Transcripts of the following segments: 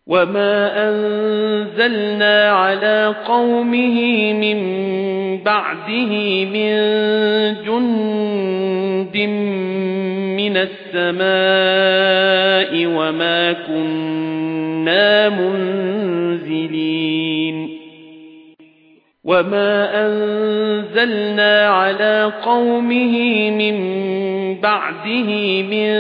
وَمَا أَنزَلْنَا عَلَى قَوْمِهِ مِن بَعْدِهِ مِن جُندٍ مِّنَ السَّمَاءِ وَمَا كُنَّا مُنزِلِينَ وَمَا أَنزَلْنَا عَلَى قَوْمِهِ مِن بَعْدِهِ مِن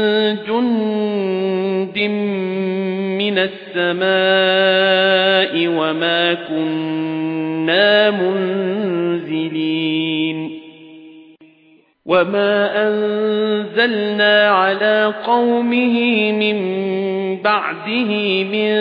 جُندٍ مِّنَ السَّمَاءِ وَمَا كُنَّا مُنزِلِينَ وَمَا أَنزَلْنَا عَلَى قَوْمِهِ مِن بَعْدِهِ مِن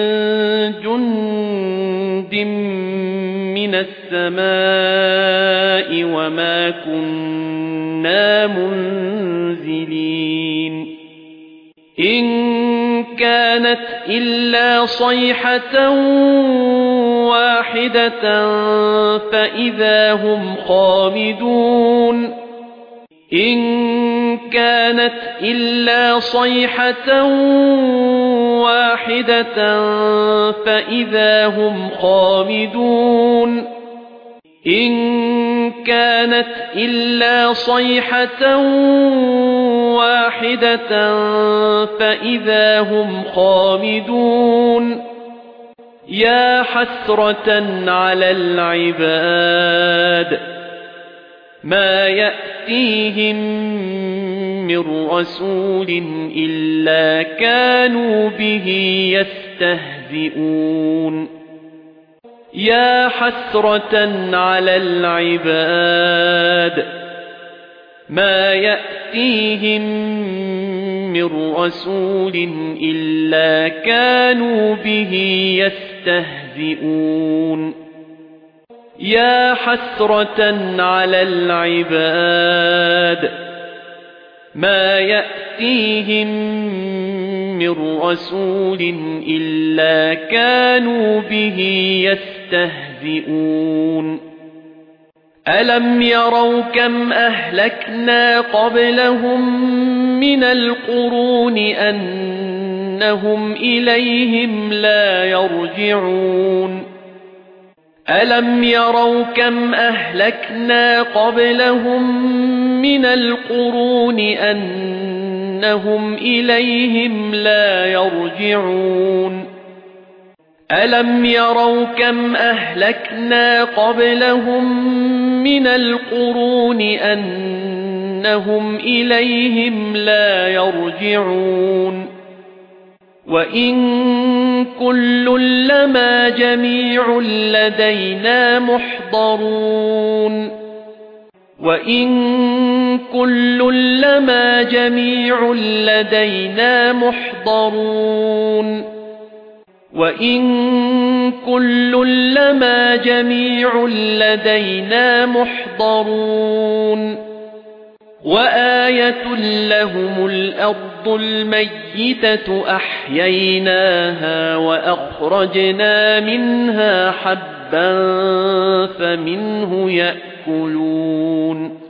جُندٍ مِّنَ السَّمَاءِ وَمَا كُنَّا مُنزِلِينَ إِن كَانَتْ إِلَّا صَيْحَةً وَاحِدَةً فَإِذَا هُمْ خَامِدُونَ إِن كَانَتْ إِلَّا صَيْحَةً وَاحِدَةً فَإِذَا هُمْ خَامِدُونَ إِن كَانَتْ إِلَّا صَيْحَةً وَاحِدَةً فَإِذَا هُمْ خَامِدُونَ يَا حَسْرَةً عَلَى الْعِبَادِ مَا يَأْتِيهِم مِّن رَّسُولٍ إِلَّا كَانُوا بِهِ يَسْتَهْزِئُونَ يَا حَسْرَةً عَلَى الْعِبَادِ مَا يَأْتِيهِم مِّن رَّسُولٍ إِلَّا كَانُوا بِهِ يَسْتَهْزِئُونَ يَا حَسْرَةً عَلَى الْعِبَادِ مَا يَأْتِيهِم مِّن رَّسُولٍ إِلَّا كَانُوا بِهِ يَسْتَهْزِئُونَ أَلَمْ يَرَوْا كَمْ أَهْلَكْنَا قَبْلَهُم مِّنَ الْقُرُونِ أَنَّهُمْ إِلَيْهِمْ لَا يَرْجِعُونَ أَلَمْ يَرَوْا كَمْ أَهْلَكْنَا قَبْلَهُم مِّنَ الْقُرُونِ أَنَّهُمْ إِلَيْهِمْ لَا يَرْجِعُونَ أَلَمْ يَرَوْا كَمْ أَهْلَكْنَا قَبْلَهُم مِّنَ الْقُرُونِ أَنَّهُمْ إِلَيْهِمْ لَا يَرْجِعُونَ وَإِن كُلٌّ لَّمَا جَمِيعٌ لَّدَيْنَا مُحْضَرُونَ وَإِن كُلٌّ لَّمَا جَمِيعٌ لَّدَيْنَا مُحْضَرُونَ وَإِن كُلٌّ لَّمَا جَمِيعٌ لَّدَيْنَا مُحْضَرُونَ وَآيَةٌ لَّهُمُ الْأَرْضُ الْمَيِّتَةُ أَحْيَيْنَاهَا وَأَخْرَجْنَا مِنْهَا حَبًّا فَمِنْهُ يَأْكُلُونَ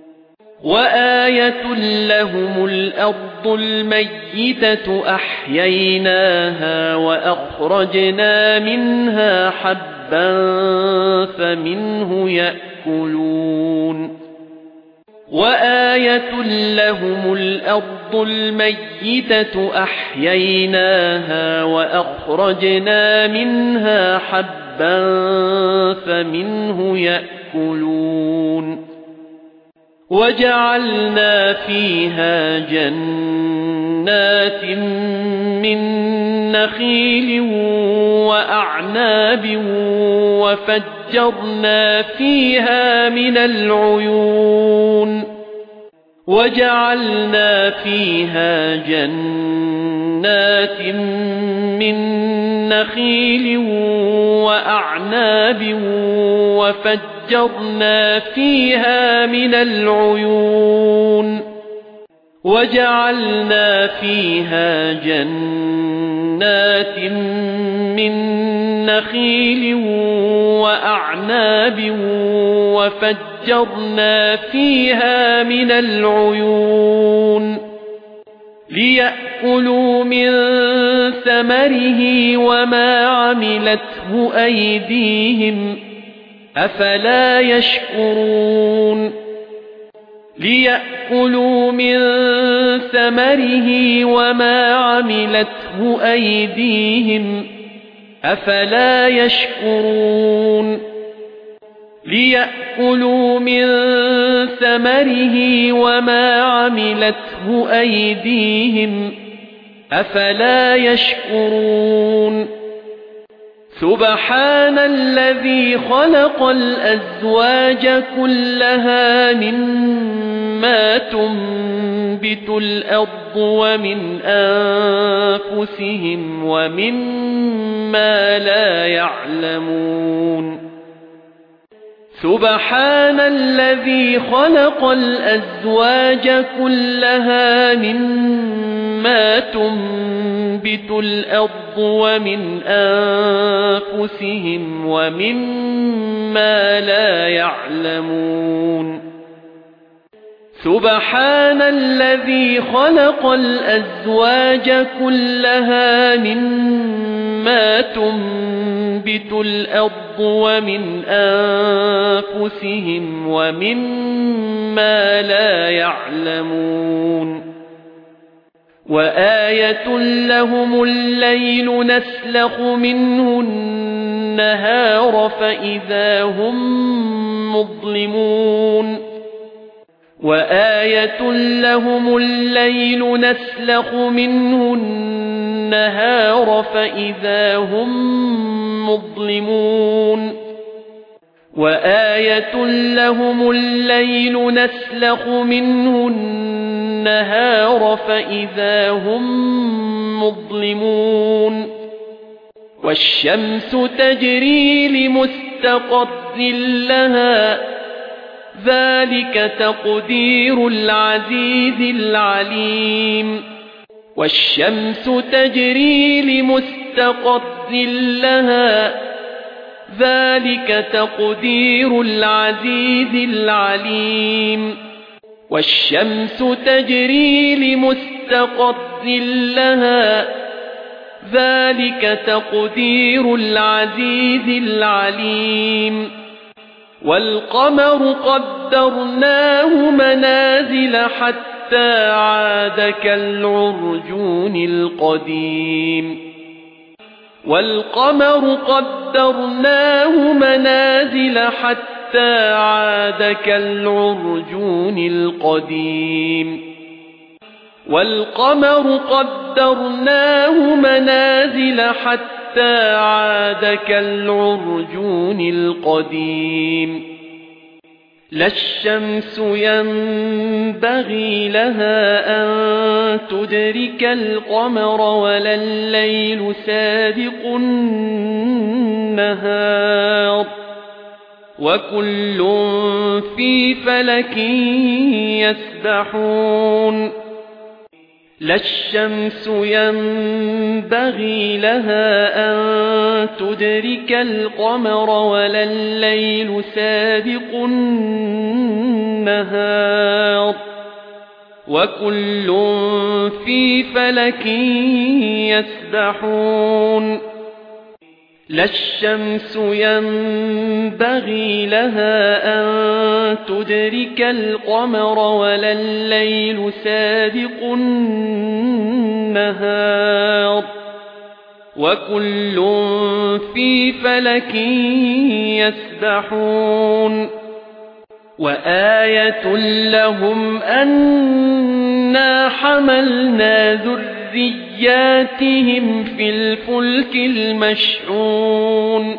وَآيَةٌ لَّهُمُ الْأَرْضُ الْمَيِّتَةُ أَحْيَيْنَاهَا وَأَخْرَجْنَا مِنْهَا حَبًّا فَمِنْهُ يَأْكُلُونَ وَآيَةٌ لَّهُمُ الْأَرْضُ الْمَيِّتَةُ أَحْيَيْنَاهَا وَأَخْرَجْنَا مِنْهَا حَبًّا فَمِنْهُ يَأْكُلُونَ وَجَعَلْنَا فِيهَا جَنَّاتٍ مِّن نَّخِيلٍ وَأَعْنَابٍ وَفَجَّرْنَا فِيهَا مِنَ الْعُيُونِ وَجَعَلْنَا فِيهَا جَنَّاتٍ مِّن نَّخِيلٍ وَأَعْنَابٍ وَفَجَّرْنَا فِيهَا مِنَ الْعُيُونِ وَجَعَلْنَا فِيهَا جَنَّاتٍ مِّن نَّخِيلٍ وَأَعْنَابٍ وَفَجَّرْنَا فِيهَا مِنَ الْعُيُونِ ليأكلوا من ثمره وما عملته أيديهم أفلا يشكرون ليأكلوا من ثمره وما عملته أيديهم أفلا يشكرون ليأكلوا من ثمره وما عملته أيديهم أفلا يشكرون سبحان الذي خلق الأزواج كلها مما تنبت الأرض ومن أنفسهم ومما لا يعلمون سبحان الذي خلق الأزواج كلها مما تنبت الأرض ومن أنفسهم ومما لا يعلمون سبحان الذي خلق الأزواج كلها مما تنبت الأرض ومن أنفسهم ومما لا يعلمون وآية لهم الليل نسلخ منه النهار فإذا هم مظلمون وآية لهم الليل نسلخ منه النهار فإذا هم مظلمون وآية لهم الليل نسلخ منه النهار فإذا هم مظلمون والشمس تجري لمستقر لها ذلك تقدير العزيز العليم والشمس تجري لمستقر لها ذلك تقدير العزيز العليم والشمس تجري لمستقر لها ذلك تقدير العزيز العليم والقمر قدرناه منازل حتى عاد كالعرجون القديم والقمر قدرناه منازل حتى عاد كالعرجون القديم والقمر قدرناه منازل حتى عاد كالعرجون القديم لا الشمس ينبغي لها أن تدرك القمر ولا الليل سابق النهار وكل في فلك يسبحون لا الشمس ينبغي لها أن تدرك القمر ولا الليل سابق النهار وكل في فلك يسبحون لا الشمس ينبغي لها أن تدرك القمر ولا الليل سابق النهار وكل في فلك يسبحون وآية لهم أننا حملنا ذرياتهم في الفلك المشحون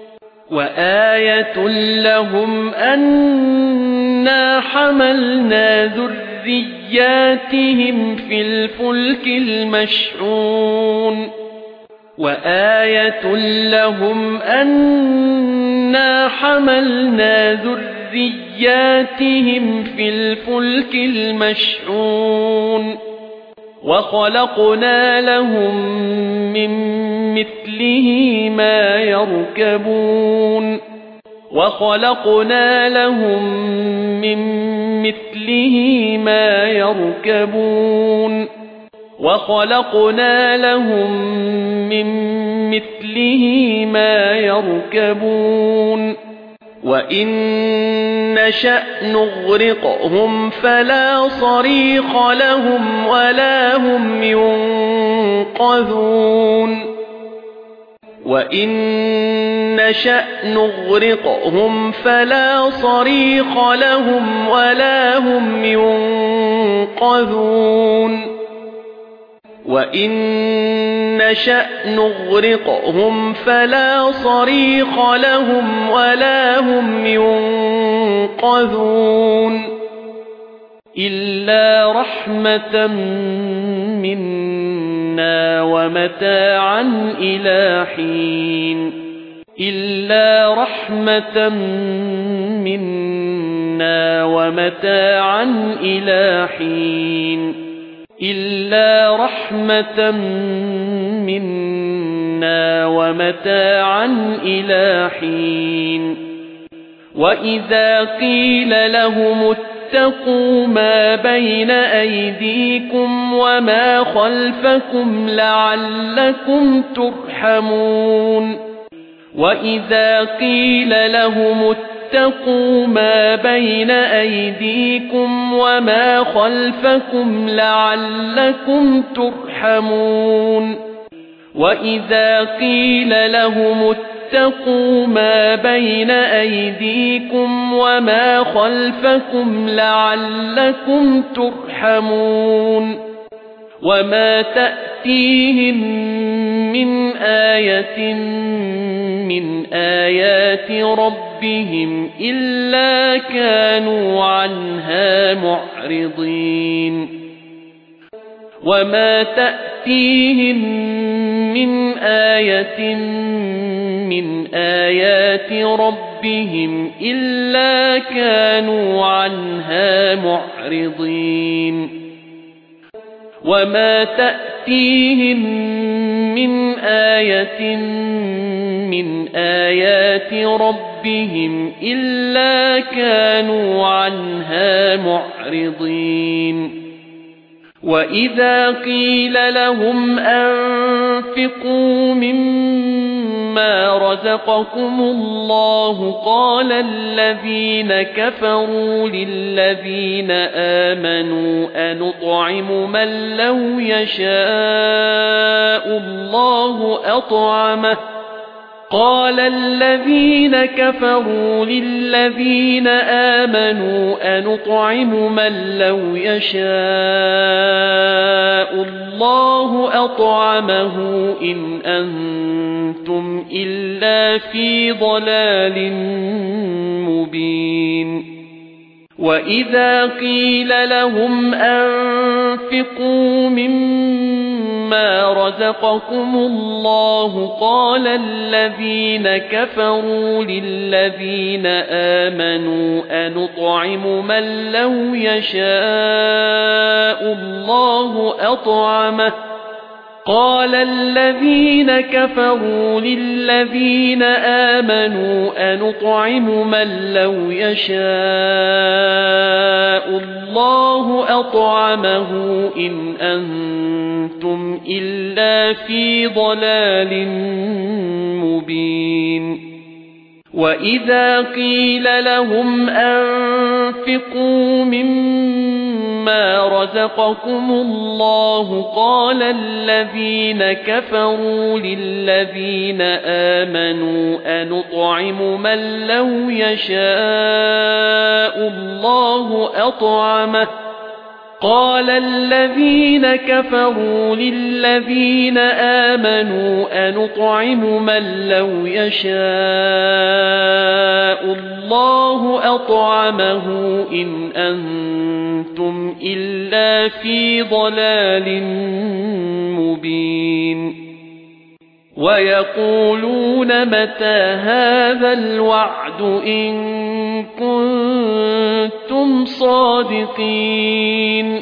وآية لهم أننا حملنا ذرياتهم في الفلك المشحون وآية لهم أننا حملنا ذرياتهم في الفلك المشحون وخلقنا لهم من مثله ما يركبون وخلقنا لهم من مثله ما يركبون وخلقنا لهم من مثله ما يركبون وإن نشأ نغرقهم فلا صريخ لهم ولا هم ينقذون وإن نشأ نغرقهم فلا صريخ لهم ولا هم ينقذون وإن نشأ نغرقهم فلا صريخ لهم ولا هم ينقذون إلا رحمة منا ومتاعا إلى حين إلا رحمة منا ومتاعا إلى حين إلا رحمة منا ومتاعا إلى حين وإذا قيل لهم اتقوا ما بين أيديكم وما خلفكم لعلكم ترحمون وإذا قيل لهم اتقوا ما بين أيديكم وما خلفكم لعلكم ترحمون وإذا قيل لهم اتقوا ما بين أيديكم وما خلفكم لعلكم ترحمون وما تأتيهم من آية من آيات ربهم إلا كانوا عنها معرضين وما تأتيهم من آية من آيات ربهم إلا كانوا عنها معرضين وما تأتيهم من آية من آيات ربهم إلا كانوا عنها معرضين وإذا قيل لهم أنفقوا مما رزقكم الله قال الذين كفروا للذين آمنوا أنطعم من لو يشاء الله أطعمه قال الذين كفروا للذين آمنوا أنطعم من لو يشاء الله أطعمه إن أنتم إلا في ضلال مبين وإذا قيل لهم أنفقوا مما رزقكم الله قال الذين كفروا للذين آمنوا أنطعم من لو يشاء الله أطعمه قال الذين كفروا للذين آمنوا أنطعم من لو يشاء الله أطعمه إن أنتم إلا في ضلال مبين وإذا قيل لهم أنفقوا مما رزقكم الله قال الذين كفروا للذين آمنوا أنطعم من لو يشاء الله أطعمه قال الذين كفروا للذين آمنوا أنطعم من لو يشاء الله أطعمه إن أنتم إلا في ضلال مبين ويقولون متى هذا الوعد إن كنتم صادقين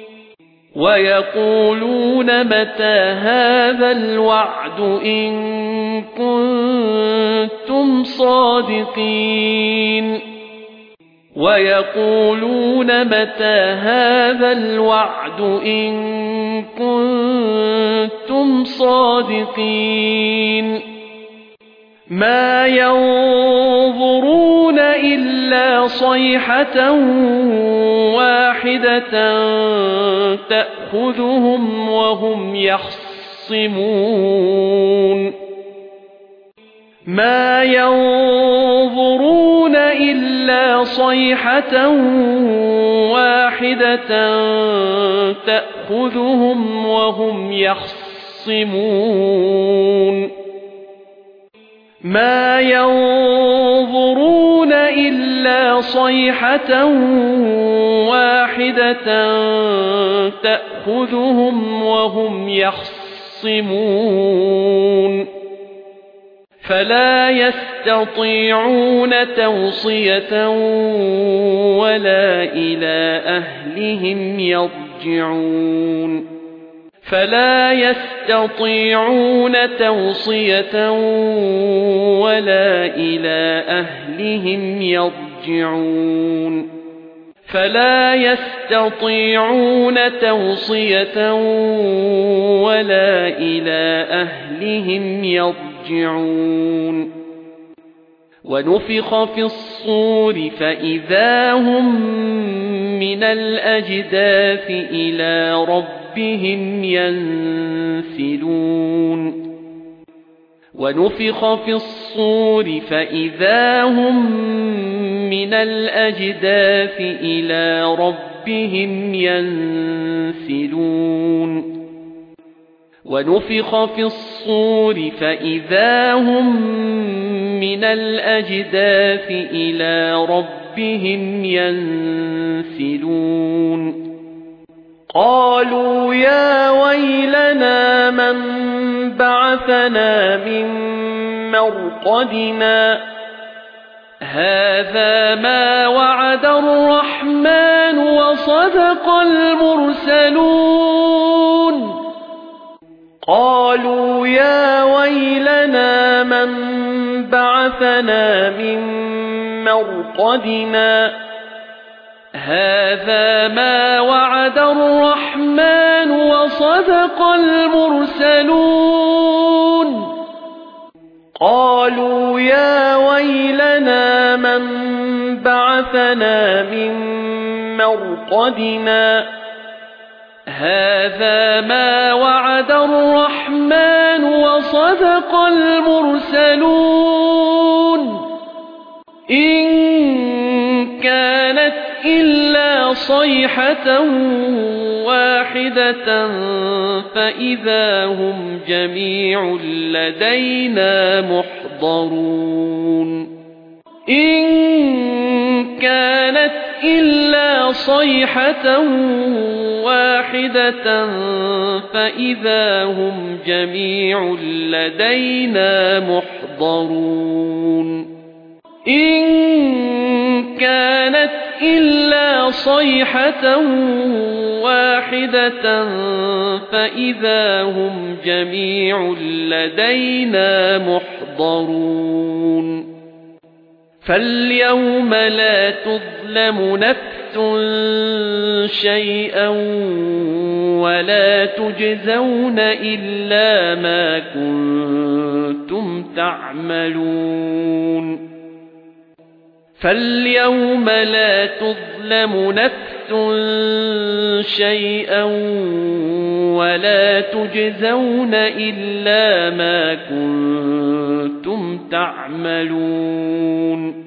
ويقولون متى هذا الوعد إن كنتم صادقين ويقولون متى هذا الوعد إن كنتم صادقين ما ينظرون إلا صيحة واحدة تأخذهم وهم يخصمون ما ينظرون إلا صيحة واحدة تأخذهم وهم يخصمون ما ينظرون إلا صيحة واحدة تأخذهم وهم يخصمون فلا يستطيعون توصية ولا إلى أهلهم يرجعون فلا يستطيعون توصية ولا إلى أهلهم يرجعون فلا يستطيعون توصية ولا إلى أهلهم يرجعون ونفخ في الصور فإذا هم من الأجداث إلى ربهم ينسلون ونفخ في الصور فإذا هم من الأجداث إلى ربهم ينسلون ونفخ في الصور فإذا هم من الأجداث إلى ربهم ينسلون قالوا يا ويلنا من بعثنا من مرقدنا هذا ما وعد الرحمن وصدق المرسلون قالوا يا ويلنا من بعثنا من مرقدنا هذا ما وعد الرحمن وصدق المرسلون قالوا يا ويلنا من بعثنا من مرقدنا هذا ما وعد الرحمن وصدق المرسلون إن كانت إلا صيحة واحدة فإذا هم جميع لدينا محضرون إن كانت إلا صيحة واحدة فإذا هم جميع لدينا محضرون إن كانت إلا صيحة واحدة فإذا هم جميع لدينا محضرون فاليوم لا تظلم نفس شيئا ولا تجزون إلا ما كنتم تعملون فاليوم لا تظلم نفس شيئا ولا تجزون إلا ما كنتم تعملون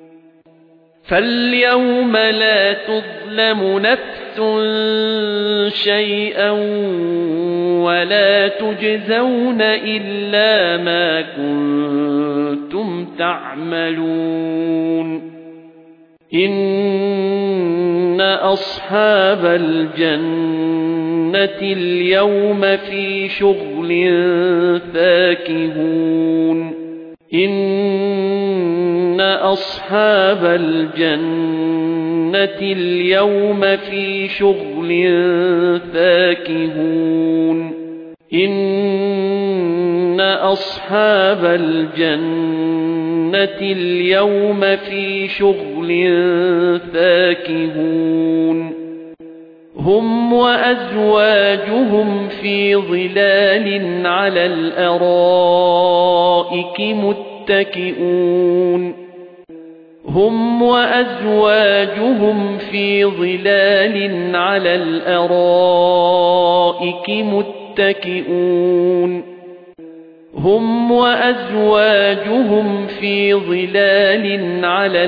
فاليوم لا تظلم نفس شيئا ولا تجزون إلا ما كنتم تعملون إن أصحاب الجنة اليوم في شغل فاكهون إن أصحاب الجنة اليوم في شغل فاكهون إن أصحاب الجنة اليوم في شغل فاكهون هم وأزواجهم في ظلال على الأرائك متكئون هم وأزواجهم في ظلال على الأرائك متكئون هم وأزواجهم في ظلال على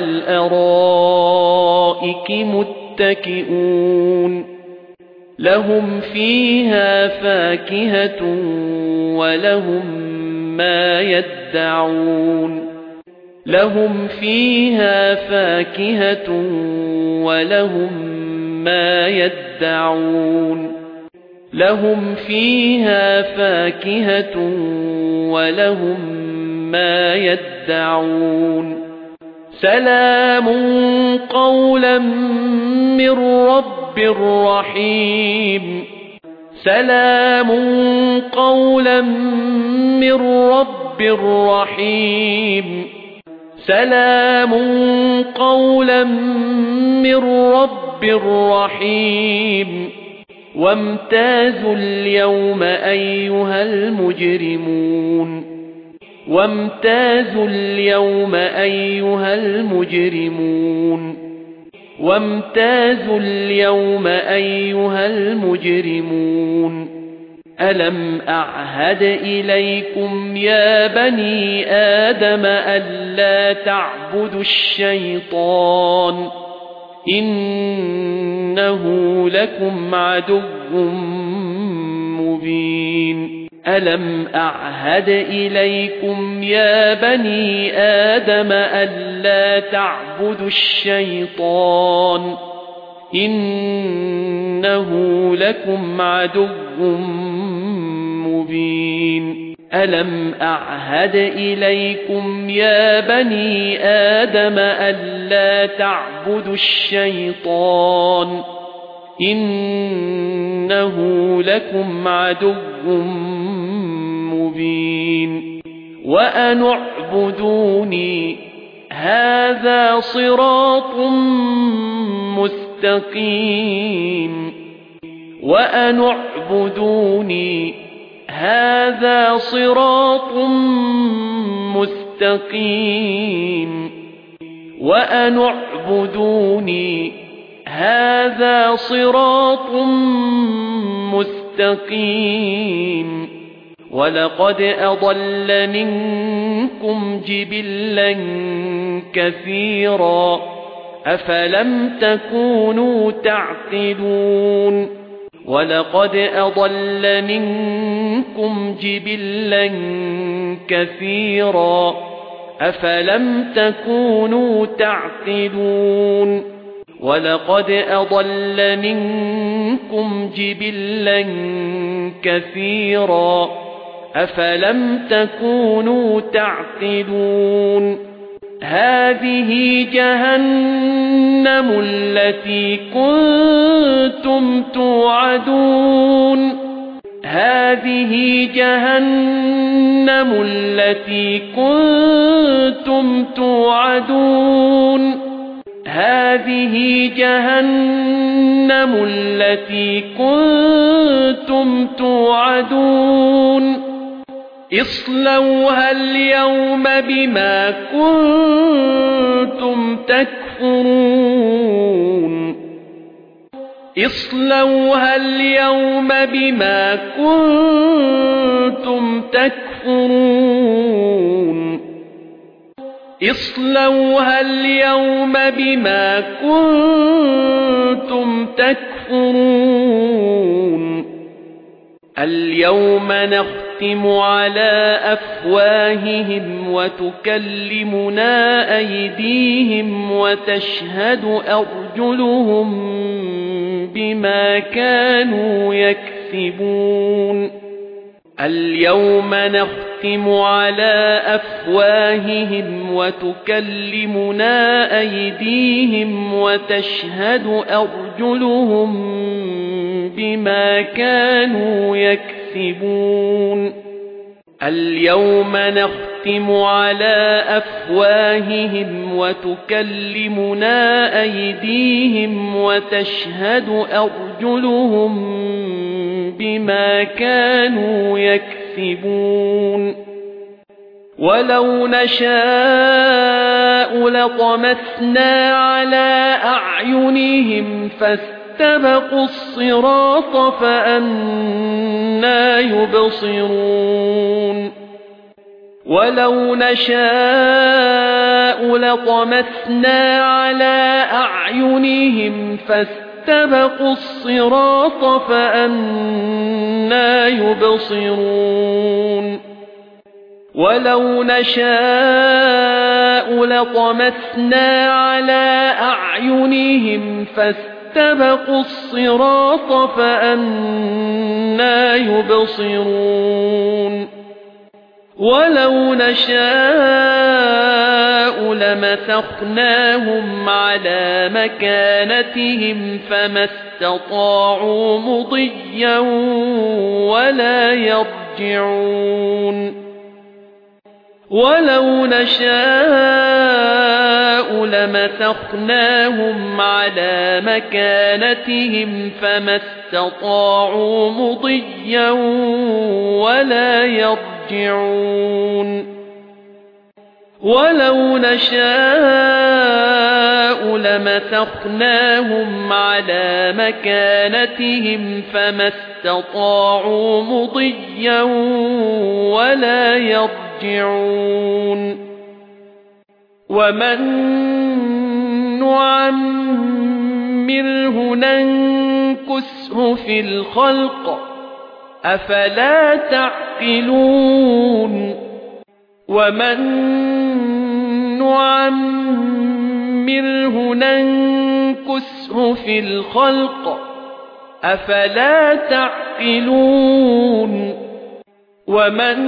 الأرائك متكئون لهم فيها فاكهة ولهم ما يدعون لهم فيها فاكهة ولهم ما يدعون لهم فيها فاكهة ولهم ما يدعون سلام قولا من رب رحيم سلام قولا من رب رحيم سلام قولا من رب رحيم وامتازوا اليوم أيها المجرمون وامتازوا اليوم أيها المجرمون وامتازوا اليوم أيها المجرمون ألم أعهد إليكم يا بني آدم ألا تعبدوا الشيطان إنه لكم عدو مبين ألم أعهد إليكم يا بني آدم ألا تعبدوا الشيطان إنه لكم عدو مبين ألم أعهد إليكم يا بني آدم ألا تعبدوا الشيطان إنه لكم عدو مبين وأن اعبدوني هذا صراط مستقيم وأن اعبدوني هذا صراط مستقيم وأن اعبدوني هذا صراط مستقيم ولقد أضل منكم جبلا كثيرا أفلم تكونوا تعقلون ولقد أضل منكم جبلا كثيرا أفلم تكونوا تعقلون ولقد أضل منكم جبلا كثيرا أفلم تكونوا تعقلون هذه جهنم التي كنتم توعدون هذه جهنم التي كنتم توعدون هذه جهنم التي كنتم توعدون اصلوها اليوم بما كنتم تكفرون اصلوها اليوم بما كنتم تكفرون اصلوها اليوم بما كنتم تكفرون اليوم نختم على أفواههم وتكلمنا أيديهم وتشهد أرجلهم بما كانوا يكسبون اليوم نختم على أفواههم وتكلمنا أيديهم وتشهد أرجلهم بما كانوا يكسبون اليوم نختم على أفواههم وتكلمنا أيديهم وتشهد أرجلهم وأرجلهم بما كانوا يكسبون ولو نشاء لطمسنا على أعينهم فاستبقوا الصراط فأنى يبصرون ولو نشاء لطمسنا على أعينهم فاستبقوا الصراط فأنى يبصرون ولو نشاء لطمسنا على أعينهم فاستبقوا الصراط فأنى يبصرون ولو نشاء لمسخناهم على مكانتهم فما استطاعوا مضيا ولا يرجعون ولو نشاء لمسخناهم على مكانتهم فما استطاعوا مضيا ولا يرجعون ولو نشاء لمسخناهم على مكانتهم فما استطاعوا مضيا ولا يرجعون ومن نعمره ننكسه في الخلق أفلا تعقلون ومن نعمره ننكسه في الخلق أفلا تعقلون ومن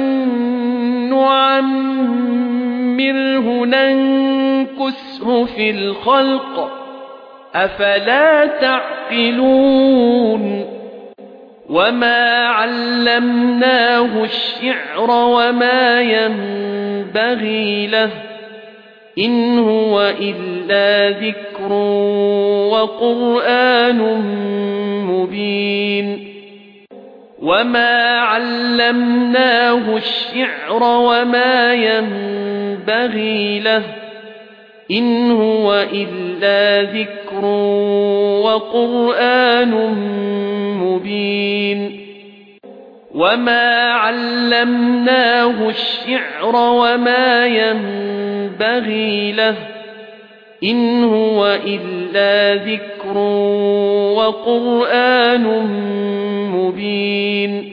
نعمره ننكسه في الخلق أفلا تعقلون وما علمناه الشعر وما ينبغي له إن هو إلا ذكر وقرآن مبين وما علمناه الشعر وما ينبغي له إن هو إلا ذكر وقرآن مبين وما علمناه الشعر وما ينبغي له إن هو إلا ذكر وقرآن مبين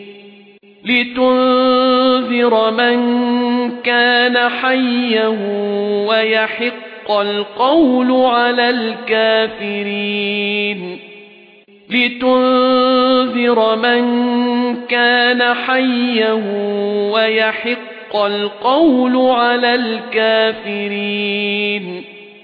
لتنذر من كان حيا ويحق القول على الكافرين لتنذر من كان حيا ويحق القول على الكافرين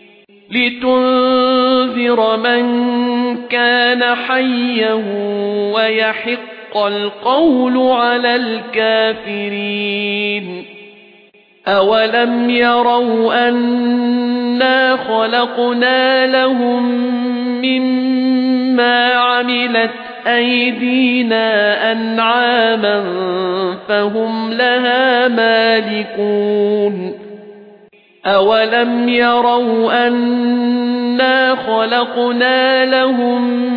لتنذر من كان حيا ويحق القول على الكافرين أولم يروا أنا خلقنا لهم مما عملت أيدينا أنعاما فهم لها مالكون أولم يروا أنا خلقنا لهم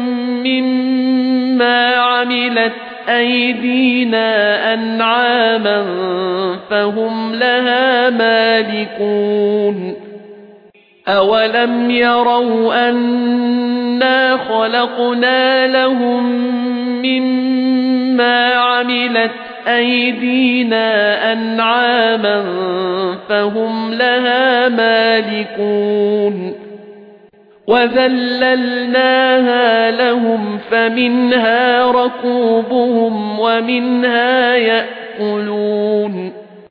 مما عملت أيدينا أنعاما فهم لها مالكون أولم يروا أنا خلقنا لهم مما عملت أيدينا أنعاما فهم لها مالكون وذللناها لهم فمنها ركوبهم ومنها يأكلون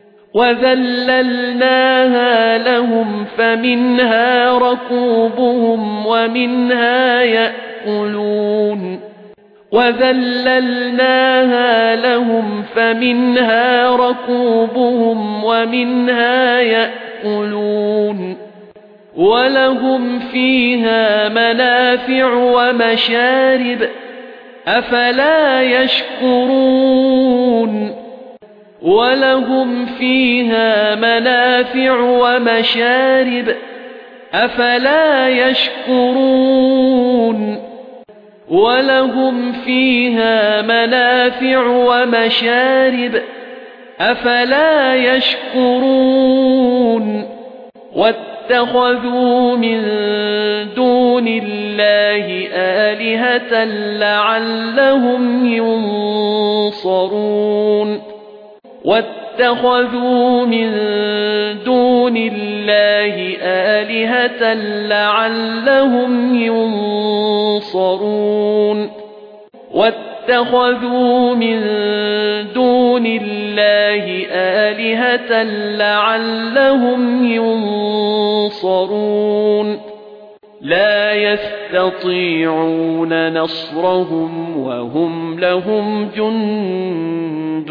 وذللناها لهم فمنها ركوبهم ومنها يأكلون وذللناها لهم فمنها ركوبهم ومنها يأكلون وَلَهُمْ فِيهَا مَنَافِعُ وَمَشَارِبُ أَفَلَا يَشْكُرُونَ وَلَهُمْ فِيهَا مَنَافِعُ وَمَشَارِبُ أَفَلَا يَشْكُرُونَ وَلَهُمْ فِيهَا مَنَافِعُ وَمَشَارِبُ أَفَلَا يَشْكُرُونَ وَاتَّخَذُوا مِن دُونِ اللَّهِ آلِهَةً لَّعَلَّهُمْ يُنصَرُونَ وَاتَّخَذُوا مِن دُونِ اللَّهِ آلِهَةً لَّعَلَّهُمْ يُنصَرُونَ وَاتَّخَذُوا مِن دُونِ اللَّهِ آلِهَةً لَّعَلَّهُمْ يُنصَرُونَ لَا يَسْتَطِيعُونَ نَصْرَهُمْ وَهُمْ لَهُمْ جُندٌ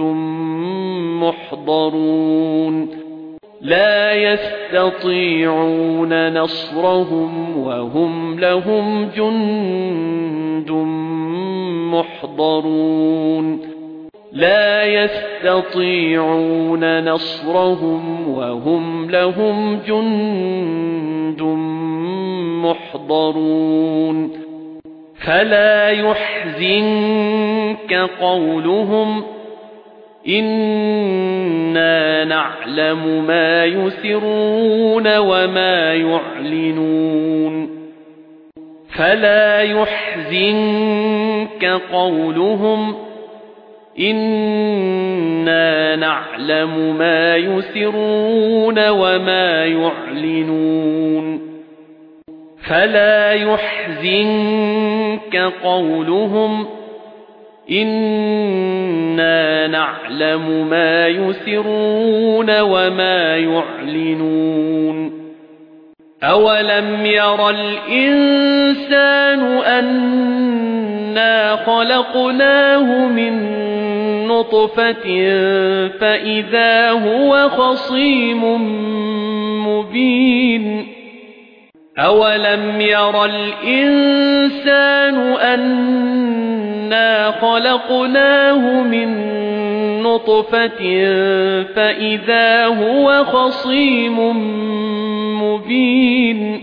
مُحْضَرُونَ لا يَسْتَطِيعُونَ نَصْرَهُمْ وَهُمْ لَهُمْ جُندٌ مُحْضَرُونَ لا يَسْتَطِيعُونَ نَصْرَهُمْ وَهُمْ لَهُمْ جُندٌ مُحْضَرُونَ فَلَا يَحْزُنكَ قَوْلُهُمْ إِنَّا نَعْلَمُ مَا يُسِرُّونَ وَمَا يُعْلِنُونَ فَلَا يَحْزُنكَ قَوْلُهُمْ إِنَّا نَعْلَمُ مَا يُسِرُّونَ وَمَا يُعْلِنُونَ فَلَا يَحْزُنكَ قَوْلُهُمْ إِنَّا نَعْلَمُ مَا يُسِرُّونَ وَمَا يُعْلِنُونَ أَوَلَمْ يَرَ الْإِنسَانُ أَنَّا خَلَقْنَاهُ مِن نُّطْفَةٍ فَإِذَا هُوَ خَصِيمٌ مُّبِينٌ أَوَلَمْ يَرَ الْإِنسَانُ أَنَّا خَلَقْنَاهُ مِن نُّطْفَةٍ فَإِذَا هُوَ خَصِيمٌ مُّبِينٌ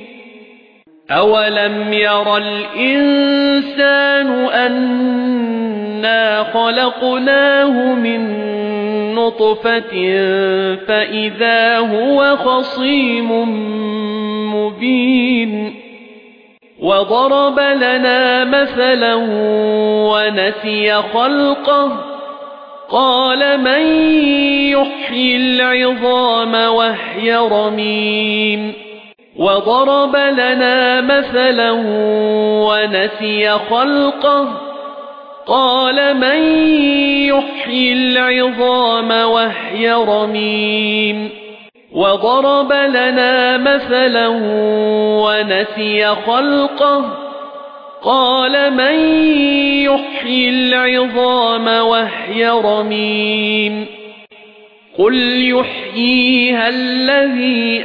أَوَلَمْ يَرَ الْإِنسَانُ أَنَّا خَلَقْنَاهُ مِن نُّطْفَةٍ فَإِذَا هُوَ خَصِيمٌ مُّبِينٌ وَضَرَبَ لَنَا مَثَلًا وَنَسِيَ خَلْقَهُ قَالَ مَن يُحْيِي الْعِظَامَ وَهِيَ رَمِيمٌ وَضَرَبَ لَنَا مَثَلًا وَنَسِيَ خَلْقَهُ قَالَ مَن يُحْيِي الْعِظَامَ وَهِيَ رَمِيمٌ وَضَرَبَ لَنَا مَثَلًا وَنَسِيَ خَلْقَهُ قَالَ مَن يُحْيِي الْعِظَامَ وَهِيَ رَمِيمٌ قُلْ يُحْيِيهَا الَّذِي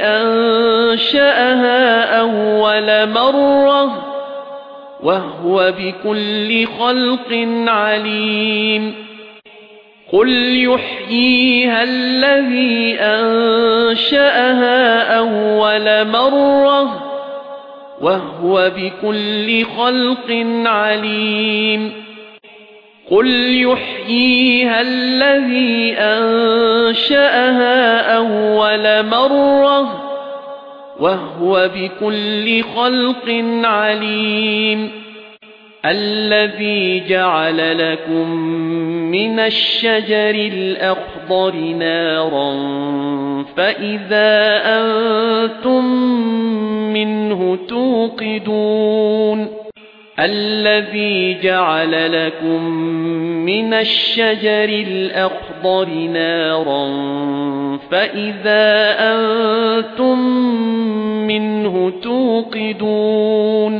أَنشَأَهَا أَوَّلَ مَرَّةٍ وَهُوَ بِكُلِّ خَلْقٍ عَلِيمٌ قُلْ يُحْيِيهَا الَّذِي أَنشَأَهَا أَوَّلَ مَرَّةٍ وَهُوَ بِكُلِّ خَلْقٍ عَلِيمٌ قُلْ يُحْيِيهَا الَّذِي أَنشَأَهَا أَوَّلَ مَرَّةٍ وَهُوَ بِكُلِّ خَلْقٍ عَلِيمٌ الَّذِي جَعَلَ لَكُم مِّنَ الشَّجَرِ الْأَخْضَرِ نَارًا فَإِذَا أَنتُم مِّنْهُ تُوقِدُونَ الَّذِي جَعَلَ لَكُم مِّنَ الشَّجَرِ الْأَخْضَرِ نَارًا فَإِذَا أَنتُم مِّنْهُ تُوقِدُونَ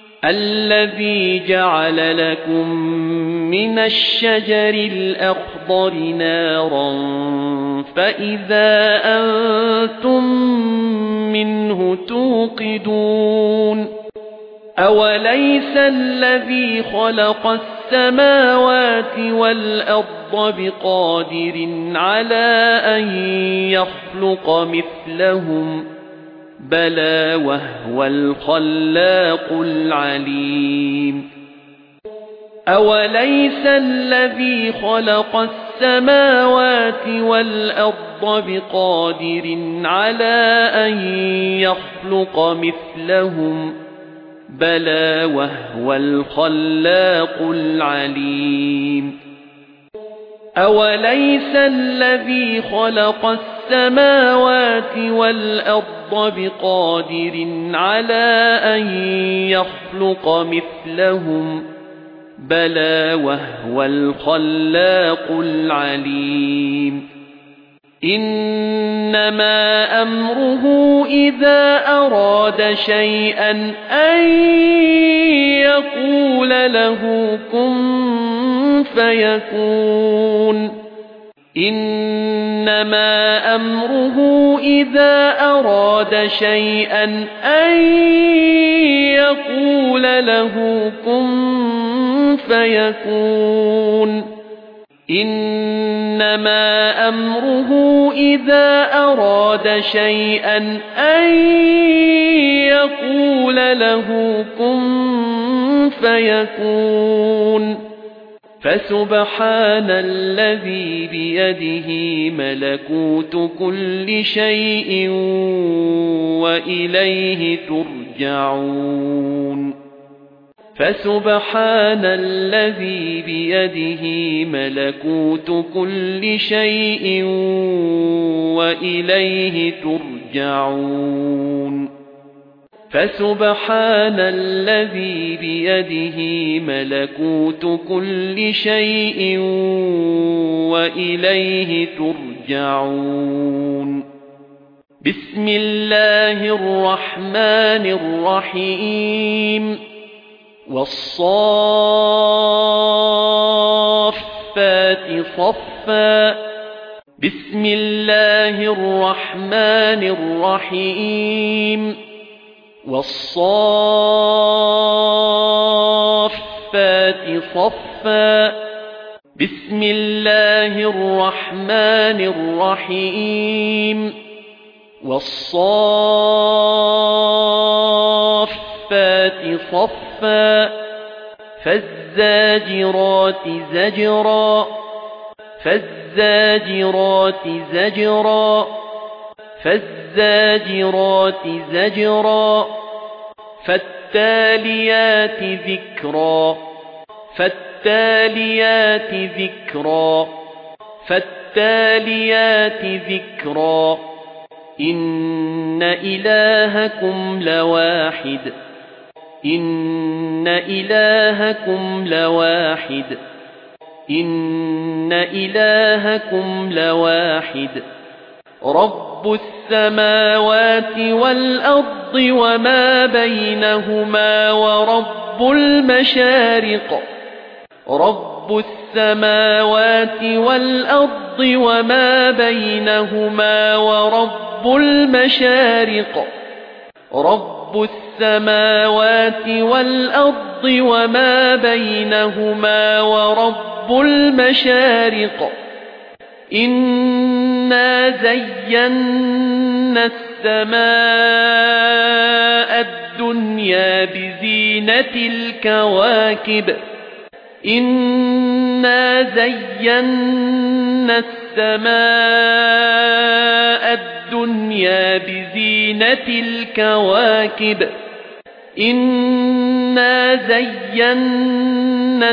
الَّذِي جَعَلَ لَكُم مِّنَ الشَّجَرِ الْأَخْضَرِ نَارًا فَإِذَا أَنتُم منه توقدون أوليس الذي خلق السماوات والأرض بقادر على أن يخلق مثلهم بلى وهو الخلاق العليم أوليس الذي خلق السماوات والأرض بقادر على أن يخلق مثلهم بلى وهو الخلاق العليم أوليس الذي خلق السماوات والأرض بقادر على أن يخلق مثلهم بلى وهو الخلاق العليم إنما أمره إذا أراد شيئا أن يقول له كن فيكون إنما أمره إذا أراد شيئا أن يقول له كن فيكون إنما أمره إذا أراد شيئا أن يقول له كن فيكون فسبحان الذي بيده ملكوت كل شيء وإليه ترجعون فسبحان الذي بيده ملكوت كل شيء وإليه ترجعون فسبحان الذي بيده ملكوت كل شيء وإليه ترجعون بسم الله الرحمن الرحيم والصافات صفا بسم الله الرحمن الرحيم والصافات صفا بسم الله الرحمن الرحيم والصافات صفا فالزاجرات زجرا فالزاجرات زجرا فالزاجرات زجرا فالتاليات ذكرا فالتاليات ذكرا فالتاليات ذكرا إن إلهكم لواحد إن إلهكم لواحد إن إلهكم لواحد رب السماوات والأرض وما بينهما ورب المشارق رب السماوات والأرض وما بينهما ورب المشارق رب السماوات والأرض وما بينهما ورب المشارق إنا زينا السماء الدنيا بزينة الكواكب إنا زينا السماء الدنيا بزينة الكواكب إنا زينا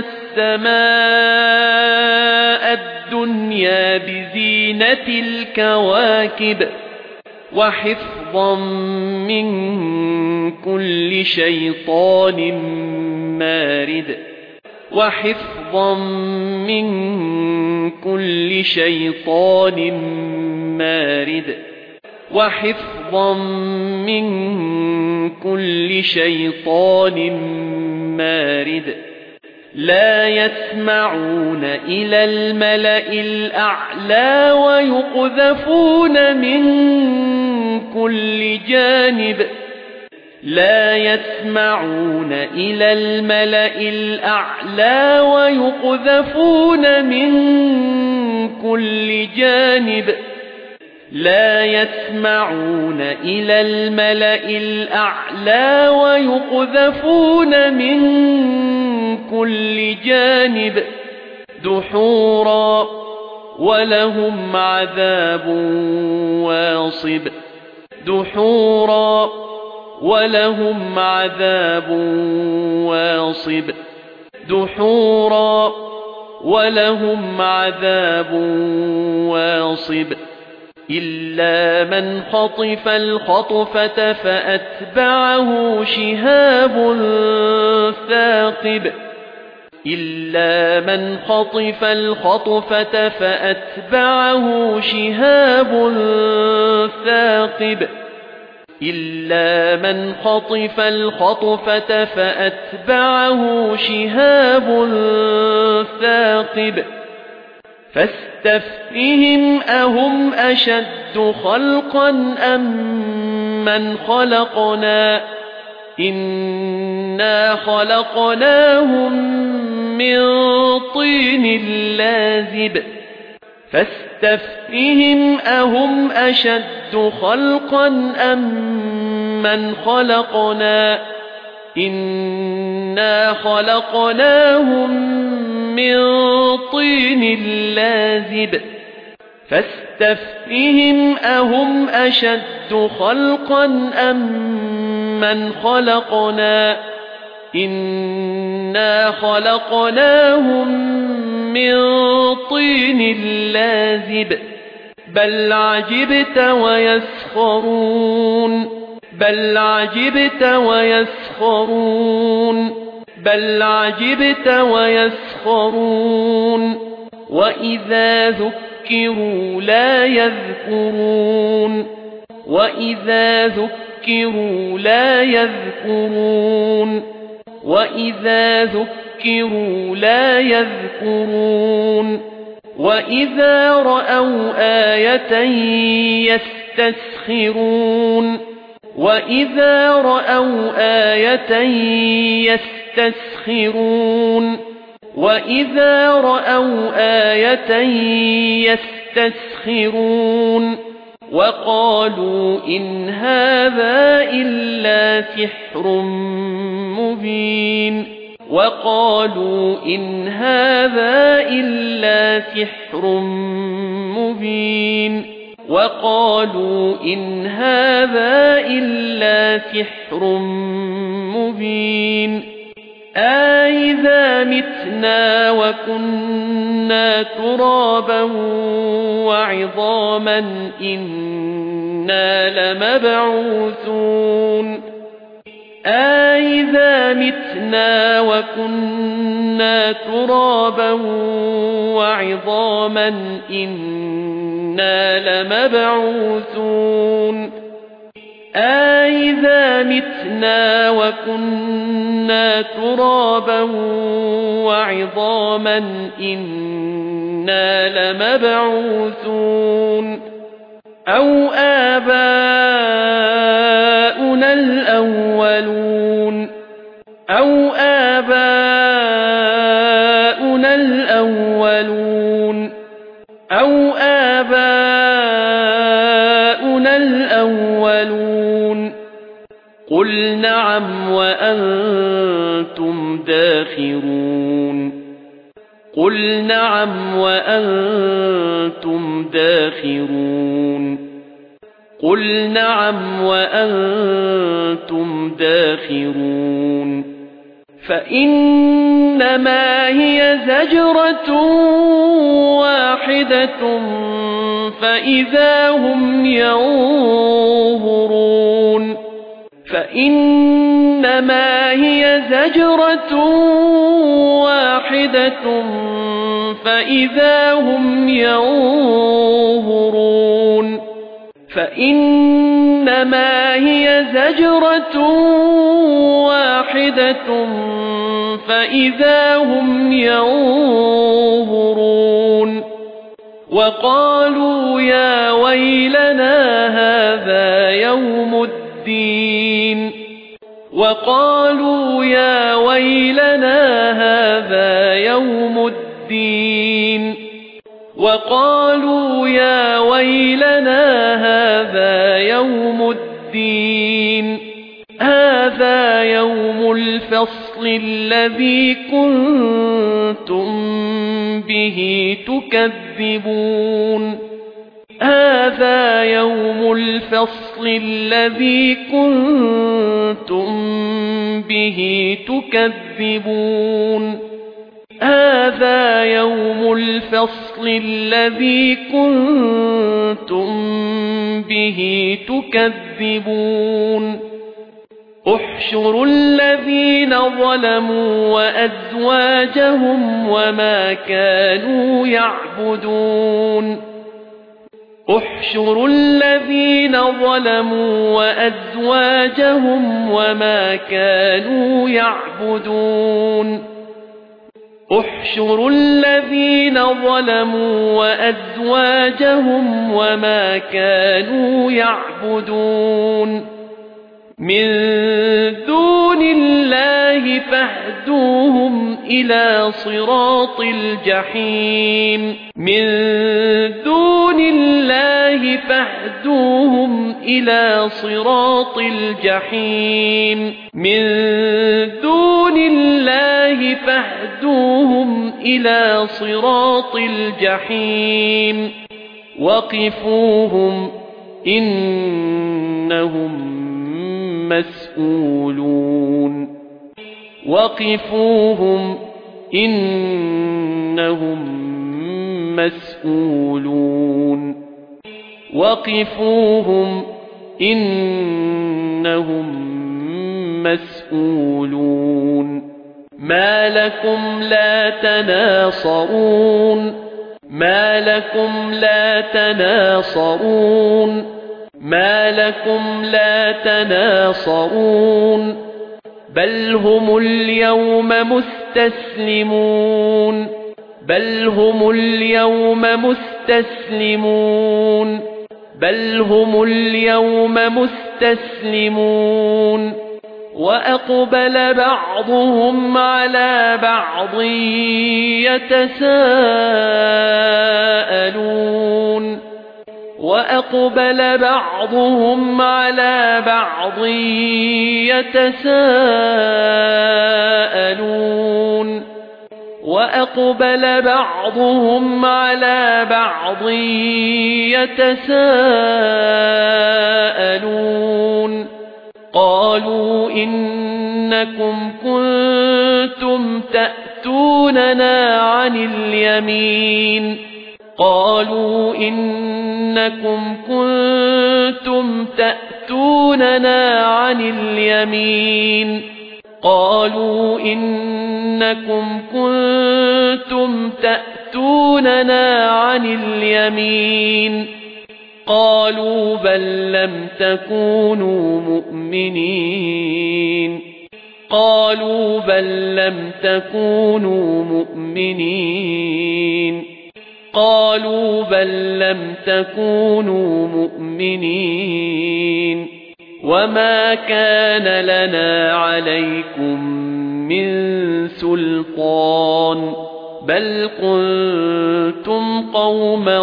السماء الدنيا بزينة الكواكب وحفظا من كل شيطان مارد وحفظا من كل شيطان مارد وحفظا من كل شيطان مارد لا يسمعون إلى الملأ الأعلى ويقذفون من كل جانب لا يسمعون إلى الملأ الأعلى ويقذفون من كل جانب لا يسمعون إلى الملأ الأعلى ويقذفون من كل جانب دحورا ولهم عذاب واصب دحورا ولهم عذاب واصب دحورا ولهم عذاب واصب إلا من خطف الخطفة فأتبعه شهاب ثاقب إلا من خطف الخطفة فأتبعه شهاب ثاقب إلا من خطف الخطفة فأتبعه شهاب ثاقب فاستفتهم أهم أشد خلقا أم من خلقنا إنا خلقناهم من طين لازب فاستفتهم أهم أشد خلقا أم من خلقنا إنا خلقناهم من طين لازب فاستفتهم أهم أشد خلقا أم من خلقنا إنا خلقناهم من طين لازب بل عجبت ويسخرون بل عجبت ويسخرون بل عجبت ويسخرون وإذا ذكروا لا يذكرون وإذا ذكروا لا يذكرون وإذا ذكروا لا يذكرون وإذا رأوا آية يستسخرون وإذا رأوا آية يستسخرون وإذا رأوا آية يستسخرون وقالوا إن هذا إلا سحر مبين وقالوا إن هذا إلا سحر مبين وقالوا إن هذا إلا سحر مبين أإذا متنا وكنا ترابا وعظاما إنا لمبعوثون أإذا متنا وكنا ترابا وعظاما إنا لمبعوثون أإذا متنا وكنا ترابا وعظاما إنا لمبعوثون أو آباؤنا الأولون أو آباؤنا الأولون أو آباؤنا الأولون قل نعم وأنتم داخرون قل نعم وأنتم داخرون قل نعم وأنتم داخرون فإنما هي زجرة واحدة فإذا هم ينظرون فإنما هي زجرة واحدة فإذا هم ينظرون فإنما هي زجرة واحدة فإذا هم ينظرون وقالوا يا ويلنا هذا يوم الدين وقالوا يا ويلنا هذا يوم الدين وقالوا يا ويلنا هذا يوم الدين هذا يوم الفصل الذي كنتم به تكذبون هذا يوم الفصل الذي كنتم به تكذبون هذا يوم الفصل الذي كنتم به تكذبون احشروا الذين ظلموا وأزواجهم وما كانوا يعبدون احشروا الذين ظلموا وأزواجهم وما كانوا يعبدون احشروا الذين ظلموا وأزواجهم وما كانوا يعبدون من دون الله فاهدوهم إلى صراط الجحيم من دون الله فاهدوهم إلى صراط الجحيم من دون الله فاهدوهم إلى صراط الجحيم وقفوهم إنهم مسؤولون وقفوهم إنهم مسؤولون وقفوهم إنهم مسؤولون ما لكم لا تناصرون ما لكم لا تناصرون ما لكم لا تناصرون بل هم اليوم مستسلمون بل هم اليوم مستسلمون بل هم اليوم مستسلمون وأقبل بعضهم على بعض يتساءلون وأقبل بعضهم على بعض يتساءلون وأقبل بعضهم على بعض يتساءلون قالوا إنكم كنتم تأتوننا عن اليمين قالوا إنكم كنتم تأتوننا عن اليمين قالوا إنكم كنتم تأتوننا عن اليمين قالوا بل لم تكونوا مؤمنين قالوا بل لم تكونوا مؤمنين قالوا بل لم تكونوا مؤمنين وما كان لنا عليكم من سلطان بل كنتم قوما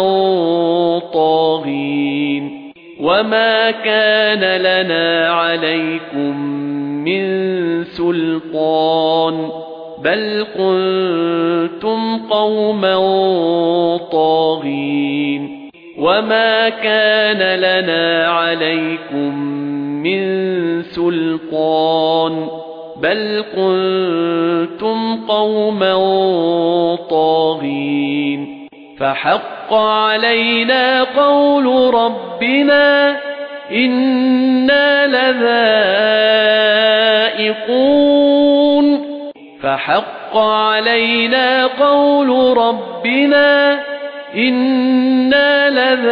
طاغين وما كان لنا عليكم من سلطان بل كنتم قوما طاغين وما كان لنا عليكم من سلطان بل كنتم قوما طاغين فحق علينا قول ربنا إنا لذائقون فحق علينا قول ربنا إنا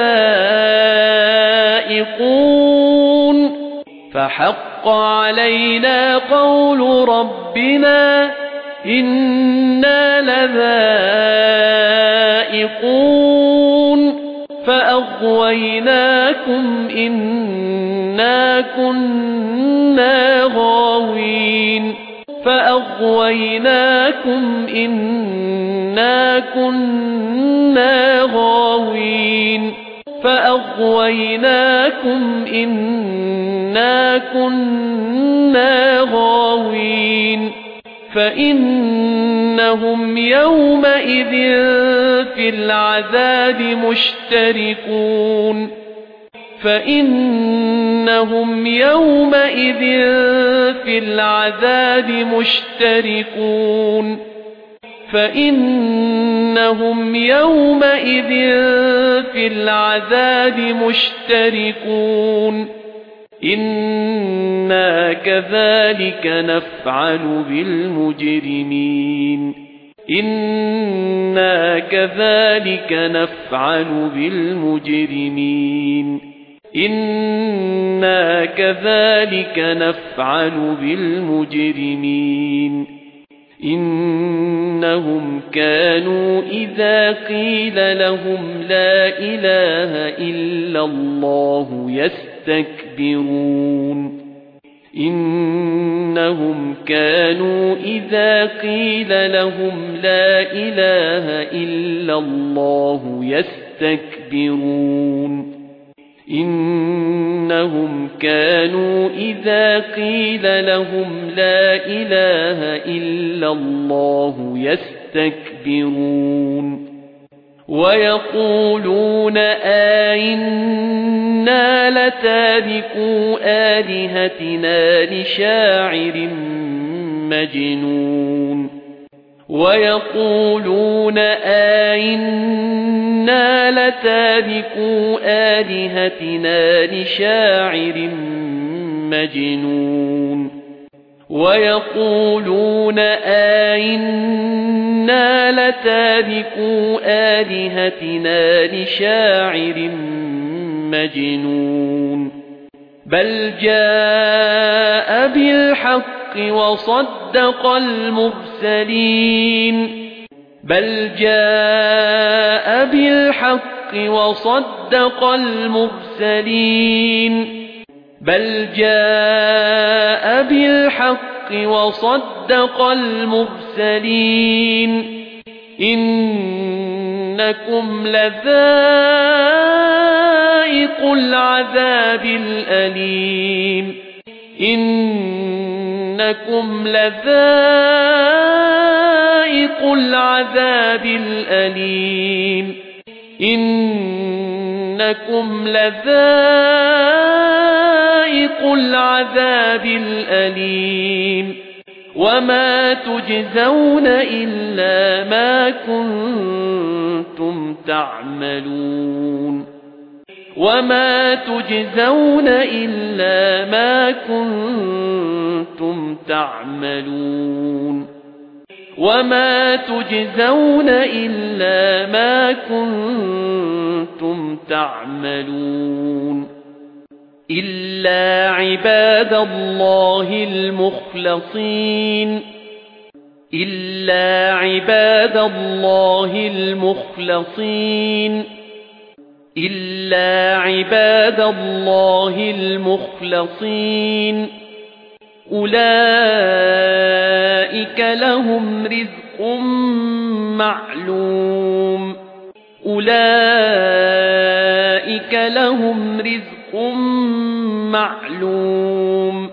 لذائقون فحق علينا قول ربنا إنا لذائقون فأغويناكم إنا كنا غاوين فأغويناكم إنا كنا غاوين فأغويناكم إنا كنا غاوين فإنهم يومئذ في العذاب مشتركون فإنهم يومئذ في العذاب مشتركون فإنهم يومئذ في العذاب مشتركون إنا كذلك نفعل بالمجرمين إنا كذلك نفعل بالمجرمين إنا كذلك نفعل بالمجرمين إنهم كانوا إذا قيل لهم لا إله إلا الله يستكبرون إنهم كانوا إذا قيل لهم لا إله إلا الله يستكبرون إنهم كانوا إذا قيل لهم لا إله إلا الله يستكبرون ويقولون أئنا لتاركو آلهتنا لشاعر مجنون ويقولون أئنا لتاركو آلهتنا لشاعر مجنون ويقولون أئنا لتاركو آلهتنا لشاعر مجنون بل جاء بالحق وصدق المرسلين بل جاء بالحق وصدق المرسلين بل جاء بالحق وصدق المرسلين إنكم لذائق العذاب الأليم إنكم لذائق العذاب الأليم إنكم لذائق العذاب الأليم وما تجزون إلا ما كنتم تعملون وما تجزون إلا ما كنتم تعملون وما تجزون إلا ما كنتم تعملون إلا عباد الله المخلصين إلا عباد الله المخلصين إلا عباد الله المخلصين أولئك لهم رزق معلوم أولئك لهم رزق معلوم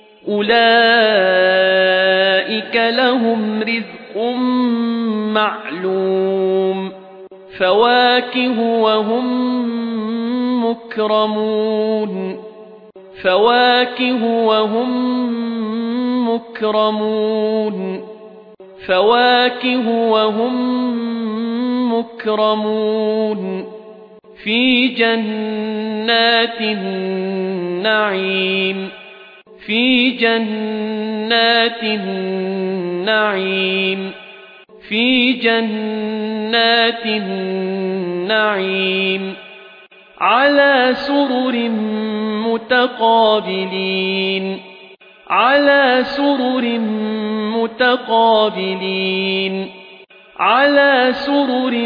أولئك لهم رزق معلوم فواكه وهم مكرمون فواكه وهم مكرمون فواكه وهم مكرمون في جنات النعيم في جنات النعيم في جنات النعيم على سرر متقابلين على سرر متقابلين على سرر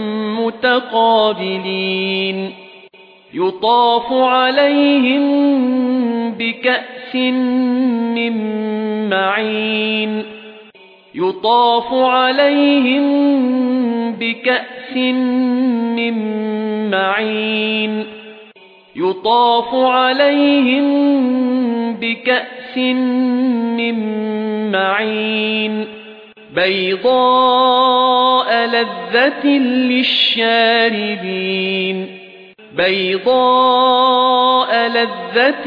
متقابلين يطاف عليهم بكأس من معين يطاف عليهم بكأس من معين يطاف عليهم بكأس من معين بيضاء لذة للشاربين بيضاء لذة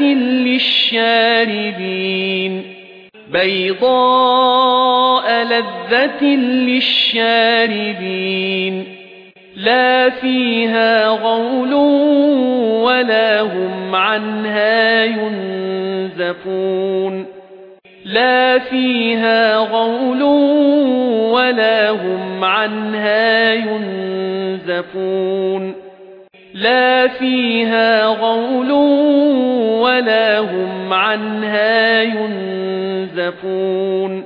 للشاربين بيضاء لذة للشاربين لا فيها غول ولا هم عنها ينزفون لا فيها غول ولا هم عنها ينزفون لا فيها غول ولا هم عنها ينزفون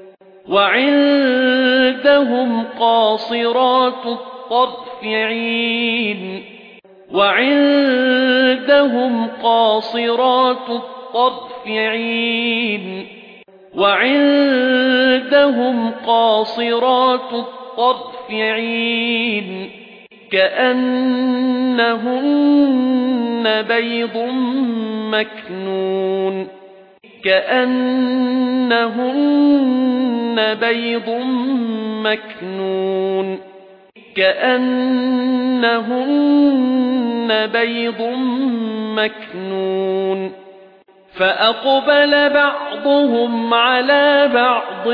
وعندهم قاصرات الطرف عين وعندهم قاصرات الطرف عين وعندهم قاصرات الطرف عين كأنهن بيض مكنون كأنهن بيض مكنون كأنهن بيض مكنون فأقبل بعضهم على بعض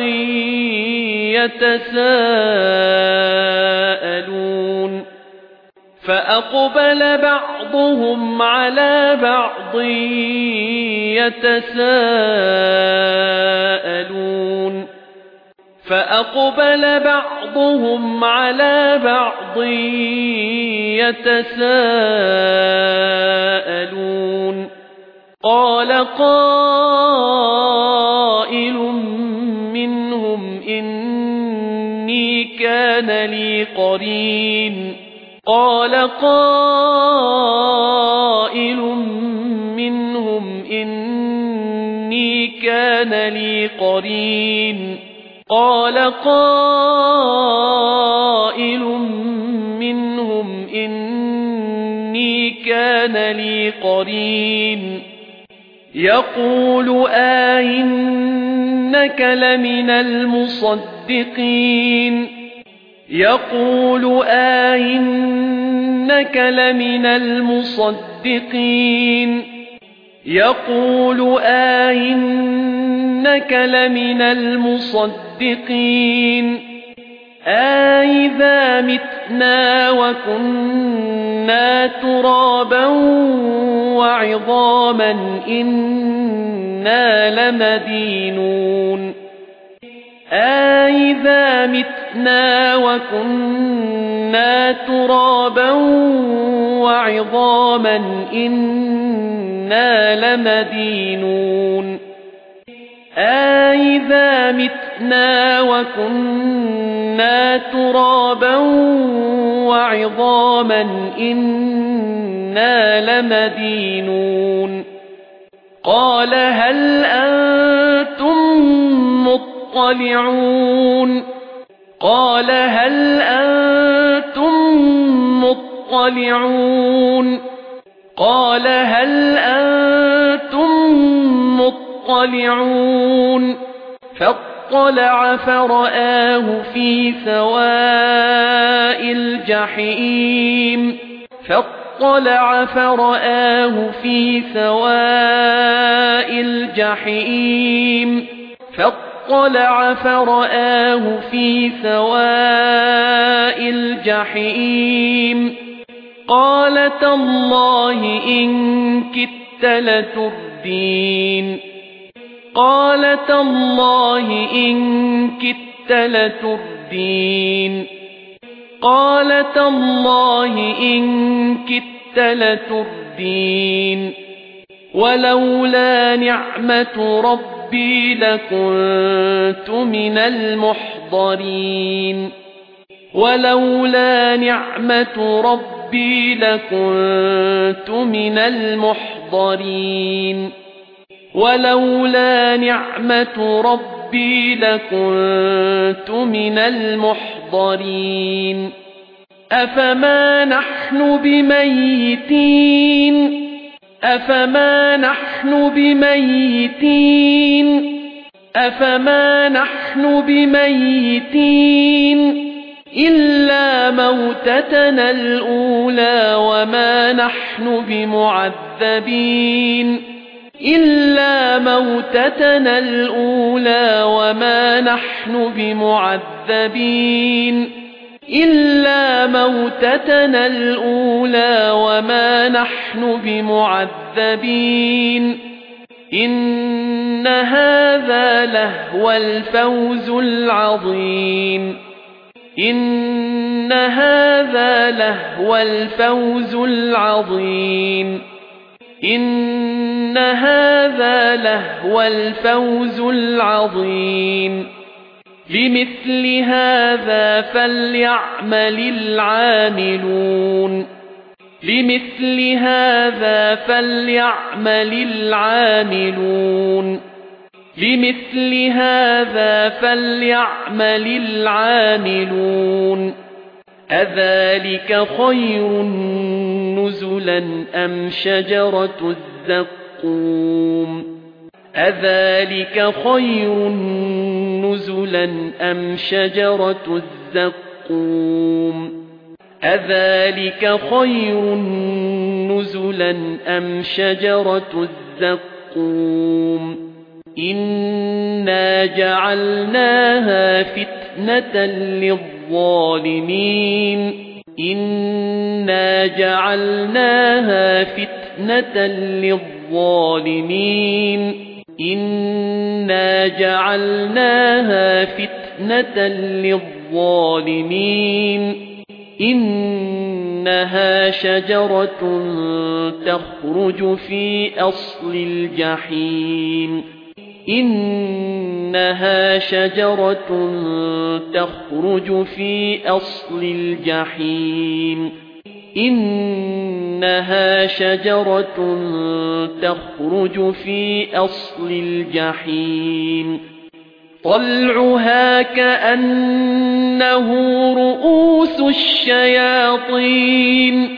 يتساءلون فأقبل بعضهم على بعض يتساءلون فأقبل بعضهم على بعض يتساءلون قال قائل منهم إني كان لي قرين قال قائل منهم إني كان لي قرين قال قائل منهم إني كان لي قرين يقول أئنك لمن المصدقين يقول أئنك لمن المصدقين يقول أئنك لمن المصدقين أئذا متنا وكنا ترابا وعظاما إنا لمدينون أئذا متنا وكنا ترابا وعظاما إنا لمدينون أئذا متنا وكنا ترابا وعظاما إنا لمدينون قال هل أنتم مطلعون قال هل أنتم مطلعون قال هل أنتم مطلعون فاطلع فرآه في سواء الجحيم فاطلع فرآه في سواء الجحيم فاطلع فرآه في سواء الجحيم قال تالله إن كدت لتردين قال تالله إن كدت لتردين قال تالله إن كدت لتردين ولولا نعمة ربي لكنت من المحضرين ولولا نعمة ربي لكنت من المحضرين ولولا نعمة ربي لكنت من المحضرين أفما نحن بميتين أفما نحن بميتين أفما نحن بميتين إلا موتتنا الأولى وما نحن بمعذبين إلا موتتنا الأولى وما نحن بمعذبين إلا موتتنا الأولى وما نحن بمعذبين إن هذا لهو الفوز العظيم إن هذا لهو الفوز العظيم إن هذا لهو الفوز العظيم لمثل هذا فليعمل العاملون لمثل هذا فليعمل العاملون لمثل هذا فليعمل العاملون أذلك خير نزلا أم شجرة الزقوم أذلك خير نزلا أم شجرة الزقوم أذلك خير نزلا أم شجرة الزقوم إنا جعلناها فتنة للظالمين إنا جعلناها فتنة للظالمين إنا جعلناها فتنة للظالمين إنها شجرة تخرج في أصل الجحيم إنها شجرة تخرج في أصل الجحيم إنها شجرة تخرج في أصل الجحيم طلعها كأنه رؤوس الشياطين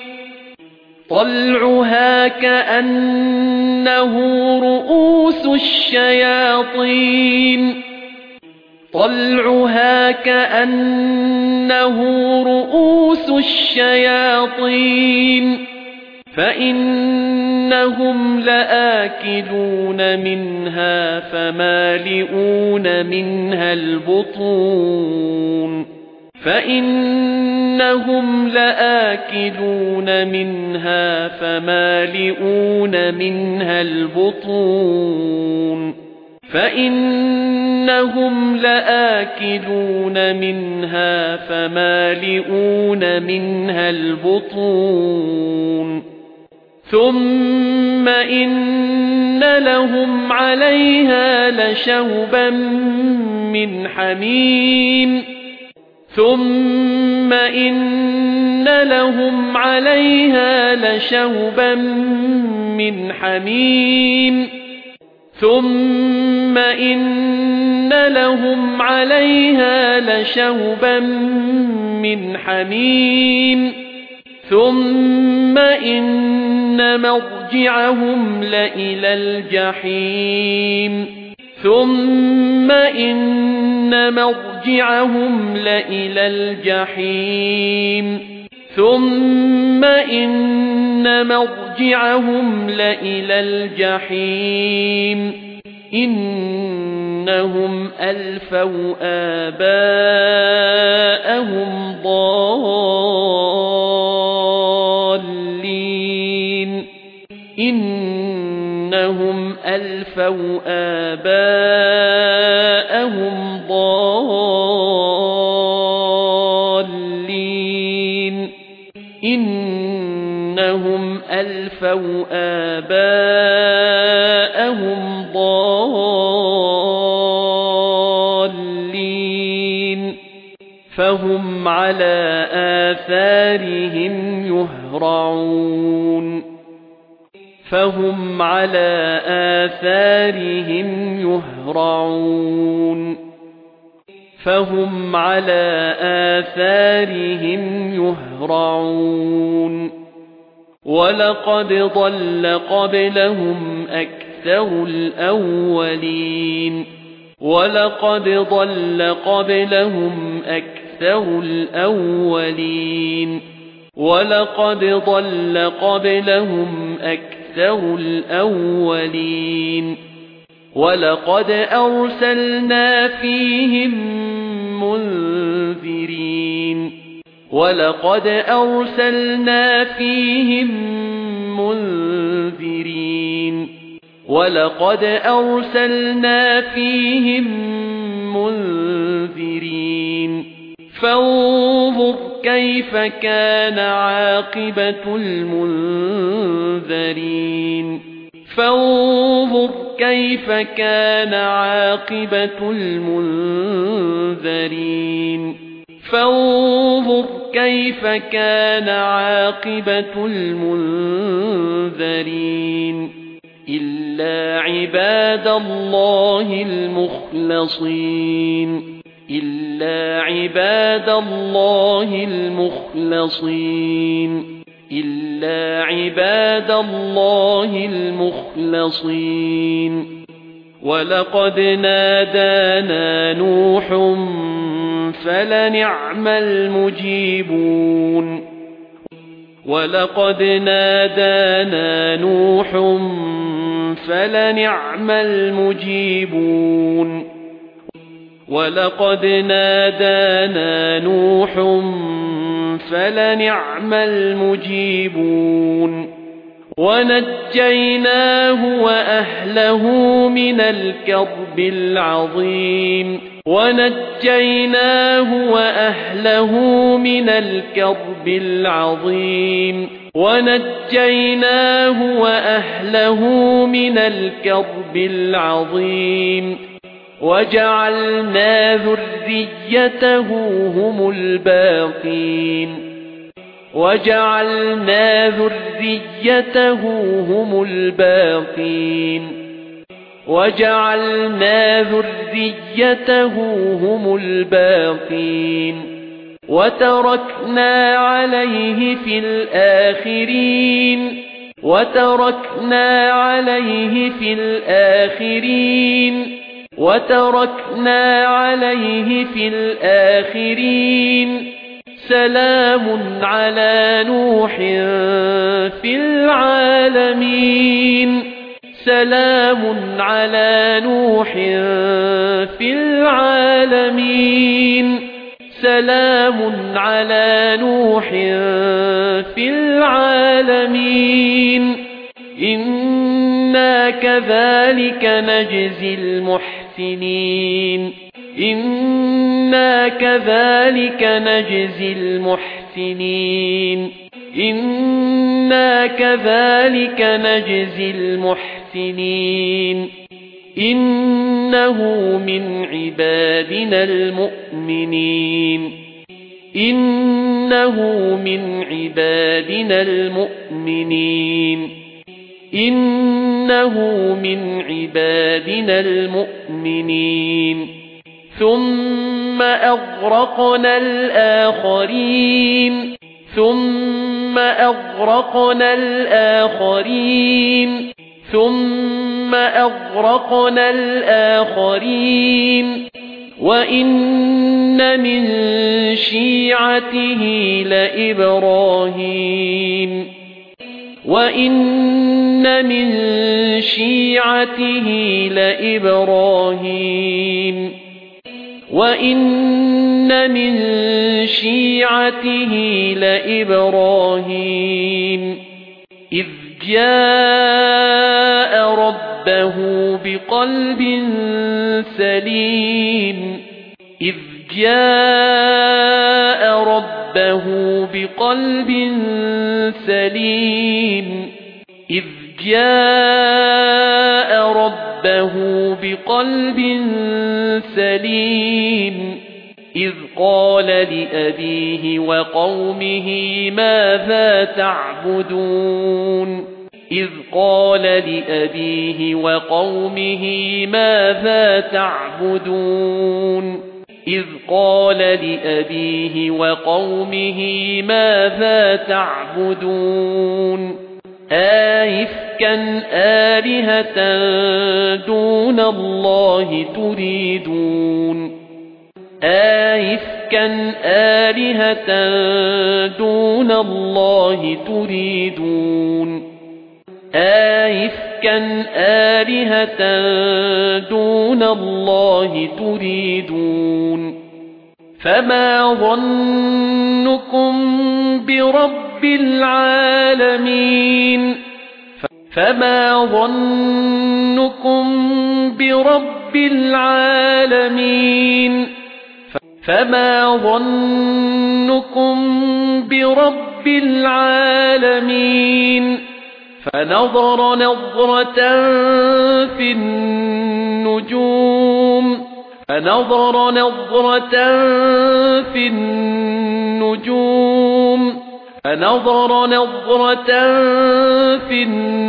طلعها كأنه رؤوس الشياطين طلعها كأنه رؤوس الشياطين فإنهم لآكلون منها فمالئون منها البطون فإنهم لآكلون منها فمالئون منها البطون فإنهم لآكلون منها فمالئون منها البطون ثم إن لهم عليها لشوبا من حميم ثم إن لهم عليها لشوبا من حميم ثم إن لهم عليها لشوبا من حميم ثم إن مرجعهم لإلى الجحيم ثم إن مرجعهم لإلى الجحيم ثم إن مرجعهم لإلى الجحيم إنهم ألفوا آباءهم ضالين إنهم ألفوا آباءهم ضالين إنهم ألفوا آباءهم ضالين فهم على آثارهم يهرعون فهم على آثارهم يهرعون فهم على آثارهم يهرعون ولقد ضل قبلهم أكثر الأولين ولقد ضل قبلهم أكثر الأولين ولقد ضل قبلهم أكثر الأولين ولقد أرسلنا فيهم منذرين ولقد أرسلنا فيهم منذرين ولقد أرسلنا فيهم منذرين فانظر كيف كان عاقبة المنذرين فانظر كيف كان عاقبة المنذرين فانظر كيف كان عاقبة المنذرين إلا عباد الله المخلصين إلا عباد الله المخلصين إلا عباد الله المخلصين ولقد نادانا نوح فلنعم المجيبون ولقد نادانا نوح فلنعم المجيبون ولقد نادانا نوح فلنعم المجيبون ونجيناه وأهله من الكرب العظيم ونجيناه وأهله من الكرب العظيم ونجيناه وأهله من الكرب العظيم وجعلنا ذريته هم الباقين وجعلنا ذريته هم الباقين وجعلنا ذريته هم الباقين وتركنا عليه في الآخرين وتركنا عليه في الآخرين وتركنا عليه في الآخرين سلام على نوح في العالمين سلام على نوح في العالمين سلام على نوح في العالمين إنا كذلك نجزي المحسنين إنا كذلك نجزي المحسنين إنا كذلك نجزي المحسنين إنه من عبادنا المؤمنين إنه من عبادنا المؤمنين إنه من عبادنا المؤمنين ثم أغرقنا الآخرين ثم أغرقنا الآخرين ثم أغرقنا الآخرين وإن من شيعته لإبراهيم وإن من شيعته لإبراهيم وإن من شيعته لإبراهيم إذ جاء ربه بقلب سليم إذ جاء ربه بقلب سليم إذ جاء ربه بقلب سليم إذ قال لأبيه وقومه ماذا تعبدون إذ قال لأبيه وقومه ماذا تعبدون إذ قال لأبيه وقومه ماذا تعبدون أئفكا آلهة دون الله تريدون أئفكا آلهة دون الله تريدون أئفكا آلهة دون الله تريدون فما ظنكم برب العالمين فما ظنكم برب العالمين فما ظنكم برب العالمين فنظر نظرة في النجوم فنظر نظرة في النجوم فنظر نظرة في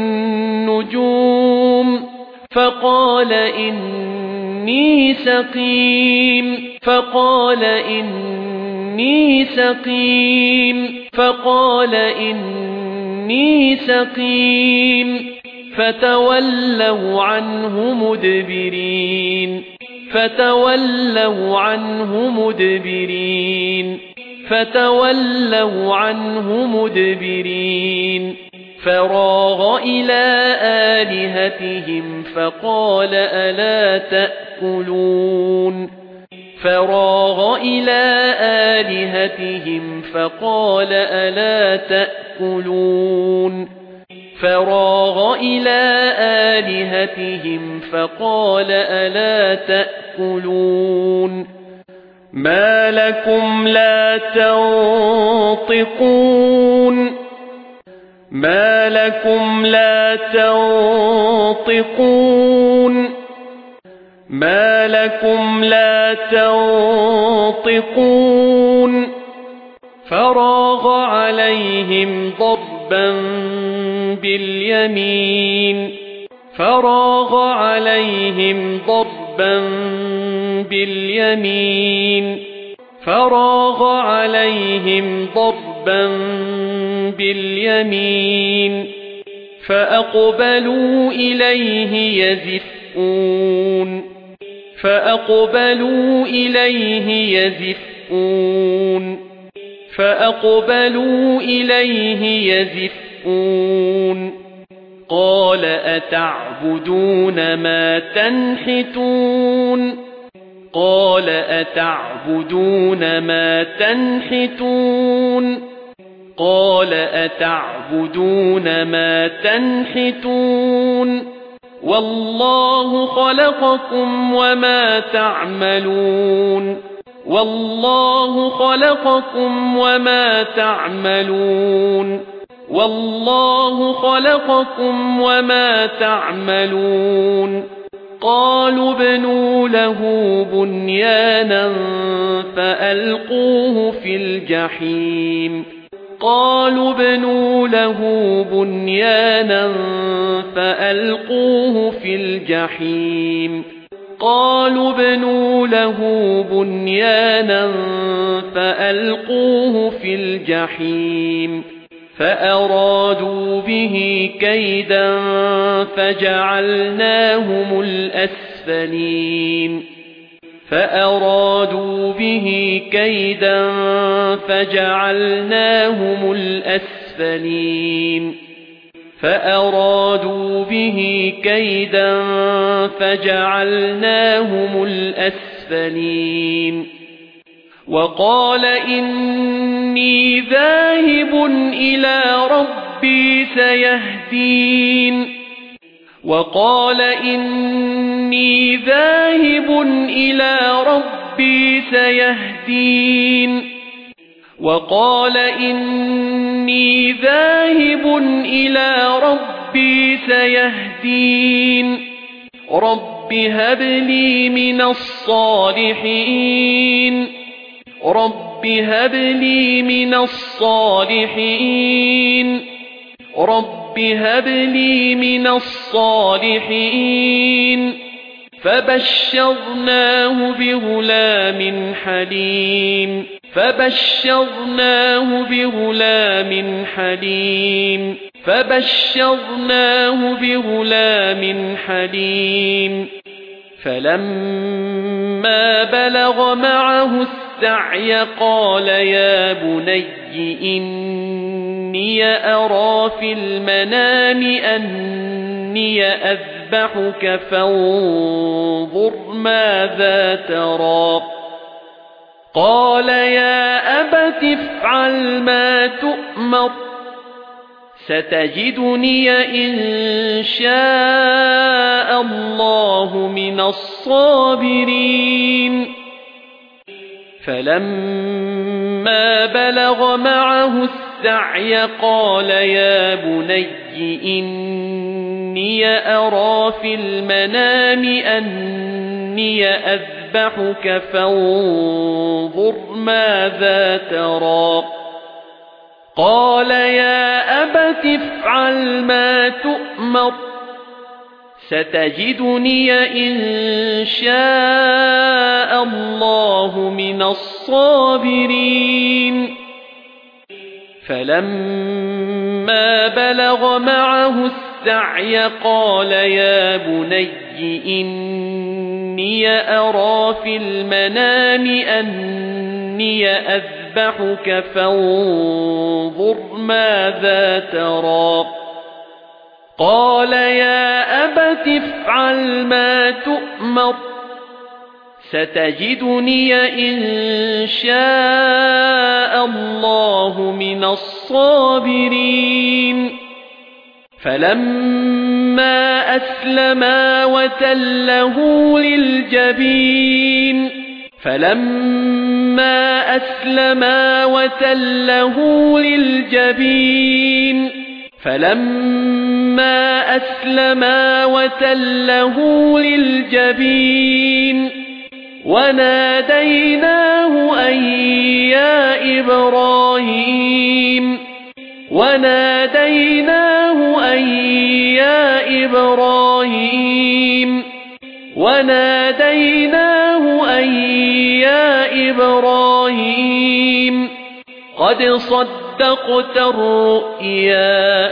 النجوم فقال إني سقيم فقال إني سقيم فقال إني سقيم فتولوا عنه مدبرين فتولوا عنه مدبرين فتولوا عنه مدبرين فراغ إلى آلهتهم فقال ألا تأكلون فراغ إلى آلهتهم فقال ألا تأكلون فراغ إلى آلهتهم فقال ألا تأكلون ما لكم لا تنطقون ما لكم لا تنطقون ما لكم لا تنطقون فراغ عليهم ضربا باليمين فراغ عليهم ضربا باليمين فراغ عليهم ضربا باليمين فأقبلوا إليه يزفون فأقبلوا إليه يزفون فأقبلوا إليه يزفون قال أتعبدون ما تنحتون قال أتعبدون ما تنحتون قال أتعبدون ما تنحتون والله خلقكم وما تعملون والله خلقكم وما تعملون والله خلقكم وما تعملون قالوا ابنوا له بنيانا فألقوه في الجحيم قالوا ابنوا له بنيانا فألقوه في الجحيم قالوا ابنوا له بنيانا فألقوه في الجحيم فأرادوا به كيدا فجعلناهم الأسفلين فأرادوا به كيدا فجعلناهم الأسفلين فأرادوا به كيدا فجعلناهم الأسفلين وقال إني ذاهب إلى ربي سيهدين وقال إني ذاهب إلى ربي سيهدين وقال إني ذاهب إلى ربي سيهدين رب هب لي من الصالحين رب هب لي من الصالحين رب هب لي من الصالحين فبشرناه بغلام حليم فبشرناه بغلام حليم فبشرناه بغلام حليم فلما بلغ معه السعي قال يا بني إني أرى في المنام أني أذبحك فانظر ماذا ترى قال يا أبت افعل ما تؤمر ستجدني إن شاء الله من الصابرين فلما بلغ معه السعي قال يا بني إني أرى في المنام أني أذبحك فانظر ماذا ترى قال يا أبت افعل ما تؤمر ستجدني إن شاء الله من الصابرين فلما بلغ معه السعي قال يا بني إني أرى في المنام أني أذبحك فانظر ماذا ترى قال يا أبت افعل ما تؤمر ستجدني إن شاء الله من الصابرين فلما أسلما وتله للجبين فلما أسلما وتله للجبين فلما أسلما وتله للجبين وناديناه أن يا إبراهيم وناديناه أن يا إبراهيم وناديناه أن يا إبراهيم قد صدقت الرؤيا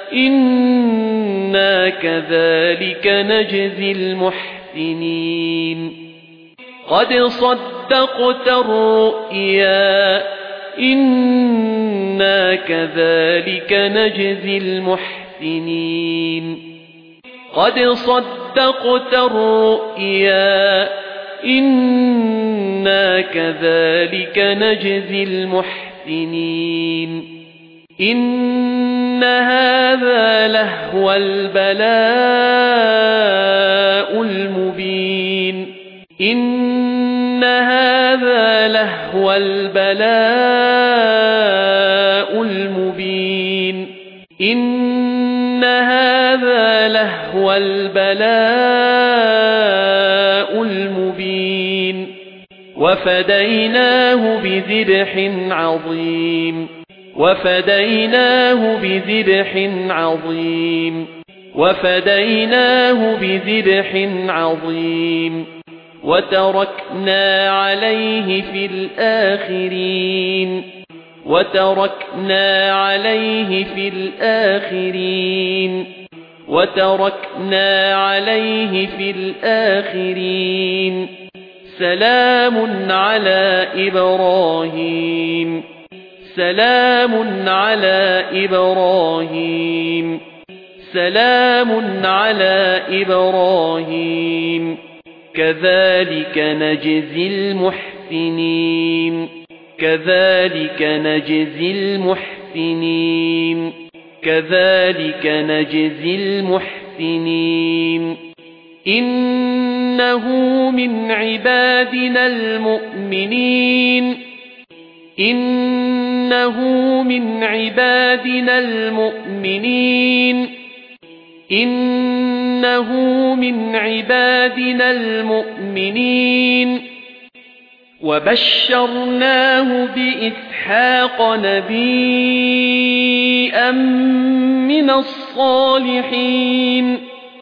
إنا كذلك نجزي المحسنين قد صدقت الرؤيا إنا كذلك نجزي المحسنين قد صدقت الرؤيا إنا كذلك نجزي المحسنين إن هذا لهو البلاء المبين إن هذا لهو البلاء المبين إن هذا لهو البلاء المبين وفديناه بذبح عظيم وفديناه بذبح عظيم وفديناه بذبح عظيم وتركنا عليه في الآخرين وتركنا عليه في الآخرين وتركنا عليه في الآخرين سلام على إبراهيم سلام على إبراهيم سلام على إبراهيم كذلك نجزي المحسنين كذلك نجزي المحسنين كذلك نجزي المحسنين إنه من عبادنا المؤمنين إنه من عبادنا المؤمنين إنه من عبادنا المؤمنين وبشرناه بإسحاق نبيا من الصالحين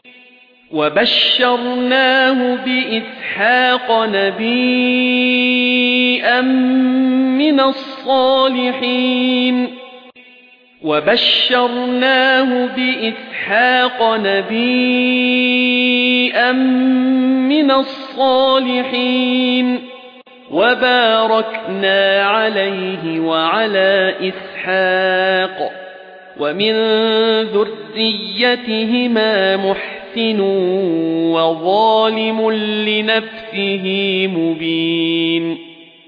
وبشرناه بإسحاق نبيا من الصالحين وبشرناه بإسحاق نبيا من الصالحين وباركنا عليه وعلى إسحاق ومن ذريتهما محسن وظالم لنفسه مبين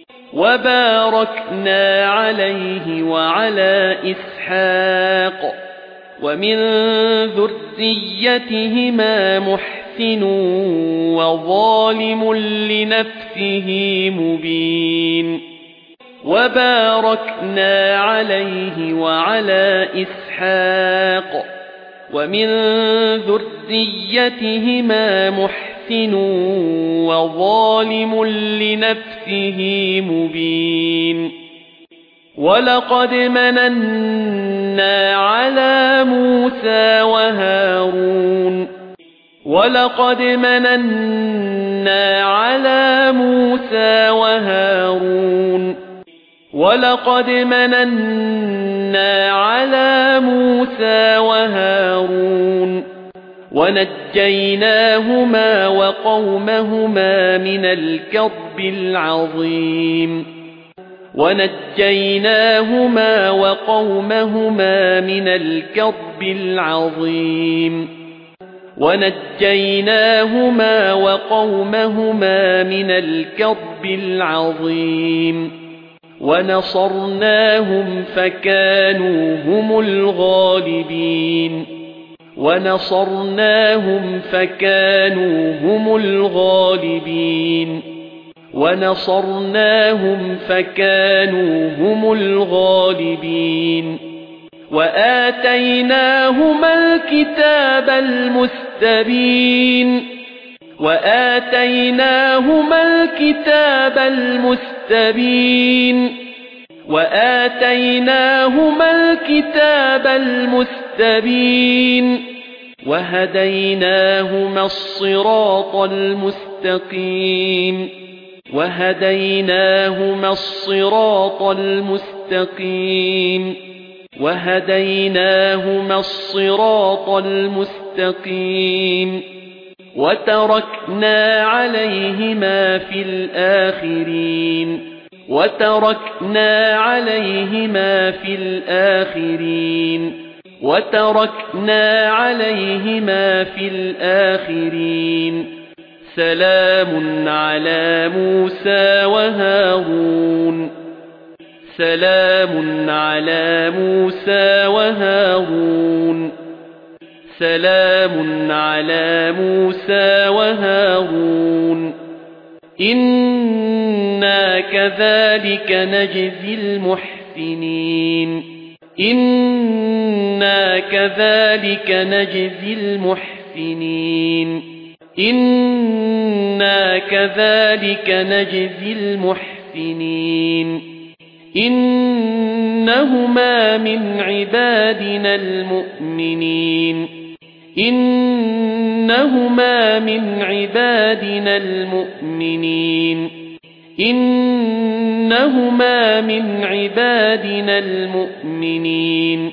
وباركنا عليه وعلى إسحاق ومن ذريتهما محسن وظالم لنفسه مبين وباركنا عليه وعلى إسحاق ومن ذريتهما محسن وظالم لنفسه مبين ولقد مننا على موسى وهارون ولقد مننا على موسى وهارون ولقد مننا على موسى وهارون ونجيناهما وقومهما من الكرب العظيم ونجيناهما وقومهما من الكرب العظيم ونجيناهما وقومهما من الكرب العظيم ونصرناهم فكانوا هم الغالبين ونصرناهم فكانوا هم الغالبين ونصرناهم فكانوا هم الغالبين وآتيناهما الكتاب المستبين وآتيناهما الكتاب المستبين وآتيناهما الكتاب المستبين وهديناهما الصراط المستقيم وهديناهما الصراط المستقيم وهديناهما الصراط المستقيم وتركنا عليهما في الآخرين وتركنا عليهما في الآخرين وتركنا عليهما في الآخرين سلام على موسى وهارون سلام على موسى وهارون سلام على موسى وهارون إنا كذلك نجزي المحسنين إنا كذلك نجزي المحسنين إنا كذلك نجزي المحسنين إنهما من عبادنا المؤمنين إنهما من عبادنا المؤمنين إنهما من عبادنا المؤمنين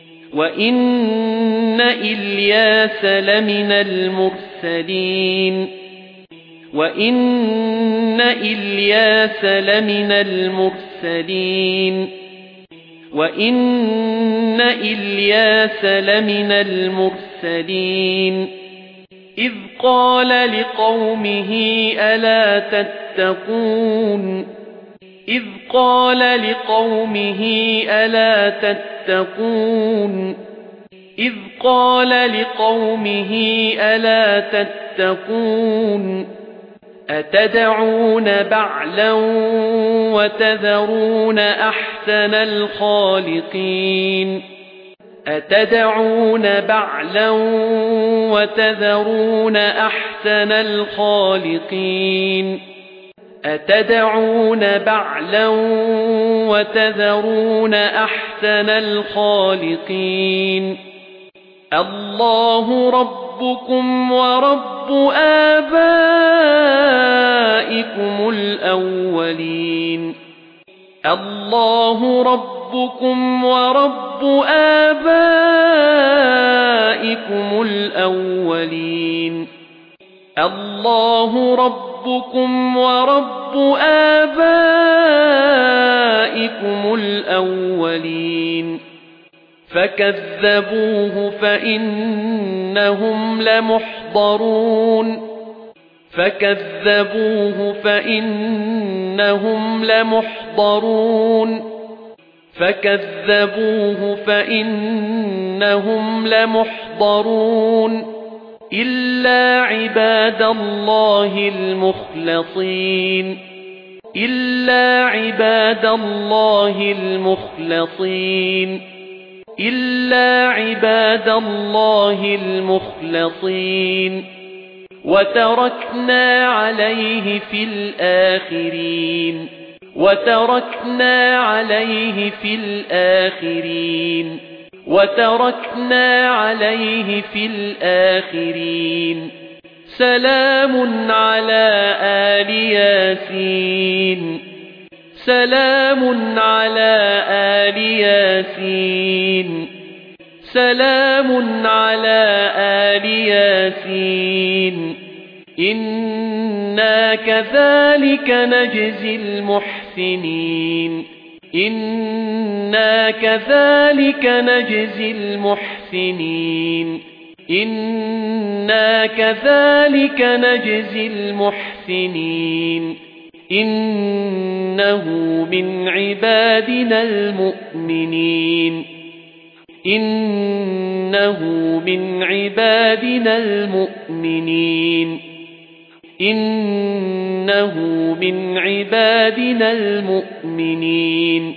وإن إلياس لمن المرسلين وإن إلياس لمن المرسلين وإن إلياس لمن المرسلين إذ قال لقومه ألا تتقون إذ قال لقومه ألا تتقون إذ قال لقومه ألا تتقون أتدعون بعلا وتذرون أحسن الخالقين أتدعون بعلا وتذرون أحسن الخالقين أتدعون بعلا وتذرون أحسن الخالقين الله ربكم ورب آبائكم الأولين الله ربكم ورب آبائكم الأولين الله ربكم ورب آبائكم الأولين فكذبوه فإنهم لمحضرون فكذبوه فإنهم لمحضرون فكذبوه فإنهم لمحضرون إلا عباد الله المخلصين إلا عباد الله المخلصين إلا عباد الله المخلصين وتركنا عليه في الآخرين وتركنا عليه في الآخرين وتركنا عليه في الآخرين سلام على آل ياسين سلام على آل ياسين سلام على آل ياسين إنا كذلك نجزي المحسنين إنا كذلك نجزي المحسنين إنا كذلك نجزي المحسنين إنه من عبادنا المؤمنين إنه من عبادنا المؤمنين إنه من عبادنا المؤمنين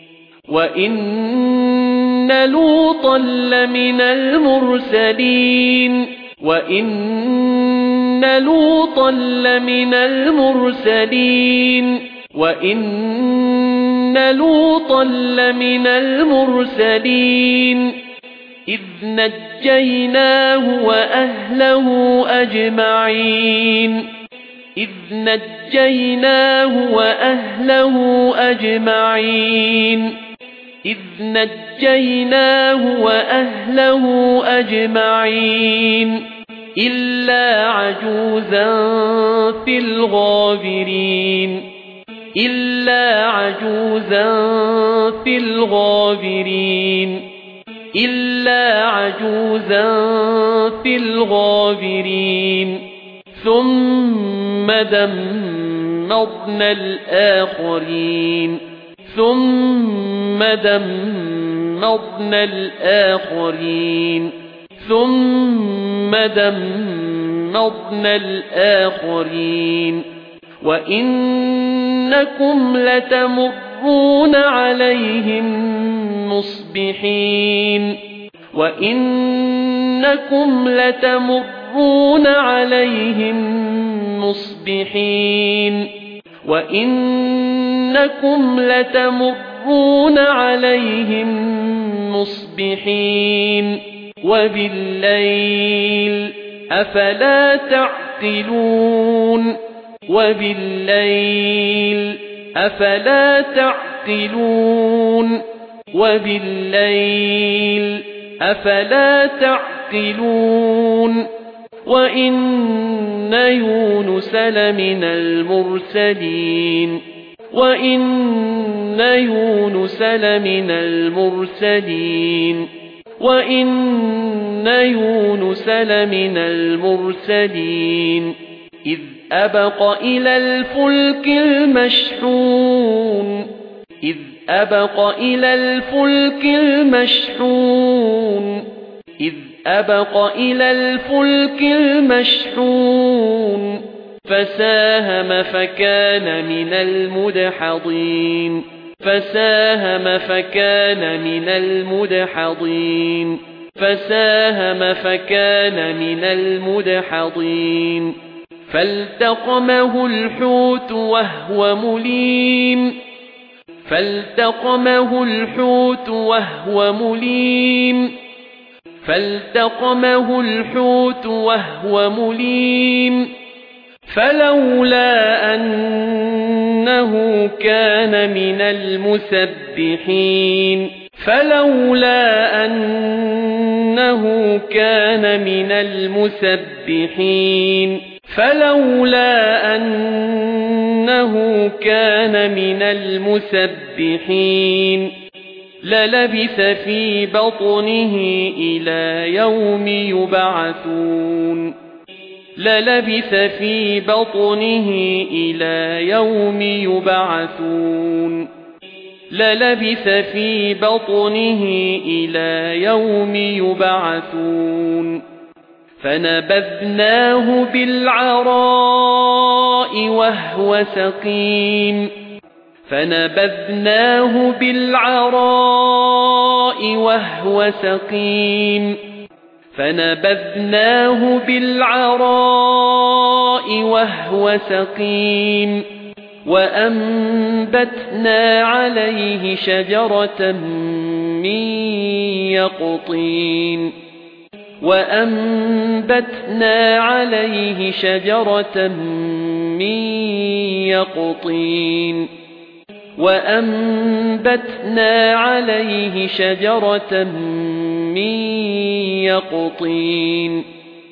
وإن لوطا لمن المرسلين وإن لوطا لمن المرسلين وإن لوطا لمن المرسلين إذ نجيناه وأهله أجمعين إذ نجيناه وأهله أجمعين إذ نجيناه وأهله أجمعين إلا عجوزا في الغابرين إلا عجوزا في الغابرين إلا عجوزا في الغابرين ثم دمرنا الآخرين ثم دمرنا الآخرين ثم دمرنا الآخرين وإنكم لتمرون عليهم مصبحين وإنكم لتمرون عليهم مصبحين وإنكم لتمرون عليهم مصبحين وبالليل أفلا تعقلون وبالليل أفلا تعقلون وبالليل أفلا تعقلون وإن يونس لمن المرسلين وإن يونس لمن المرسلين وإن يونس لمن المرسلين إذ أبق إلى الفلك المشحون إذ أبق إلى الفلك المشحون إذ أبق إلى الفلك المشحون فساهم فكان من المدحضين فساهم فكان من المدحضين فساهم فكان من المدحضين فالتقمه الحوت وهو مليم فالتقمه الحوت وهو مليم فالتقمه الحوت وهو مليم فلولا أنه كان من المسبحين فلولا أنه كان من المسبحين فلولا أنه كان من المسبحين للبث في بطنه إلى يوم يبعثون للبث في بطنه إلى يوم يبعثون للبث في بطنه إلى يوم يبعثون فنبذناه بالعراء وهو سقيم فنبذناه بالعراء وهو سقيم فنبذناه بالعراء وهو سقيم وأنبتنا عليه شجرة من يقطين وأنبتنا عليه شجرة من يقطين وأنبتنا عليه شجرة من يقطين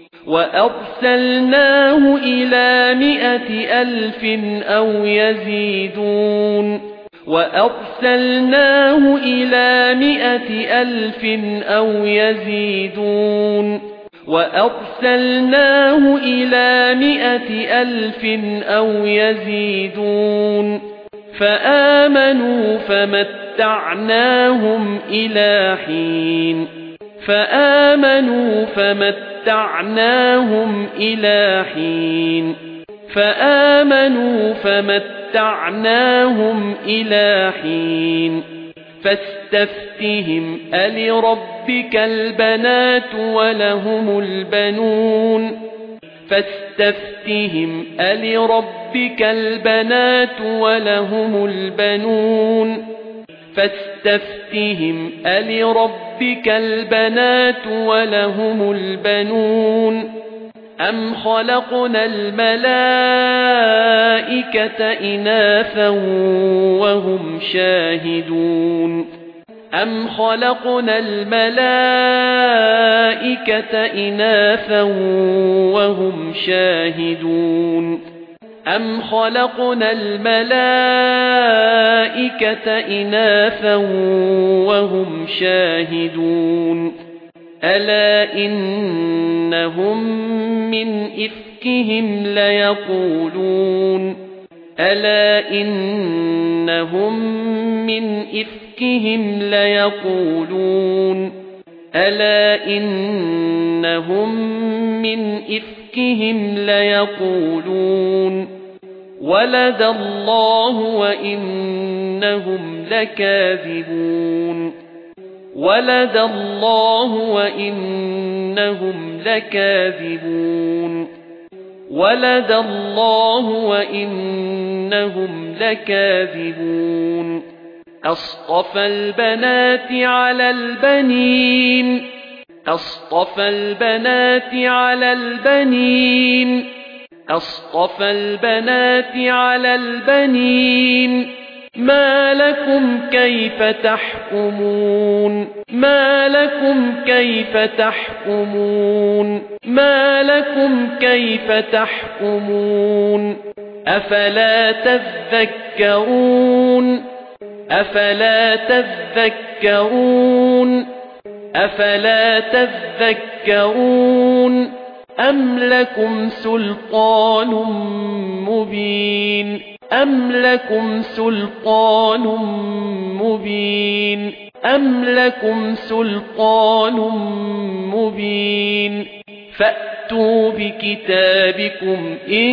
وأرسلناه إلى 100,000 أو يزيدون وأرسلناه إلى 100,000 أو يزيدون وأرسلناه إلى 100,000 أو يزيدون فآمنوا فمتعناهم إلى حين فآمنوا فمتعناهم إلى حين فآمنوا فمتعناهم إلى حين فاستفتهم ألربك البنات ولهم البنون فاستفتهم ألربك البنات ولهم البنون فاستفتهم ألربك البنات ولهم البنون أم خلقنا الملائكة إناثا وهم شاهدون أم خلقنا الملائكة إناثا وهم شاهدون أم خلقنا الملائكة إناثا وهم شاهدون ألا إنهم من إفكهم ليقولون ألا إنهم من إفكهم ليقولون ألا إنهم من إفكهم ليقولون ولد الله وإنهم لكاذبون ولد الله وإنهم لكاذبون ولد الله وإنهم لكاذبون أصطفى البنات على البنين أصطفى البنات على البنين أصطفى البنات على البنين ما لكم كيف تحكمون ما لكم كيف تحكمون ما لكم كيف تحكمون أفلا تذكرون أفلا تذكرون أفلا تذكرون أم لكم سلطان مبين أم لكم سلطان مبين أم لكم سلطان مبين فأتوا بكتابكم إن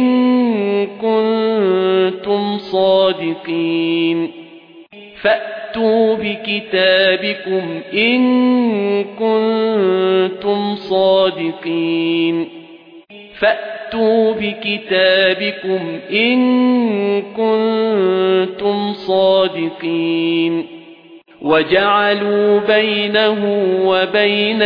كنتم صادقين فأتوا بكتابكم إن كنتم صادقين فَأْتُوا بِكِتَابِكُمْ إِن كُنتُمْ صَادِقِينَ وَجَعَلُوا بَيْنَهُ وَبَيْنَ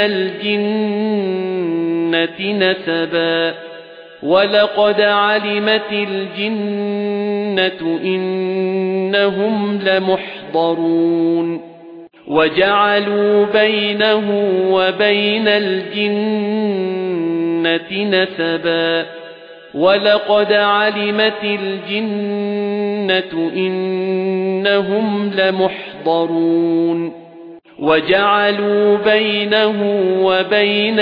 الْجِنَّةِ نَسَبًا وَلَقَدْ عَلِمَتِ الْجِنَّةُ إِنَّهُمْ لَمُحْضَرُونَ وَجَعَلُوا بَيْنَهُ وَبَيْنَ الْجِنَّةِ نَسَبًا وَلَقَدْ عَلِمَتِ الْجِنَّةُ إِنَّهُمْ لَمُحْضَرُونَ وَجَعَلُوا بَيْنَهُ وَبَيْنَ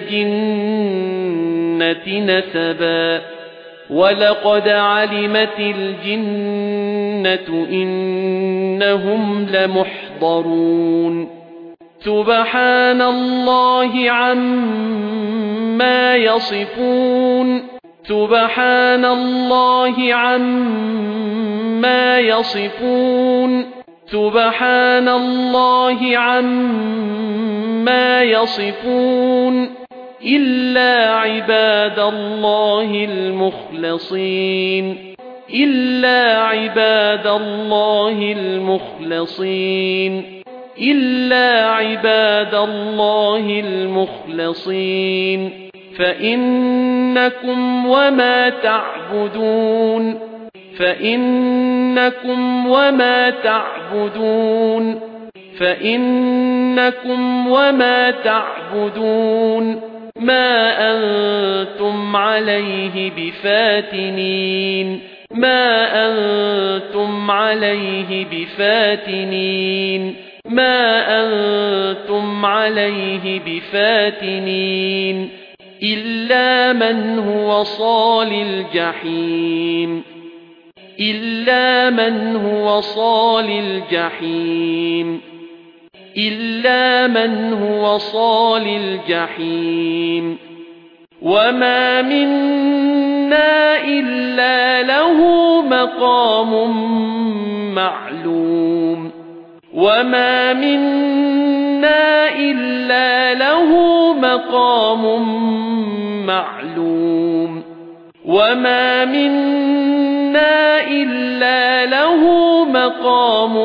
الْجِنَّةِ نَسَبًا وَلَقَدْ عَلِمَتِ الْجِنَّةُ إِنَّهُمْ لَمُحْضَرُونَ سُبْحَانَ اللَّهِ عَمَّا يَصِفُونَ سُبْحَانَ اللَّهِ عَمَّا يَصِفُونَ سُبْحَانَ اللَّهِ عَمَّا يَصِفُونَ إِلَّا عِبَادَ اللَّهِ الْمُخْلَصِينَ إِلَّا عِبَادَ اللَّهِ الْمُخْلَصِينَ إِلَّا عِبَادَ اللَّهِ الْمُخْلَصِينَ فَإِنَّكُمْ وَمَا تَعْبُدُونَ فَإِنَّكُمْ وَمَا تَعْبُدُونَ فَإِنَّكُمْ وَمَا تَعْبُدُونَ مَا أَنْتُمْ عَلَيْهِ بِفَاتِنِينَ مَا أَنْتُمْ عَلَيْهِ بِفَاتِنِينَ مَا أَنْتُمْ عَلَيْهِ بِفَاتِنِينَ إِلَّا مَنْ هُوَ صَالِ الْجَحِيمِ إِلَّا مَنْ هُوَ صَالِ الْجَحِيمِ إِلَّا مَنْ هُوَ صَالِ الْجَحِيمِ وَمَا مِنَّا إِلَّا لَهُ مَقَامٌ مَّعْلُومٌ وَمَا مِنَّا إِلَّا لَهُ مَقَامٌ مَّعْلُومٌ وَمَا مِنَّا إِلَّا لَهُ مَقَامٌ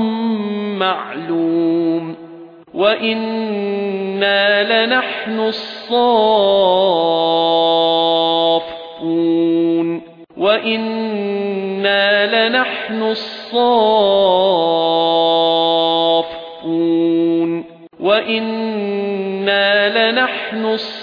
مَّعْلُومٌ وَإِنَّا لَنَحْنُ الصَّافُّونَ وَإِنَّا لَنَحْنُ الصَّافُّونَ وَإِنَّا لَنَحْنُ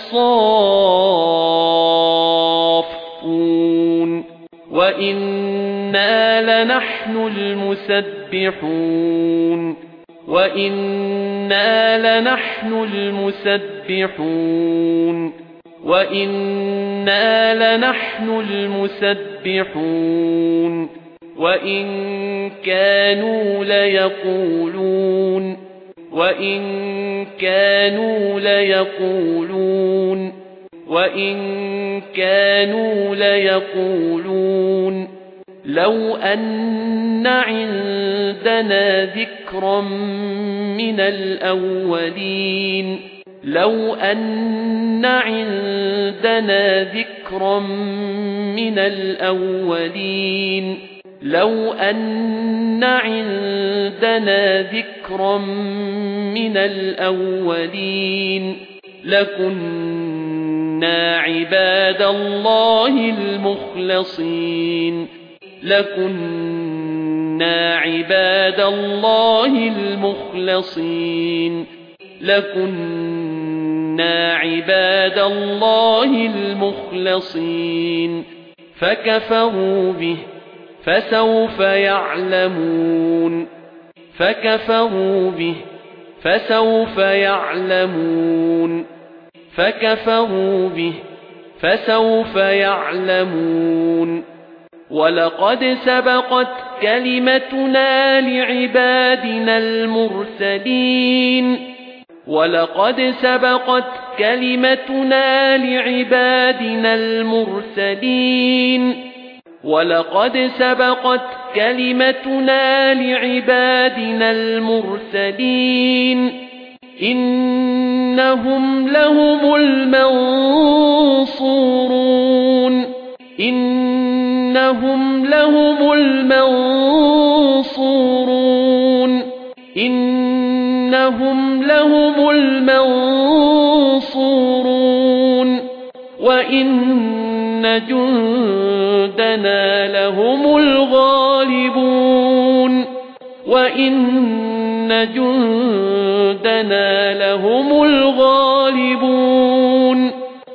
الصَّافُّونَ وَإِنَّا لَنَحْنُ الْمُسَبِّحُونَ وَإِنَّا لَنَحْنُ الْمُسَبِّحُونَ وَإِنَّا لَنَحْنُ الْمُسَبِّحُونَ وَإِن كَانُوا لَيَقُولُونَ وَإِن كَانُوا لَيَقُولُونَ وَإِن كَانُوا لَيَقُولُونَ لَوْ أَنَّ عِندَنَا ذِكْرًا مِنَ الْأَوَّلِينَ لَوْ أَنَّ عِندَنَا ذِكْرًا مِنَ الْأَوَّلِينَ لَوْ أَنَّ عِندَنَا ذِكْرًا مِنَ الْأَوَّلِينَ لَكُنَّا عِبَادَ اللَّهِ الْمُخْلَصِينَ لَكُنَّا عِبَادَ اللَّهِ الْمُخْلَصِينَ لَكُنَّا عِبَادَ اللَّهِ الْمُخْلَصِينَ فَكَفَرُوا بِهِ فَسَوْفَ يَعْلَمُونَ فَكَفَرُوا بِهِ فَسَوْفَ يَعْلَمُونَ فَكَفَرُوا بِهِ فَسَوْفَ يَعْلَمُونَ وَلَقَدْ سَبَقَتْ كَلِمَتُنَا لِعِبَادِنَا الْمُرْسَلِينَ وَلَقَدْ سَبَقَتْ كَلِمَتُنَا لِعِبَادِنَا الْمُرْسَلِينَ وَلَقَدْ سَبَقَتْ كَلِمَتُنَا لِعِبَادِنَا الْمُرْسَلِينَ إِنَّهُمْ لَهُمُ الْمَنصُورُونَ إنهم لهم المنصورون إنهم لهم المنصورون وإن جندنا لهم الغالبون وإن جندنا لهم الغالبون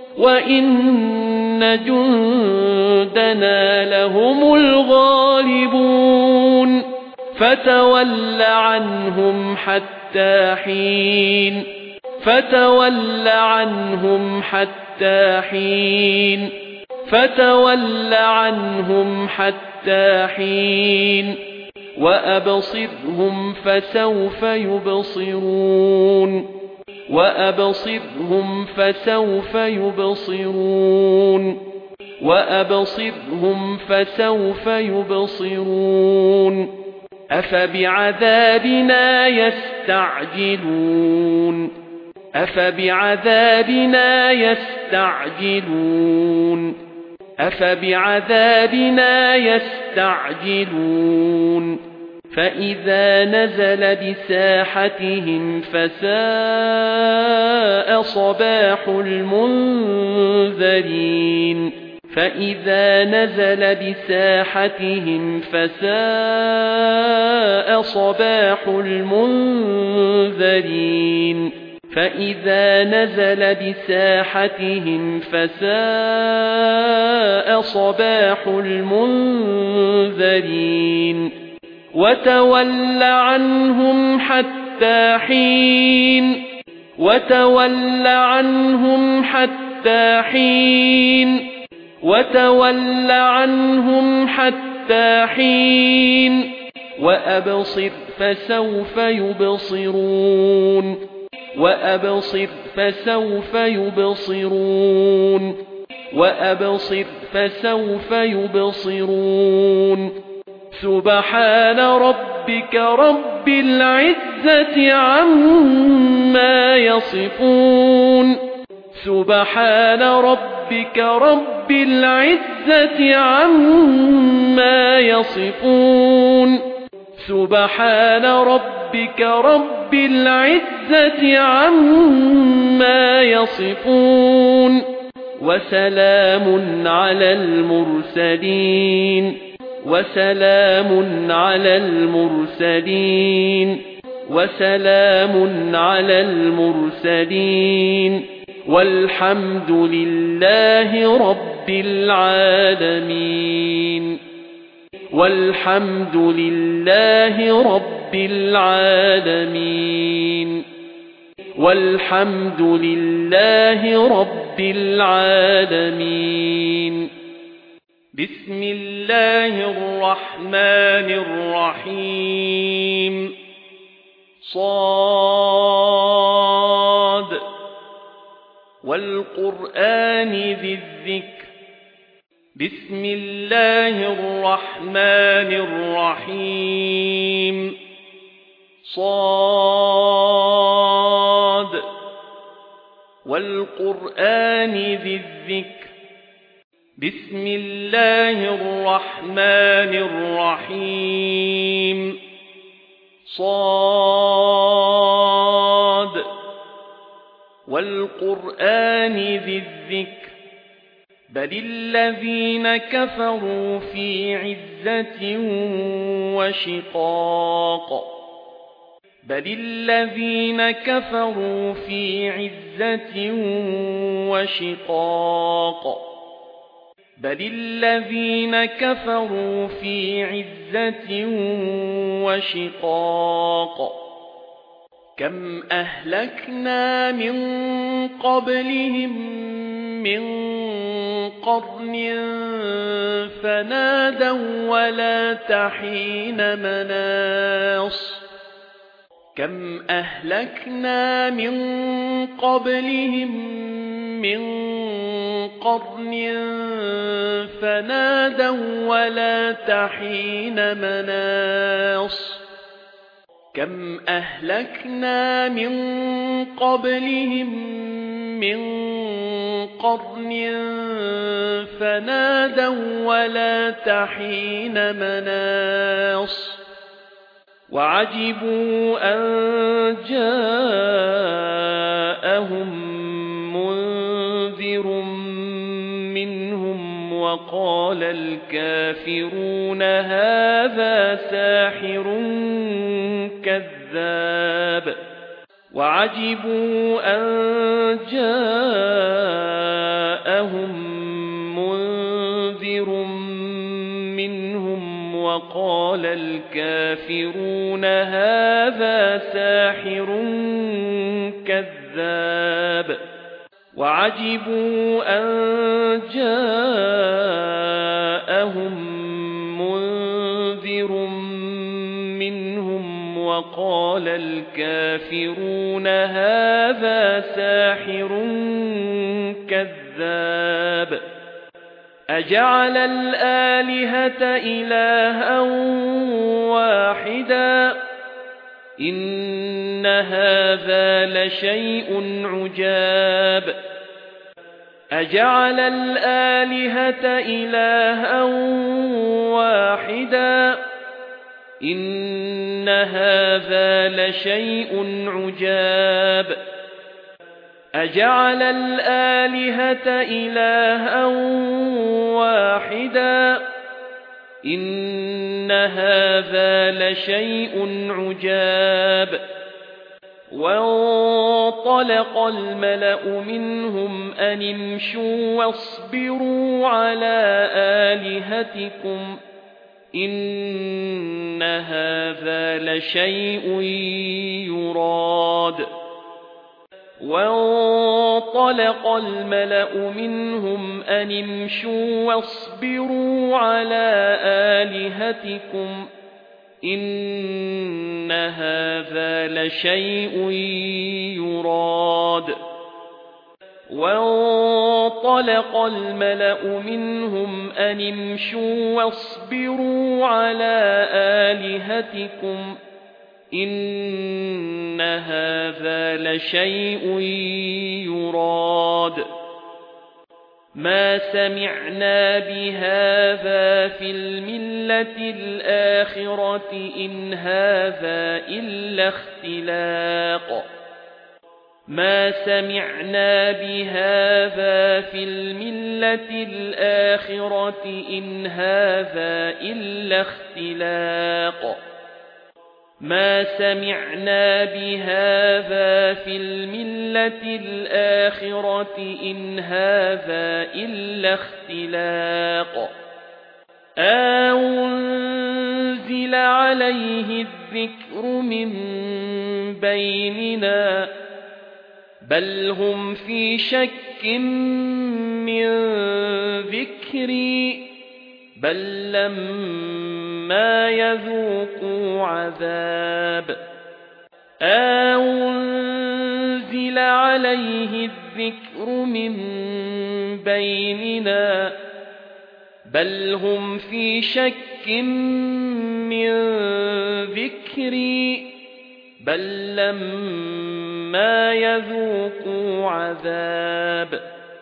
وإن جندنا لهم الغالبون فتول عنهم حتى حين فتول عنهم حتى حين فتول عنهم حتى حين وأبصرهم فسوف يبصرون وأبصرهم فسوف يبصرون وأبصرهم فسوف يبصرون أفبعذابنا يستعجلون أفبعذابنا يستعجلون أفبعذابنا يستعجلون فإذا نزل بساحتهم فساء صباح المنذرين فإذا نزل بساحتهم فساء صباح المنذرين فإذا نزل بساحتهم فساء صباح المنذرين وتول عنهم حتى حين وتول عنهم حتى حين وتول عنهم حتى حين وأبصر فسوف يبصرون وأبصر فسوف يبصرون وأبصر فسوف يبصرون سبحان ربك رب العزة عما يصفون سبحان ربك رب العزة عما يصفون سبحان ربك رب العزة عما يصفون وسلام على المرسلين وسلام على المرسلين وسلام على المرسلين والحمد لله رب العالمين والحمد لله رب العالمين والحمد لله رب العالمين بسم الله الرحمن الرحيم صاد والقرآن ذي الذكر بسم الله الرحمن الرحيم صاد والقرآن ذي الذكر بسم الله الرحمن الرحيم صاد والقرآن ذي الذكر بل الذين كفروا في عزة وشقاق بل الذين كفروا في عزة وشقاق بل الذين كفروا في عزة وشقاق كم أهلكنا من قبلهم من قرن فنادوا ولا تحين مناص كم أهلكنا من قبلهم من قرن فنادوا ولا تحين مناص كم أهلكنا من قبلهم من قرن فنادوا ولا حين مناص وعجبوا أن جاءهم منذر منهم وقال الكافرون هذا ساحر كذاب وعجبوا أن جاءهم منذر منهم وقال الكافرون هذا ساحر كذاب وعجبوا أن جاءهم منذر منهم وقال الكافرون هذا ساحر كذاب أجعل الآلهة إلها واحدا إن هذا لشيء عجاب أجعل الآلهة إلها واحدا إن هذا لشيء عجاب أجعل الآلهة إلها واحدا إن هذا لشيء عجاب وانطلق الملأ منهم أن امشوا واصبروا على آلهتكم إن هذا لشيء يراد وانطلق الملأ منهم أن امشوا واصبروا على آلهتكم إن هذا لشيء يراد وانطلق الملأ منهم أن امشوا واصبروا على آلهتكم إن هذا لشيء يراد ما سمعنا بهذا في الملة الآخرة إن هذا إلا اختلاق ما سمعنا بهذا في الملة الآخرة إن هذا إلا اختلاق ما سمعنا بهذا في الملة الآخرة إن هذا إلا اختلاق أنزل عليه الذكر من بيننا بل هم في شك من ذكري بل لما يذوقوا عذاب أنزل عليه الذكر من بيننا بل هم في شك من ذكري بل لما يذوقوا عذاب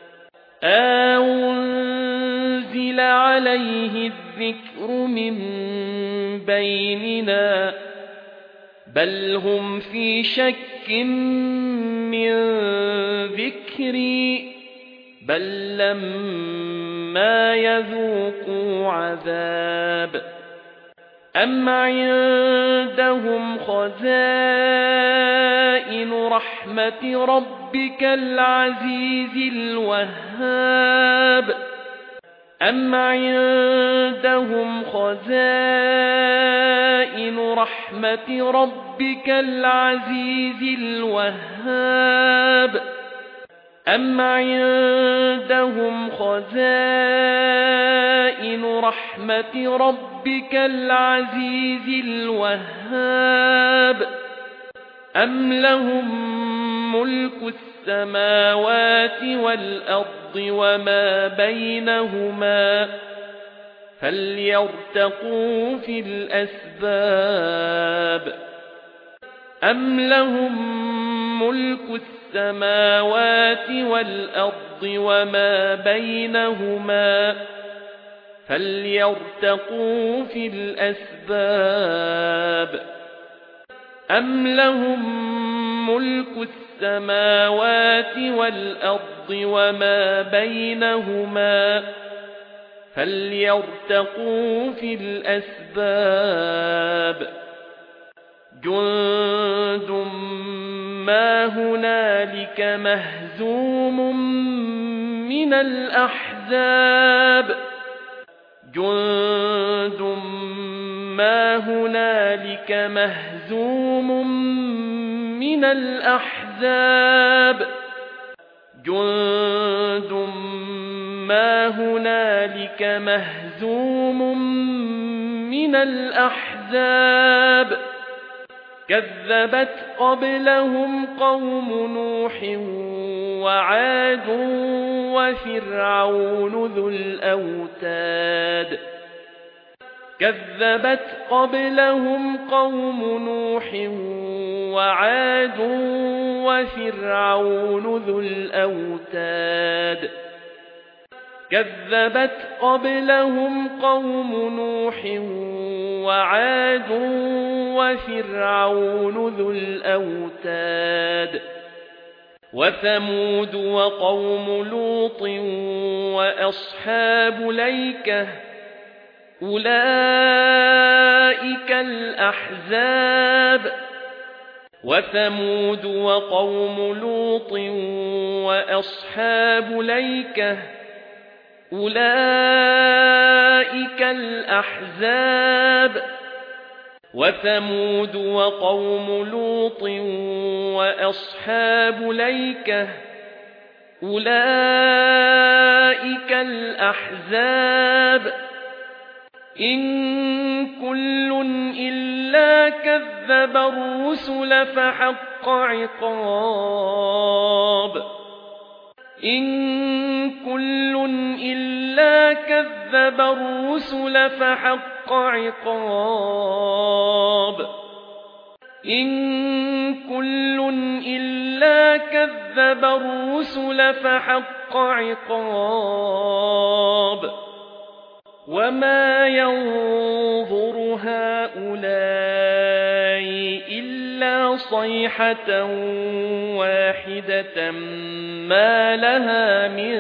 أنزل عليه الذكر من بيننا بل هم في شك من ذكري بل لما يذوقوا عذاب أم عندهم خزائن رحمة ربك العزيز الوهاب أم عندهم خزائن رحمة ربك العزيز الوهاب أم عندهم خزائن رحمة ربك العزيز الوهاب أم لهم ملك السماوات والأرض وما بينهما فليرتقوا في الأسباب أم لهم ملك السماوات السماوات والأرض وما بينهما فليرتقوا في الأسباب أم لهم ملك السماوات والأرض وما بينهما فليرتقوا في الأسباب جند ما هنالك مهزوم من الأحزاب جند ما هنالك مهزوم من الأحزاب جند ما هنالك مهزوم من الأحزاب كذبت قبلهم قوم نوح وعاد وفرعون ذو الأوتاد كذبت قبلهم قوم نوح وعاد وفرعون ذو الأوتاد كذبت قبلهم قوم نوح وعاد وفرعون ذو الأوتاد وثمود وقوم لوط وأصحاب الأيكة أولئك الأحزاب وثمود وقوم لوط وأصحاب الأيكة أولئك الأحزاب وثمود وقوم لوط وأصحاب الأيكة أولئك الأحزاب إن كل إلا كذب الرسل فحق عقاب إن كل إلا كذب الرسل فحق عقاب إن كل إلا كذب الرسل فحق عقاب وما ينظر هؤلاء إلا صيحة واحدة ما لها من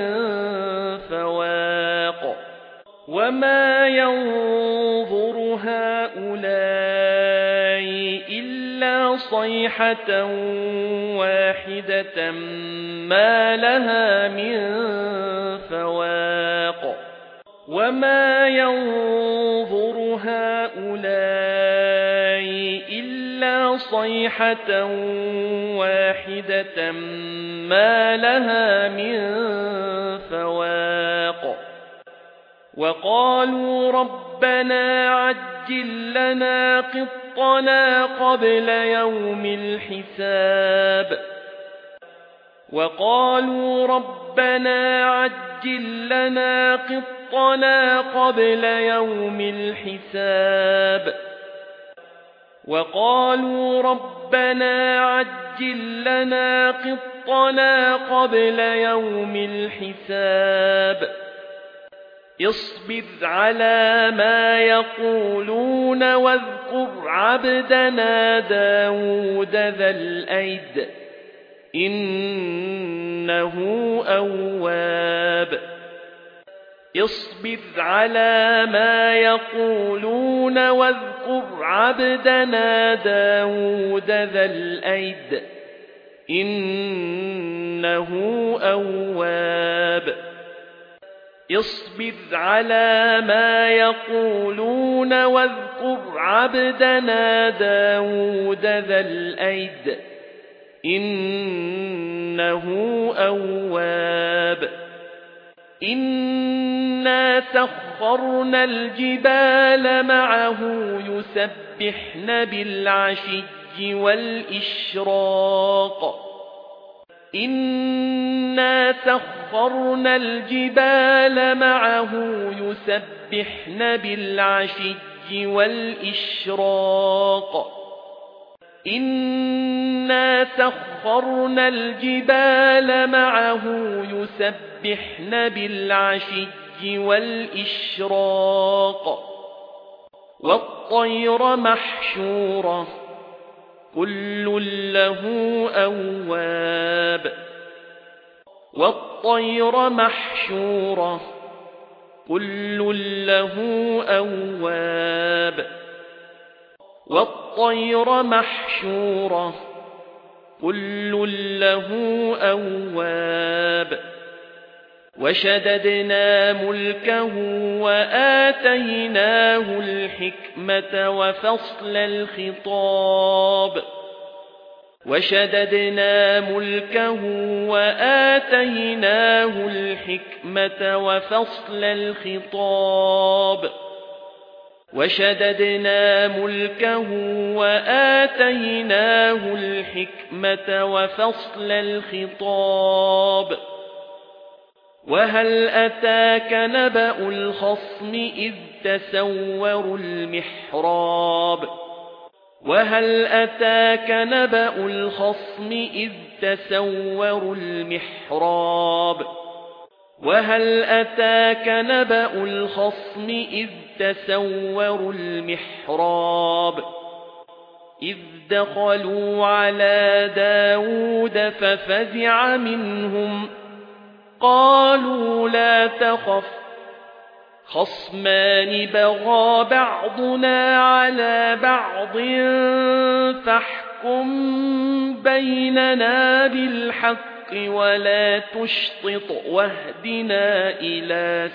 فواق وما ينظر هؤلاء إلا صيحة واحدة ما لها من فواق وما ينظر هؤلاء إلا صيحة واحدة ما لها من فواق وقالوا ربنا عجل لنا قطنا قبل يوم الحساب وقالوا ربنا عجل لنا قطنا قبل يوم الحساب وقالوا ربنا عجل لنا قطنا قبل يوم الحساب اصبر على ما يقولون واذكر عبدنا داود ذا الأيد إنه أواب اصبر على ما يقولون واذكر عبدنا داود ذا الأيد إنه أواب اصبر على ما يقولون واذكر عبدنا داود ذا الأيد إنه أواب إنا سخرنا الجبال معه يسبحن بالعشي والإشراق إنا سخرنا الجبال معه يسبحن بالعشي والإشراق إنا سخرنا الجبال معه يسبحن بالعشي والإشراق والطير محشورة كل له أواب والطير محشورة كل له أواب والطير محشورة كل له أواب وشددنا ملكه وآتيناه الحكمة وفصل الخطاب وشددنا ملكه وآتيناه الحكمة وفصل الخطاب وشددنا ملكه وآتيناه الحكمة وفصل الخطاب وهل أتاك نبأ الخصم إذ تسوروا المحراب وهل أتاك نبأ الخصم إذ تسوروا المحراب وهل أتاك نبأ الخصم إذ تسوروا المحراب إذ دخلوا على داود ففزع منهم قالوا لا تخف خصمان بغى بعضنا على بعض فاحكم بيننا بالحق ولا تشطط واهدنا إلى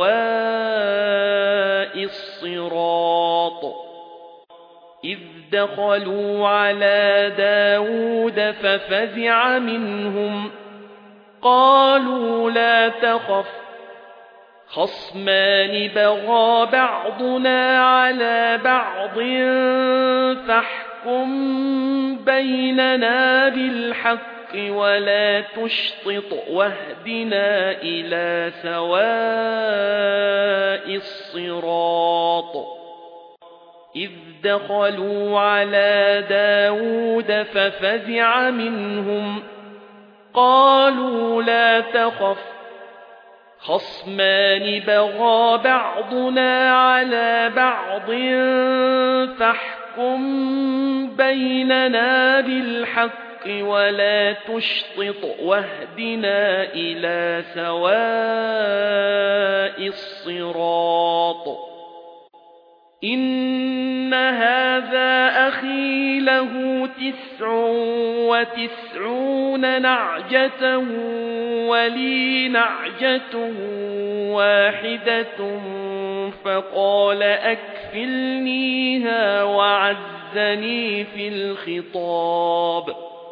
سواء الصراط إذ دخلوا على داود ففزع منهم قالوا لا تخف خصمان بغى بعضنا على بعض فاحكم بيننا بالحق ولا تشطط واهدنا إلى سواء الصراط إذ دخلوا على داود ففزع منهم قالوا لا تخف خصمان بغى بعضنا على بعض فاحكم بيننا بالحق ولا تشطط واهدنا إلى سواء الصراط إن هذا أخي له 99 نعجة ولي نعجة واحدة فقال أكفلنيها وعزني في الخطاب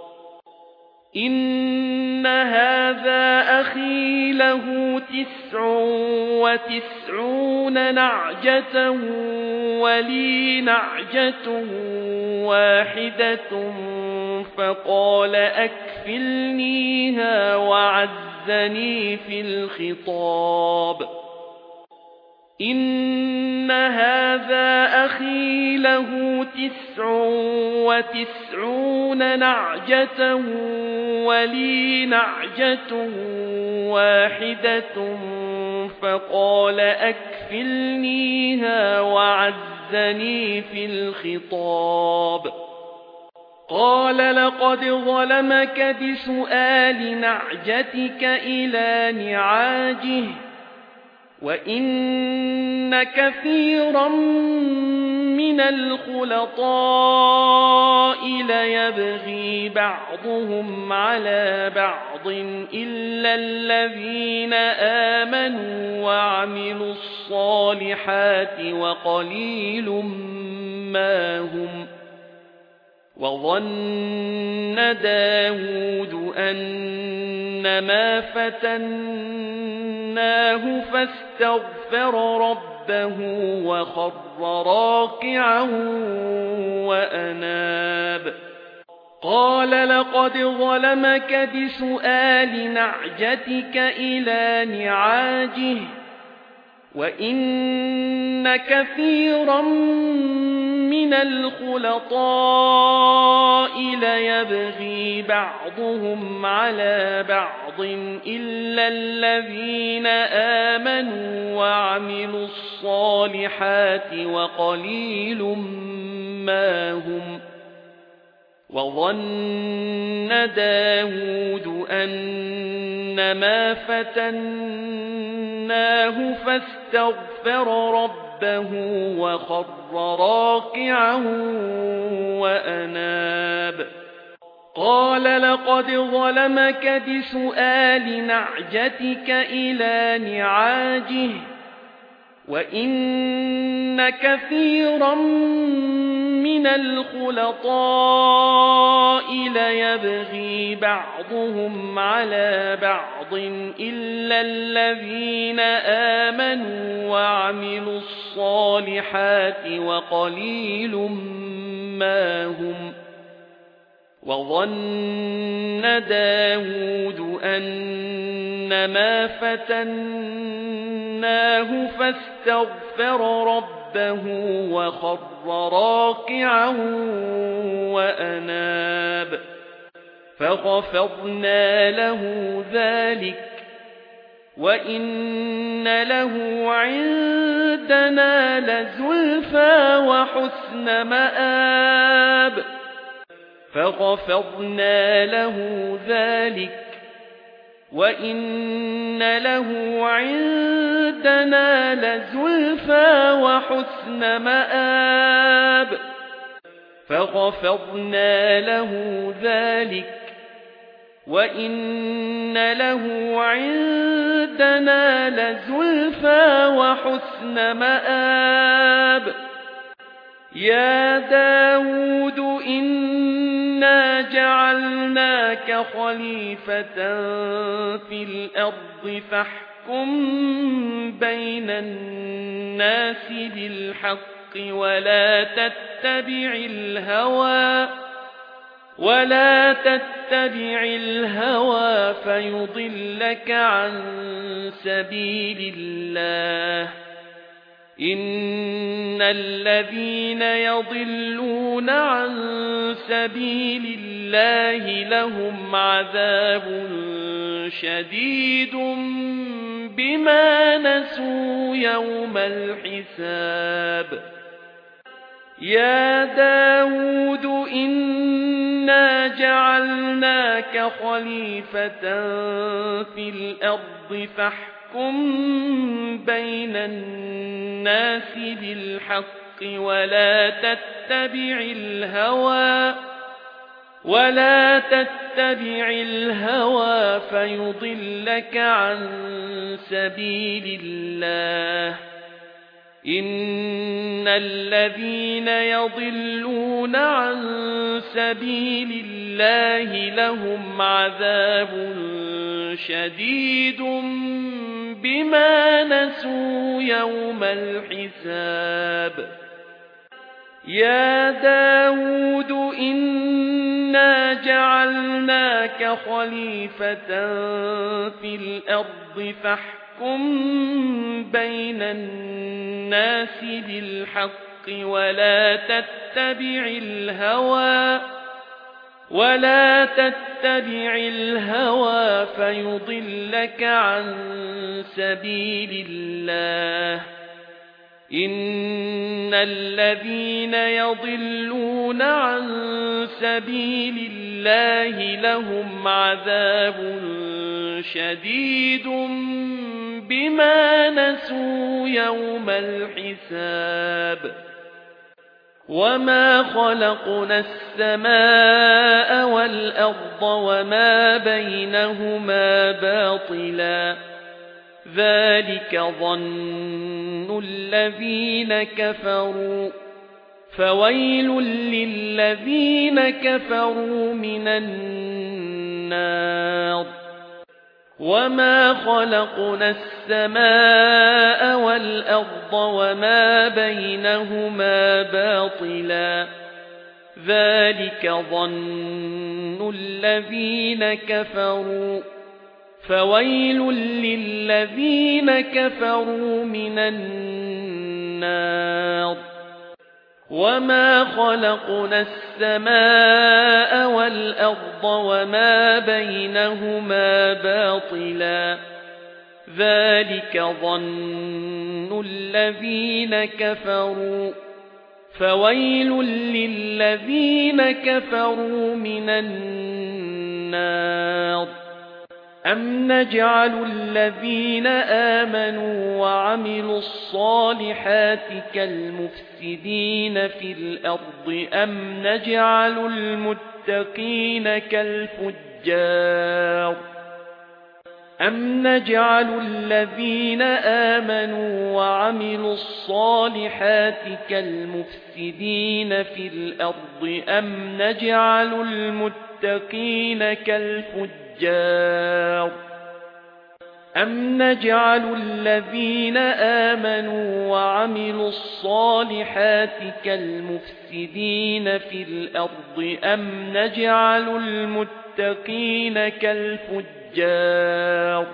إن هذا أخي له 99 نعجة ولي نعجة واحدة فقال أكفلنيها وعزني في الخطاب إن هذا أخي له 99 نعجة ولي نعجة واحدة فقال أكفلنيها وعزني في الخطاب قال لقد ظلمك بسؤال نعجتك إلى نعاجه وإن كثيرا من الخلطاء ليبغي بعضهم على بعض إلا الذين آمنوا وعملوا الصالحات وقليل ما هم وظن داود أنما فتناه فاستغفر ربه وخر راكعا وأناب قال لقد ظلمك بسؤال نعجتك إلى نعاجه وإن كثيرا من الخلطاء ليبغي بعضهم على بعض إلا الذين آمنوا وعملوا الصالحات وقليل ما هم. وظن داود أنما فتناه فاستغفر ربه وخر راكعا وأناب. قال لقد ظلمك بسؤال نعجتك إلى نعاجه وإن كثيرا من الخلطاء ليبغي بعضهم على بعض إلا الذين آمنوا وعملوا الصالحات وقليل ما هم. وظن داود أنما فتناه فاستغفر ربه وخر راكعا وأناب. فغفرنا له ذلك وإن له عندنا لزلفى وحسن مآب. فغفرنا له ذلك وإن له عندنا لزلفى وحسن مآب. فغفرنا له ذلك وإن له عندنا لزلفى وحسن مآب. يا داود إنا جعلناك خليفة في الأرض فاحكم بين الناس بالحق ولا تتبع الهوى فيضلك عن سبيل الله. إن الذين يضلون عن سبيل الله لهم عذاب شديد بما نسوا يوم الحساب. يا داود إنا جعلناك خليفة في الأرض فاحكم بين الناس بالحق ولا تتبع الهوى فيضلك عن سبيل الله. إن الذين يضلون عن سبيل الله لهم عذاب شديد بما نسوا يوم الحساب. يا داود إنا جعلناك خليفة في الأرض فاحكم بين الناس بالحق ولا تتبع الهوى فيضلك عن سبيل الله. إن الذين يضلون عن سبيل الله لهم عذاب شديد بما نسوا يوم الحساب. وما خلقنا السماء والأرض وما بينهما باطلا ذلك ظن الذين كفروا فويل للذين كفروا من النار. وما خلقنا السماء والأرض وما بينهما باطلا ذلك ظن الذين كفروا فويل للذين كفروا من النار. وما خلقنا السماء والأرض وما بينهما باطلا ذلك ظن الذين كفروا فويل للذين كفروا من النار أم نجعل الذين آمنوا وعملوا الصالحات كالمفسدين في الأرض أم نجعل المتقين كالفجار أم نجعل الذين آمنوا وعملوا الصالحات كالمفسدين في الأرض أم نجعل المتقين كالفجار أم نجعل الذين آمنوا وعملوا الصالحات كالمفسدين في الأرض أم نجعل المتقين كالفجار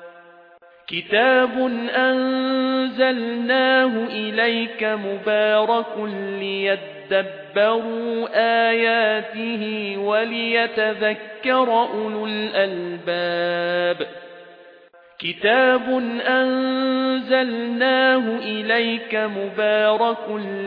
كتاب أنزلناه إليك مبارك ليدبروا آياته وليتذكر أولو الألباب كتاب أنزلناه إليك مبارك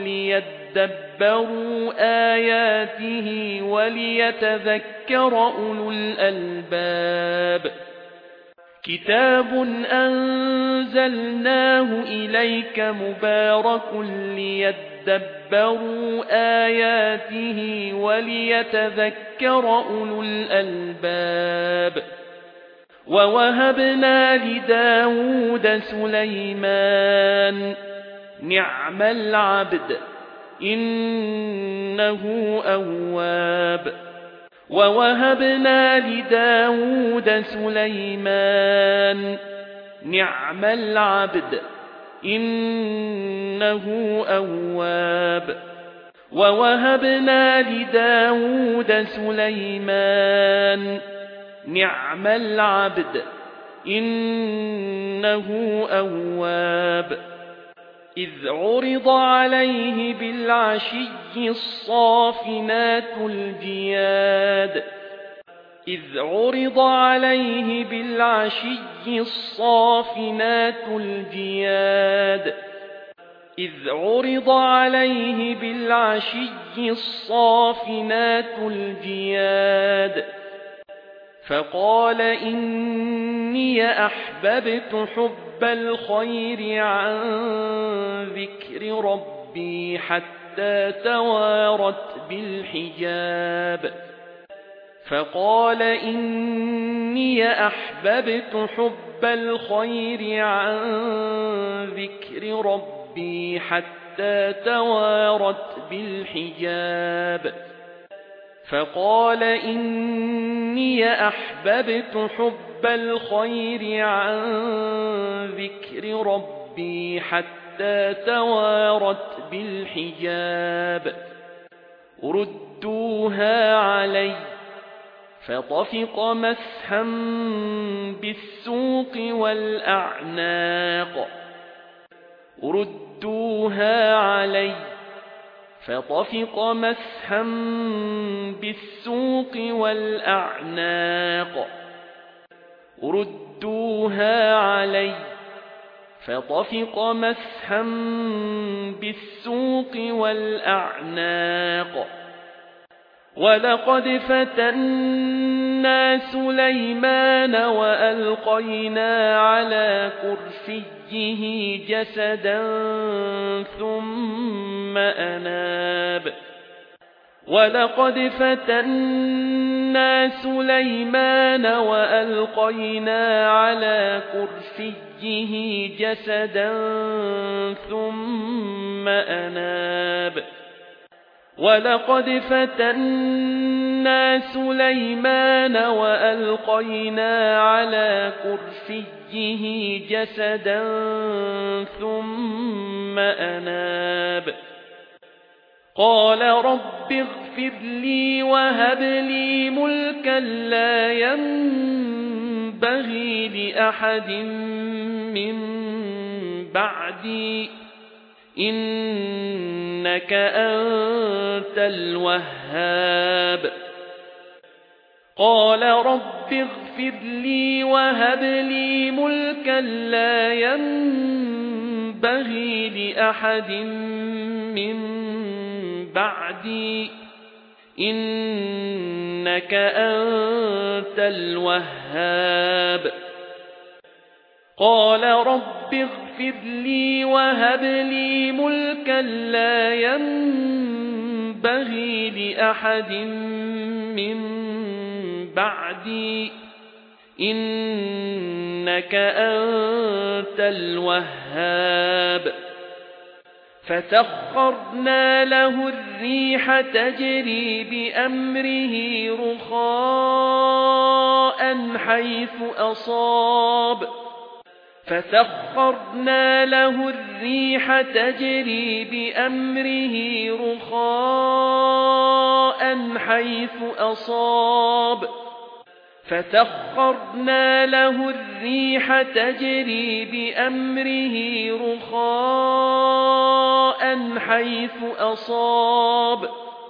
ليدبروا آياته وليتذكر أولو الألباب كتاب أنزلناه إليك مبارك ليدبروا آياته وليتذكر أولو الألباب ووهبنا لداود سليمان نعم العبد إنه أواب ووهبنا لداود سليمان نعم العبد إنه أواب ووهبنا لداود سليمان نعم العبد إنه أواب إذ عرض عليه بالعشي الصافنات الجياد إذ عرض عليه بالعشي الصافنات الجياد إذ عرض عليه بالعشي الصافنات الجياد فقال إني أحببت حب الخير عن ذكر ربي حتى توارت بالحجاب فقال إني أحببت حب الخير عن ذكر ربي حتى توارت بالحجاب فقال إني أحببت حب الخير عن ذكر ربي حتى توارت بالحجاب ردوها علي فطفق مسحا بالسوق والأعناق ردوها علي فطفق مسحا بالسوق والأعناق ردوها علي فطفق مسحا بالسوق والأعناق ولقد فتنا سليمان وألقينا على كرسيه جسدا ثم أناب ولقد فتنا سليمان وألقينا على كرسيه جسدا ثم أناب ولقد فتنا سليمان وألقينا على كرسيه جسدا ثم أناب قال رب اغفر لي وهب لي ملكا لا ينبغي لأحد من بعدي إنك أنت الوهاب قال رب اغفر لي وهب لي ملكا لا ينبغي لأحد من بعدي إنك أنت الوهاب قال رب اغفر لي وهب لي ملكا لا ينبغي لأحد من بعدي إنك أنت الوهاب فسخرنا له الريح تجري بأمره رخاء حيث أصاب فسخرنا له الريح تجري بأمره رخاء حيث أصاب فسخرنا له الريح تجري بأمره رخاء حيث أصاب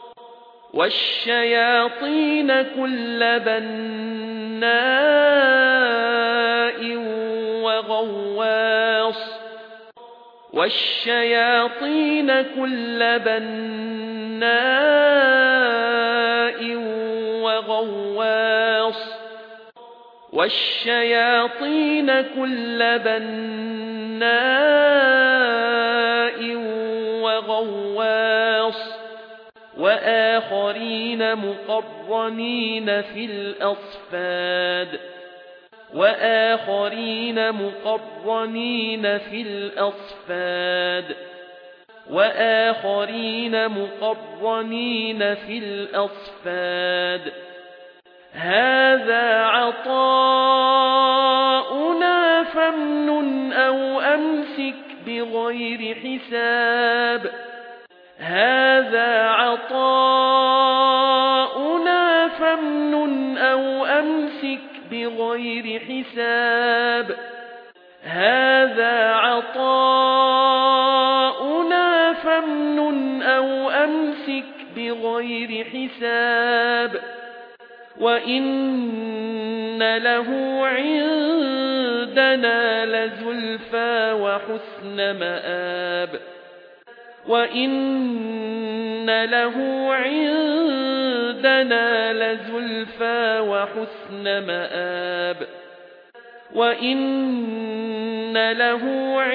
والشياطين كل بناء وغواص والشياطين كل بناء وغواص والشياطين كل بناء وغواص وآخرين مقرنين في الأصفاد وآخرين مقرنين في الأصفاد وآخرين مقرنين في الأصفاد هذا عطاؤنا فامنن أو أمسك بغير حساب هذا عطاؤنا فامنن أو أمسك بغير حساب هذا عطاؤنا فامنن أو أمسك بغير حساب وإن له عندنا لزلفى وحسن مآب وإن له عندنا لزلفى وحسن مآب وإن له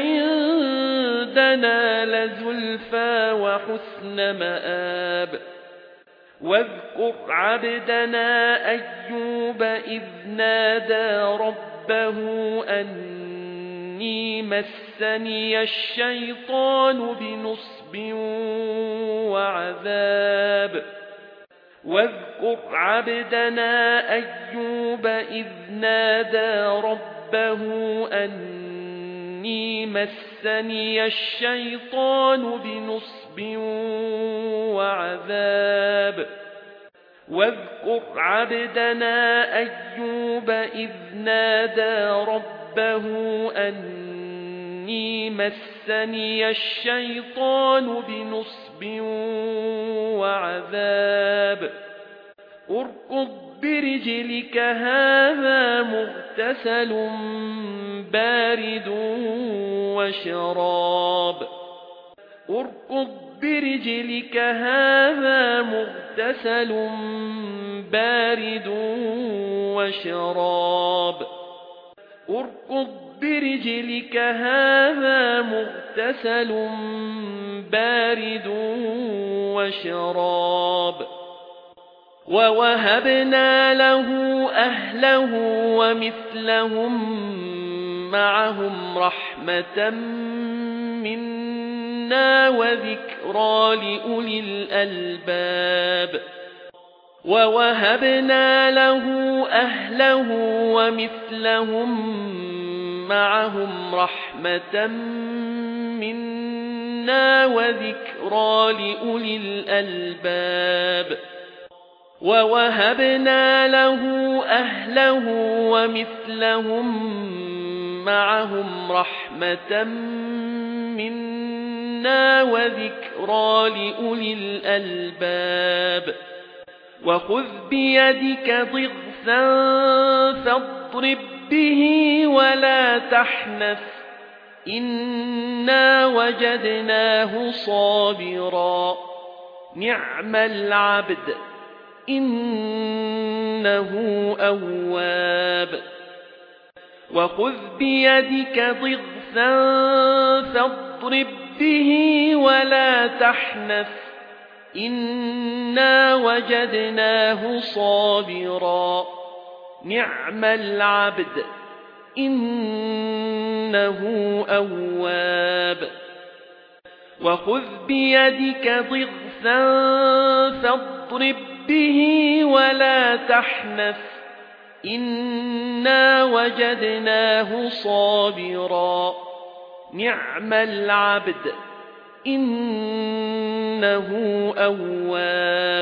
عندنا لزلفى وحسن مآب واذكر عبدنا أيوب إذ نادى ربه أني مسني الشيطان بنصب وعذاب واذكر عبدنا أيوب إذ نادى ربه أني مسني الشيطان بنصب وعذاب واذكر عبدنا أيوب إذ نادى ربه أني مسني الشيطان بنصب وعذاب اركض برجلك هذا مغتسل بارد وشراب اركض برجلك هذا مغتسل بارد وشراب اركض برجلك هذا مغتسل بارد وشراب ووهبنا له أهله ومثلهم معهم رحمة منا وذكرى لأولي الألباب ووهبنا له أهله ومثلهم معهم رحمة منا وذكرى لأولي الألباب ووهبنا له أهله ومثلهم معهم رحمة منا وذكرى لأولي الألباب وخذ بيدك ضغثا فاضرب به ولا تحنث إنا وجدناه صابرا نعم العبد إنه أواب وخذ بيدك ضغثا فاضرب به ولا تحنث إنا وجدناه صابرا نعم العبد إنه أواب وخذ بيدك ضغثا فاضرب به ولا تحنث إنا وجدناه صابرا نعم العبد إنه أواب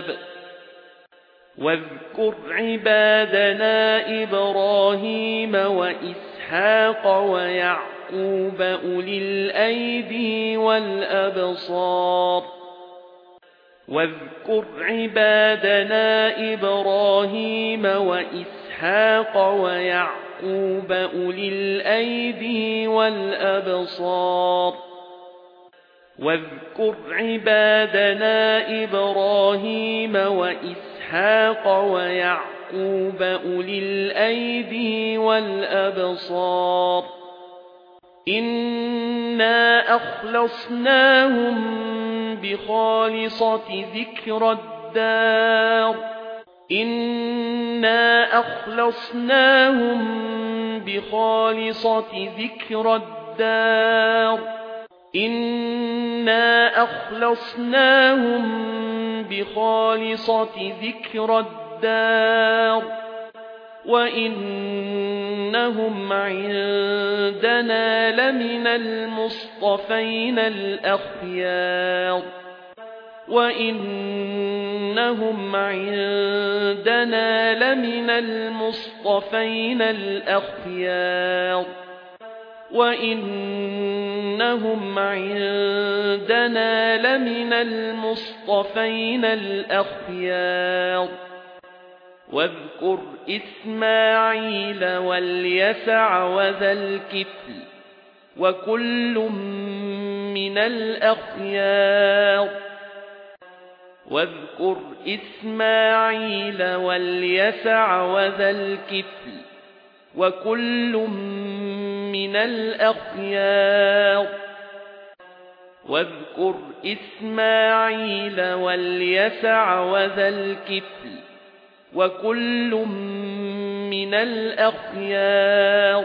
واذكر عبادنا إبراهيم وإسحاق ويعقوب أولي الأيدي والأبصار واذكر عبادنا إبراهيم وإسحاق ويعقوب أولي الأيدي والأبصار واذكر عبادنا إبراهيم وإسحاق ويعقوب أولي الأيدي والأبصار إنا أخلصناهم بخالصة ذكر الدار إنا أخلصناهم بخالصة ذكر الدار إنا أخلصناهم بخالصة ذكر الدار وإنهم عندنا لمن المصطفين الأخيار وإنهم عندنا لمن المصطفين الأخيار وإنهم عندنا لمن المصطفين الأخيار واذكر إسماعيل واليسع وذا الكفل وكل من الأخيار واذكر إسماعيل واليسع وذا الكفل وكل من الأخيار واذكر إسماعيل واليسع وذا الكفل وكل من الأخيار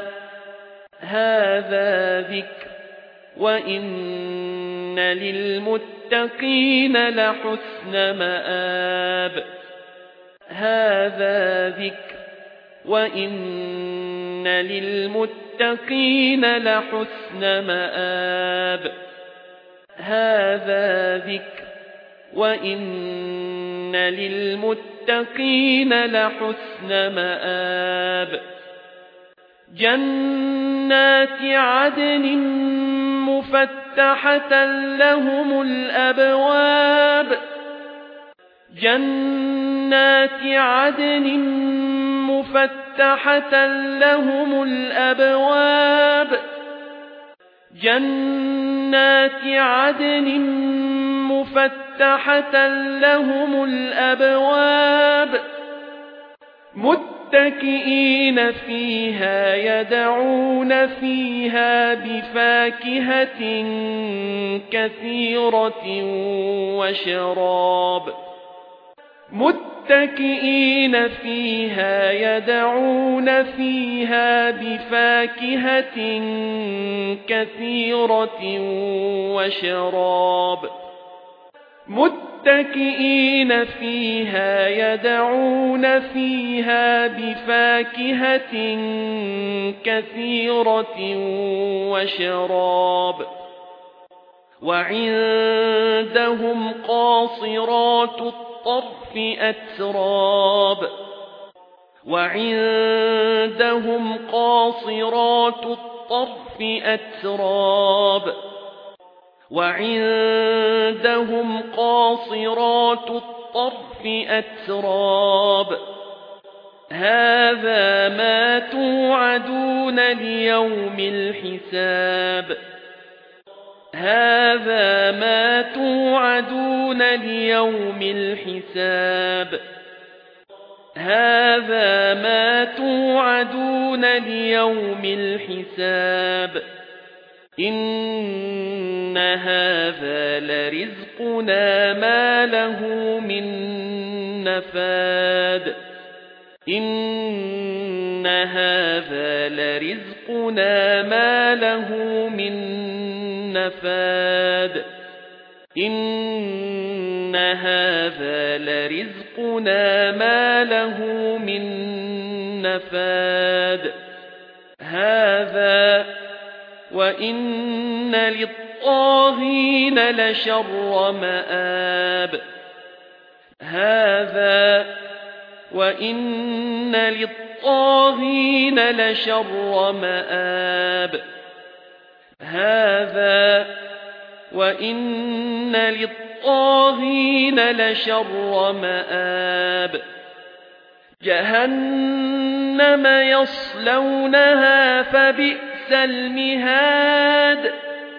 هذا ذكر وإن للمتقين لحسن مآب هذا ذكر وإن للمتقين لحسن مآب هذا ذكر وإن للمتقين لحسن مآب جنات عدن مفتحة لهم الأبواب جنات عدن مفتحة لهم الأبواب جنات عدن مفتحة لهم الأبواب متكئين فيها يدعون فيها بفاكهة كثيرة وشراب متكئين فيها يدعون فيها بفاكهة كثيرة وشراب متكئين فيها يدعون فيها بفاكهة كثيرة وشراب وعندهم قاصرات الطرف أتراب وعندهم قاصرات الطرف أتراب وعندهم قاصرات الطرف أتراب هذا ما توعدون ليوم الحساب هذا ما توعدون ليوم الحساب هذا ما توعدون ليوم الحساب إن هذا لرزقنا ما له من نفاد إن هذا لرزقنا ما له من نفاد إن هذا لرزقنا ما له من نفاد هذا وإن للطاغين لشر مآب هذا وإن للطاغين لشر مآب هذا وإن للطاغين لشر مآب جهنم يصلونها فبئس المهاد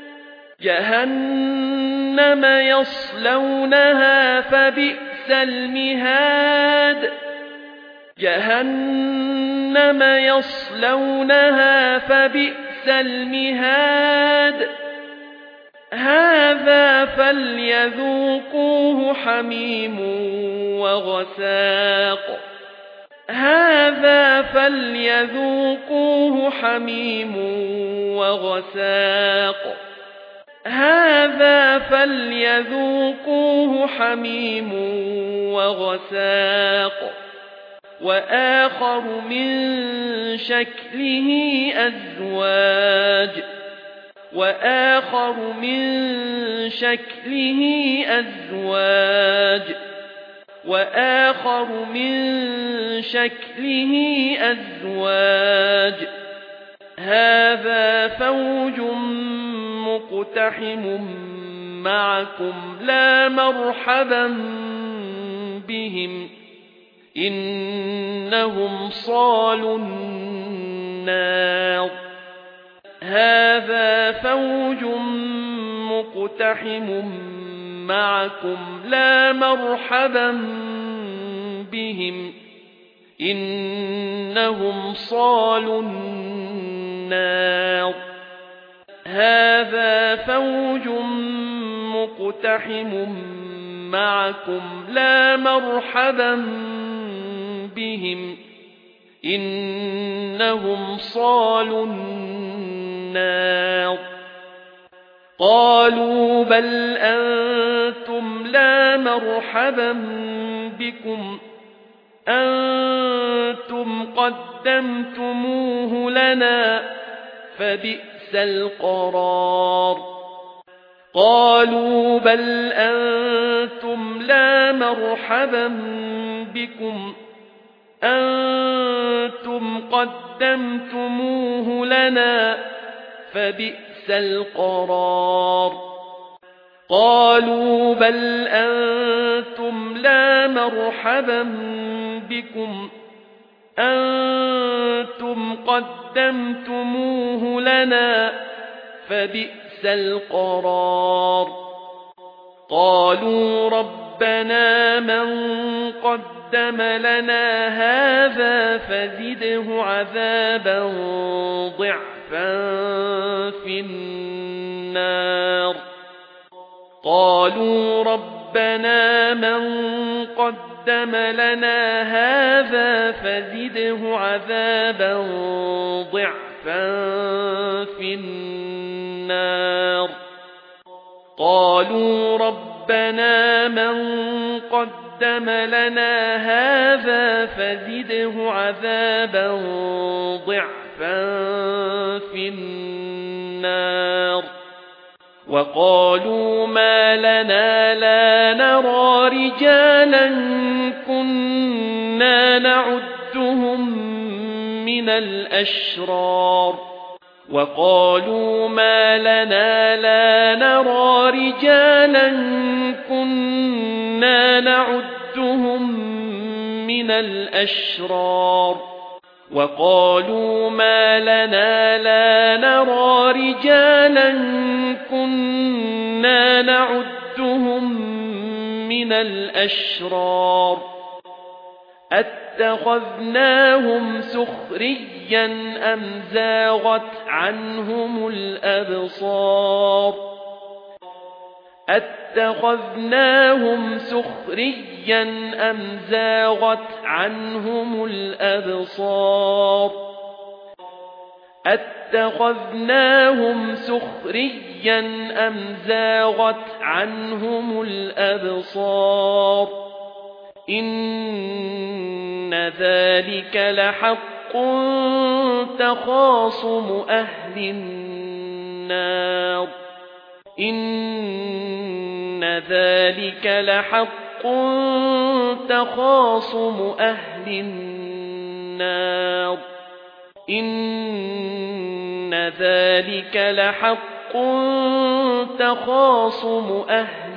جهنم يصلونها فبئس المهاد جهنم يصلونها فبئس المهاد هذا فليذوقوه حميم وغساق هذا فليذوقوه حميم وغساق هذا فليذوقوه حميم وغساق وآخر من شكله أزواج وآخر من شكله أزواج وآخر من شكله أزواج هذا فوج مقتحم معكم لا مرحبا بهم إنهم صالوا النار هذا فوج مقتحم معكم لا مرحبا بهم إنهم صالوا النار هذا فوج مقتحم معكم لا مرحبا بهم إنهم صالوا النار قالوا بل أنتم لا مرحبا بكم أنتم قدمتموه لنا فبئس القرار قالوا بل أنتم لا مرحبا بكم أنتم قدمتموه لنا فبئس القرار قالوا بل أنتم لا مرحبا بكم أنتم قدمتموه لنا فبئس القرار قالوا ربنا من قدم لنا هذا فزده عذابا ضعفا في النار قالوا ربنا من قدم لنا هذا فزده عذابا ضعفا في النار قالوا ربنا من قدم لنا هذا فزده عذابا ضعفا في النار وقالوا ما لنا لا نرى رجالا كنا نعدهم من الأشرار وقالوا ما لنا لا نرى رجالا كنا نعدهم من الأشرار وقالوا ما لنا لا نرى رجالا كنا نعدهم من الأشرار أتخذناهم سخريا أم زاغت عنهم الأبصار أتخذناهم سخريا أم زاغت عنهم الأبصار أتخذناهم سخريا أم زاغت عنهم الأبصار إن ذلك لحق تخاصم أهل النار إن ذلك لحق تخاصم أهل النار إن ذلك لحق تخاصم أهل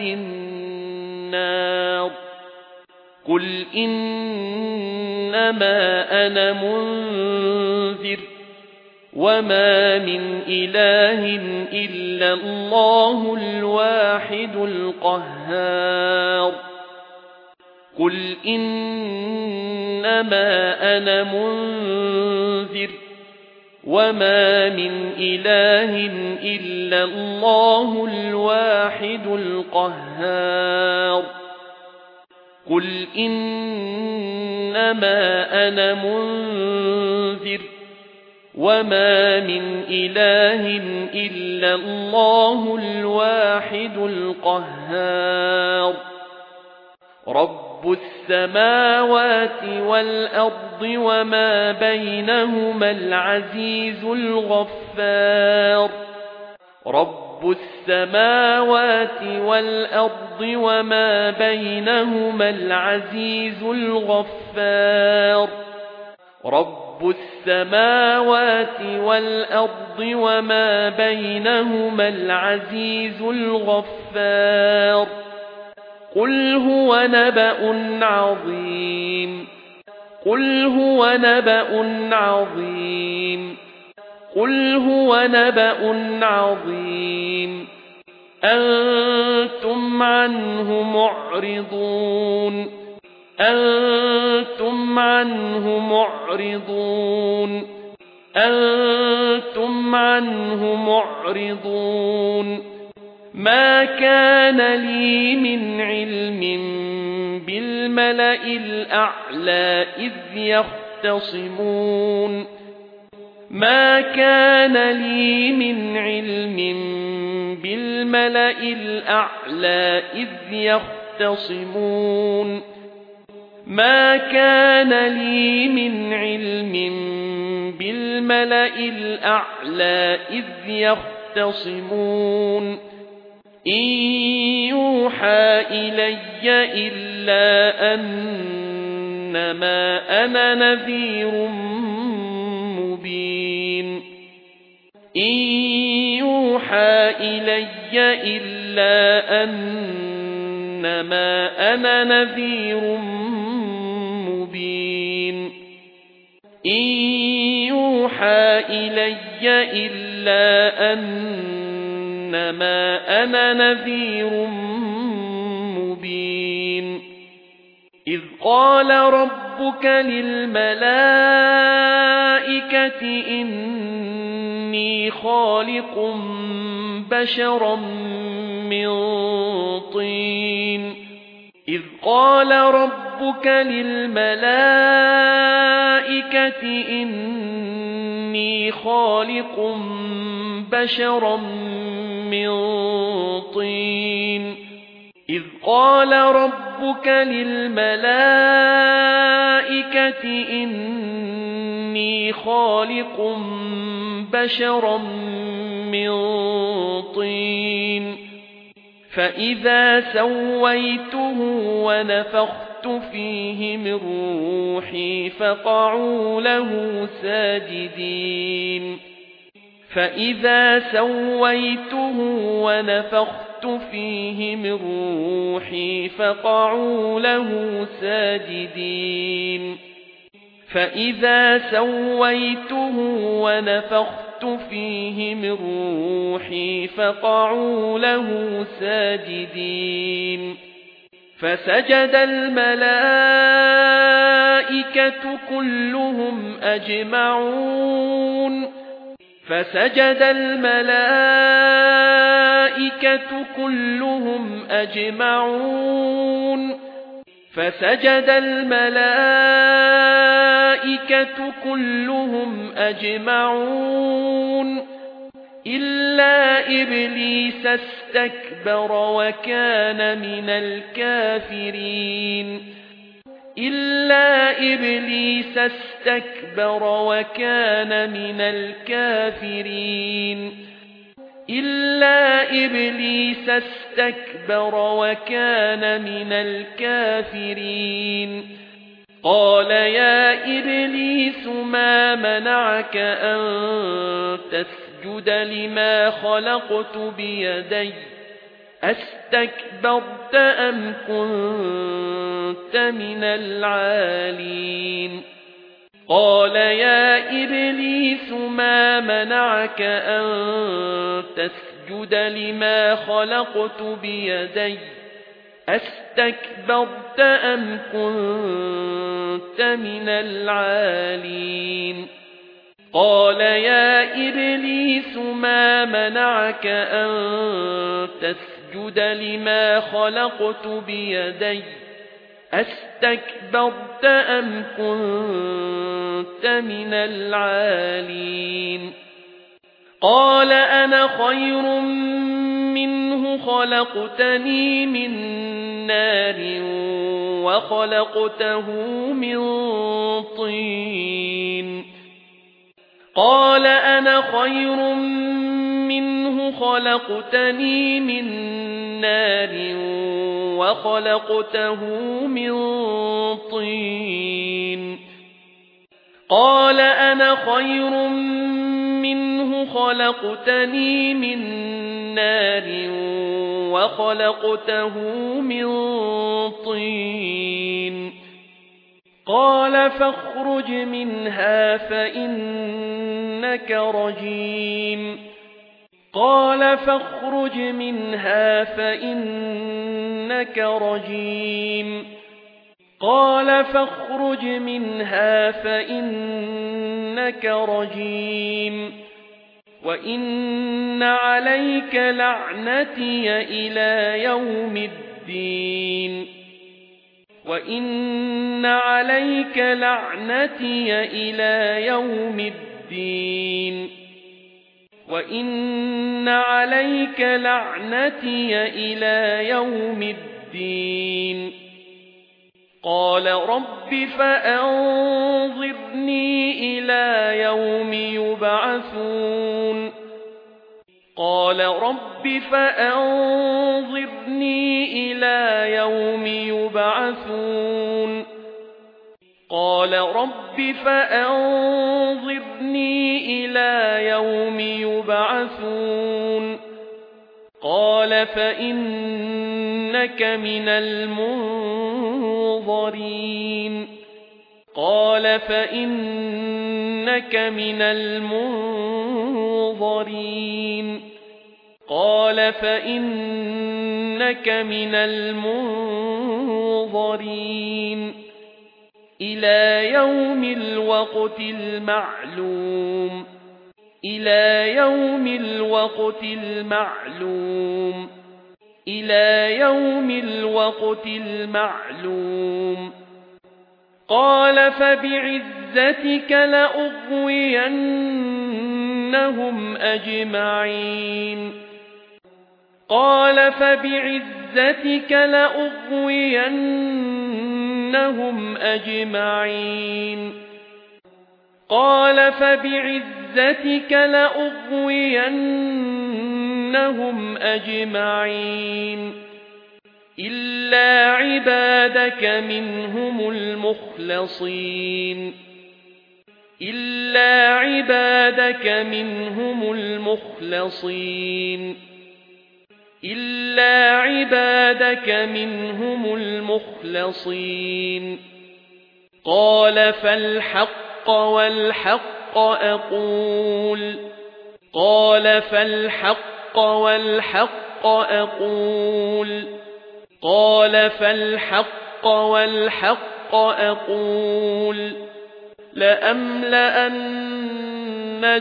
النار قل إنما أنا منذر وما من إله إلا الله الواحد القهار قل إنما أنا منذر وما من إله إلا الله الواحد القهار قل إنما أنا منذر وما من إله إلا الله الواحد القهار رب السماوات والأرض وما بينهما العزيز الغفار رب السماوات والأرض وما بينهما العزيز الغفار رب السماوات والأرض وما بينهما العزيز الغفار قل هو نبأ عظيم قل هو نبأ عظيم قل هو نبأ عظيم أنتم عنه معرضون أنتم عنه معرضون أنتم عنه معرضون ما كان لي من علم بالملأ الأعلى إذ يختصمون ما كان لي من علم بالملأ الأعلى إذ يختصمون ما كان لي من علم بالملأ الأعلى إذ يختصمون إن يوحى إلي إلا أنما أنا نذير مبين إن يوحى إلي إلا أنما أنا نذير مبين إن يوحى إلي إلا أنما أنا نذير مبين إذ قال ربك للملائكة إني خالق بشرا من طين إذ قال ربك للملائكة إني خالق بشرا من طين إذ قال ربك للملائكة إني خالق بشرا من طين فإذا سويته ونفخت فيه من روحي فقعوا له ساجدين فإذا سويته ونفخت فيه من روحي فقعوا له ساجدين فإذا سويته ونفخت فيه من روحي فقعوا له ساجدين فسجد الملائكة كلهم أجمعون فسجد الملائكة كلهم أجمعون فسجد الملائكة كلهم أجمعون إلا إبليس استكبر وكان من الكافرين إلا إبليس استكبر وكان من الكافرين إلا إبليس استكبر وكان من الكافرين قال يا إبليس ما منعك أن تسجد لما خلقت بيدي أستكبرت أم كنت من العالين قال يا إبليس ما منعك أن تسجد لما خلقت بيدي أستكبرت أم كنت من العالين قال يا إبليس ما منعك أن تسجد لما خلقت بيدي أستكبرت أم كنت من العالين قال أنا خير منه خلقتني من نار وخلقته من طين قال أنا خير منه خلقتني من نار وخلقته من طين قال أنا خير منه خلقتني من نار وخلقته من طين قال فاخرج منها فإنك رجيم قال فاخرج منها فإنك رجيم قال فاخرج منها فإنك رجيم وإن عليك لعنتي إلى يوم الدين وإن عليك لعنتي إلى يوم الدين وإن عليك لعنتي إلى يوم الدين قال رب فأنظرني إلى يوم يبعثون قال رب فأنظرني إلى يوم يبعثون قال رب فأنظرني إلى يوم يبعثون قال فإنك من المنظرين قال فإنك من المنظرين قال فإنك من المنظرين إلى يوم الوقت المعلوم إلى يوم الوقت المعلوم إلى يوم الوقت المعلوم قال فبعزتك لأغوينهم أجمعين قال فبعزتك لأغوينهم أجمعين قال فبعزتك لأغوينهم أجمعين إلا عبادك منهم المخلصين إلا عبادك منهم المخلصين إلا عبادك منهم المخلصين قال فالحق والحق أقول قال فالحق والحق أقول قال فالحق والحق أقول لأملأن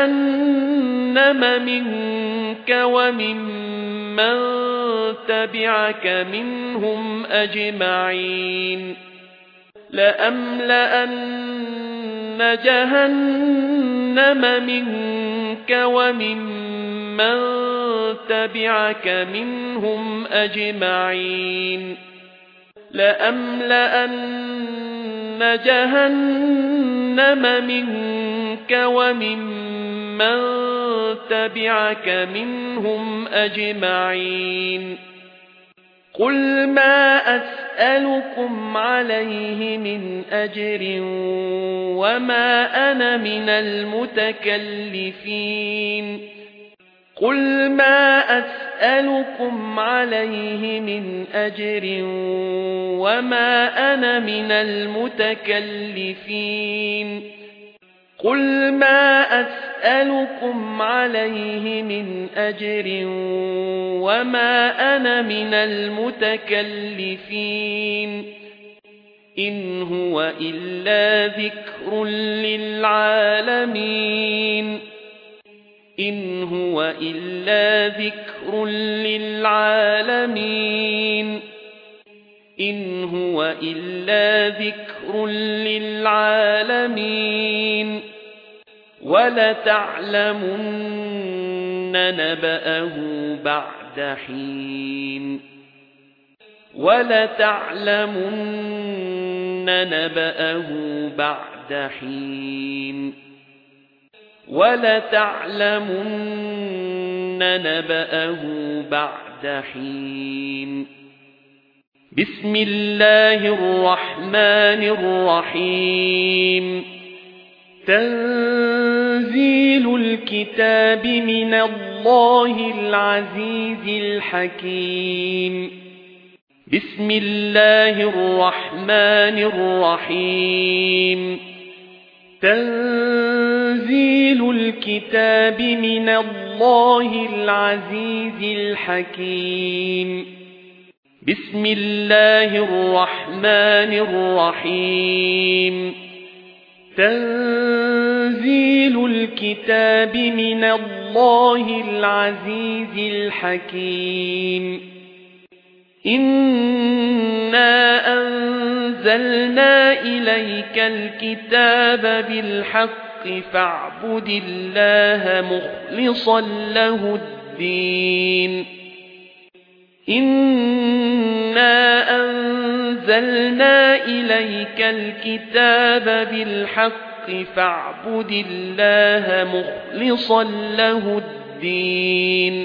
جهنم منك وممن تبعك منهم أجمعين لأملأن جهنم منك وممن تبعك منهم أجمعين لأملأن جهنم منك وممن تبعك منهم أجمعين قل ما أسألكم عليه من أجر وما أنا من المتكلفين قل ما أسألكم عليه من أجر وما أنا من المتكلفين قل ما أسألكم عليه من أجر وما أنا من المتكلفين إن هو إلا ذكر للعالمين إن هو إلا ذكر للعالمين إن هو إلا ذكر للعالمين ولتعلمن نبأه بعد حين ولتعلمن نبأه بعد حين ولتعلمن نبأه بعد حين بسم الله الرحمن الرحيم تنزيل الكتاب من الله العزيز الحكيم بسم الله الرحمن الرحيم تنزيل الكتاب من الله العزيز الحكيم بسم الله الرحمن الرحيم تنزيل الكتاب من الله العزيز الحكيم إنا أنزلنا إليك الكتاب بالحق فاعبد الله مخلصا له الدين إنا أنزلنا إليك الكتاب بالحق فاعبد الله مخلصا له الدين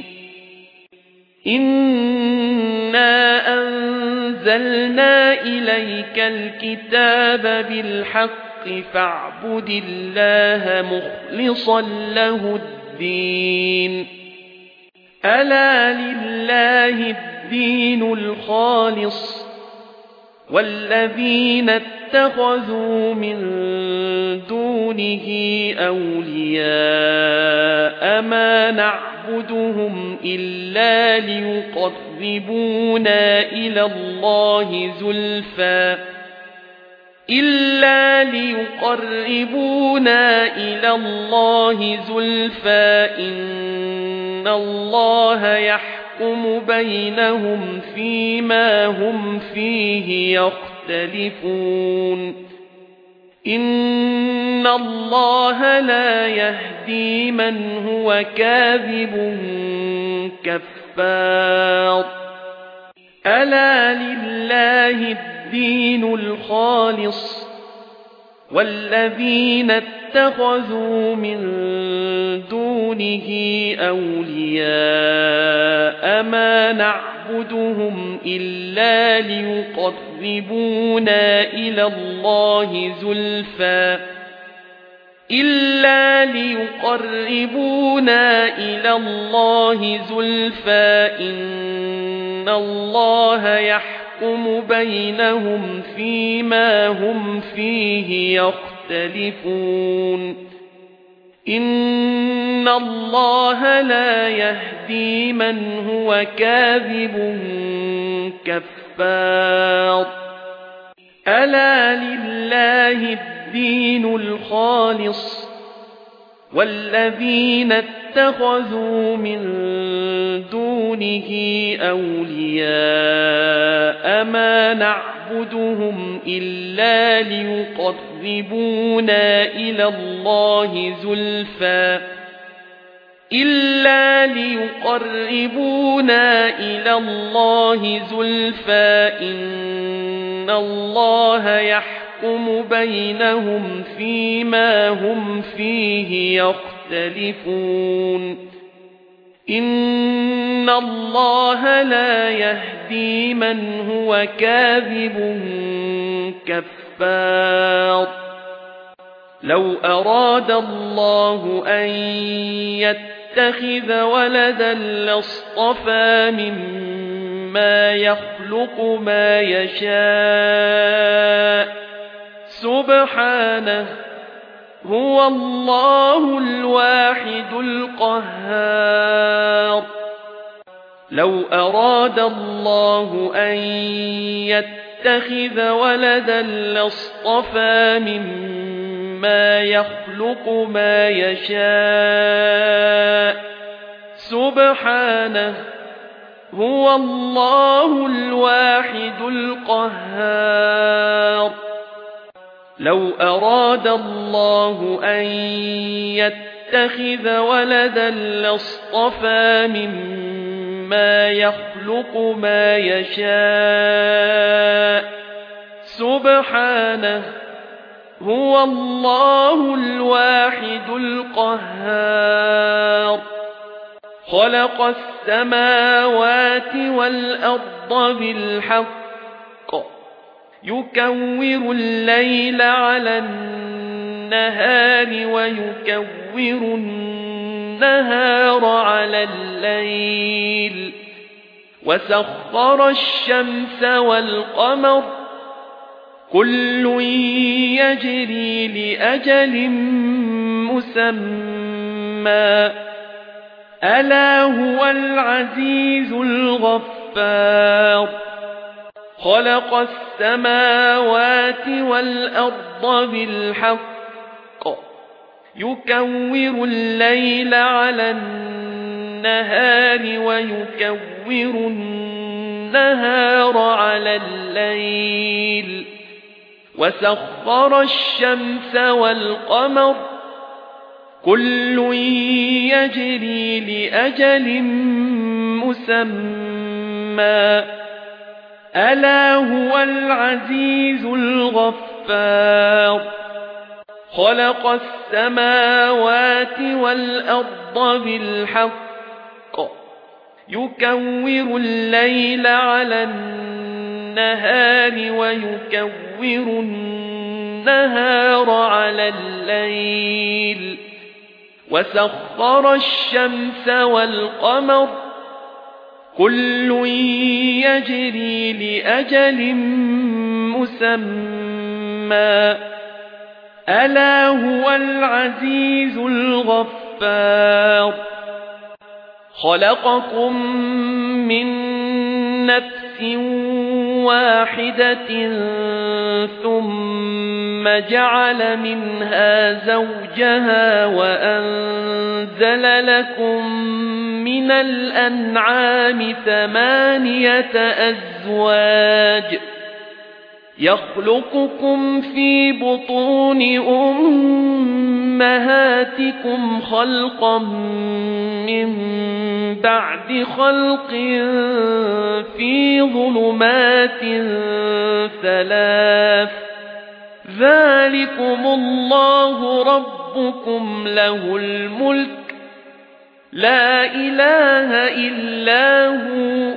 إنا أنزلنا إليك الكتاب بالحق فاعبد الله مخلصا له الدين ألا لله الدين الخالص والذين اتخذوا من دونه أولياء ما نعبدهم إلا ليقربونا إلى الله زلفى إن الله يحكم بينهم فيما هم فيه يختلفون إن الله لا يهدي من هو كاذب كفار ألا لله الدين الخالص والذين اتخذوا من دونه أولياء ما نعبدهم إلا ليقربونا إلى الله زلفى إلا ليقربونا إلى الله زلفى إن الله يحكم بينهم فيما هم فيه يختلفون إن الله لا يهدي من هو كاذب كفار ألا لله الدين الخالص والذين اتخذوا من دونه أولياء ما نعبدهم إلا ليقربونا إلى الله زلفى إن الله يحكم بينهم فيما هم فيه يختلفون إن الله لا يهدي من هو كاذب كفار لو أراد الله أن يتخذ ولدا لاصطفى مما يخلق ما يشاء سبحانه هو الله الواحد القهار لو أراد الله أن يتخذ ولدا لاصطفى مما يخلق ما يشاء سبحانه هو الله الواحد القهار لو أراد الله أن يتخذ ولدا لاصطفى مما يخلق ما يشاء سبحانه هو الله الواحد القهار خلق السماوات والأرض بالحق يكور الليل على النهار ويكور النهار على الليل وسخر الشمس والقمر كل يجري لأجل مسمى ألا هو العزيز الغفار خلق السماوات والأرض بالحق يكور الليل على النهار ويكور النهار على الليل وسخر الشمس والقمر كل يجري لأجل مسمى ألا هو العزيز الغفار خلق السماوات والأرض بالحق يكور الليل على النهار ويكور النهار على الليل وسخر الشمس والقمر كل يجري لأجل مسمى ألا هو العزيز الغفار خلقكم من نفس واحدة ثم جعل منها زوجها وأنزل لكم من الأنعام 8 أزواج يخلقكم في بطون أمهاتكم خلقا من بعد خلق في ظلمات 3 ذلكم الله ربكم له الملك لا إله إلا هو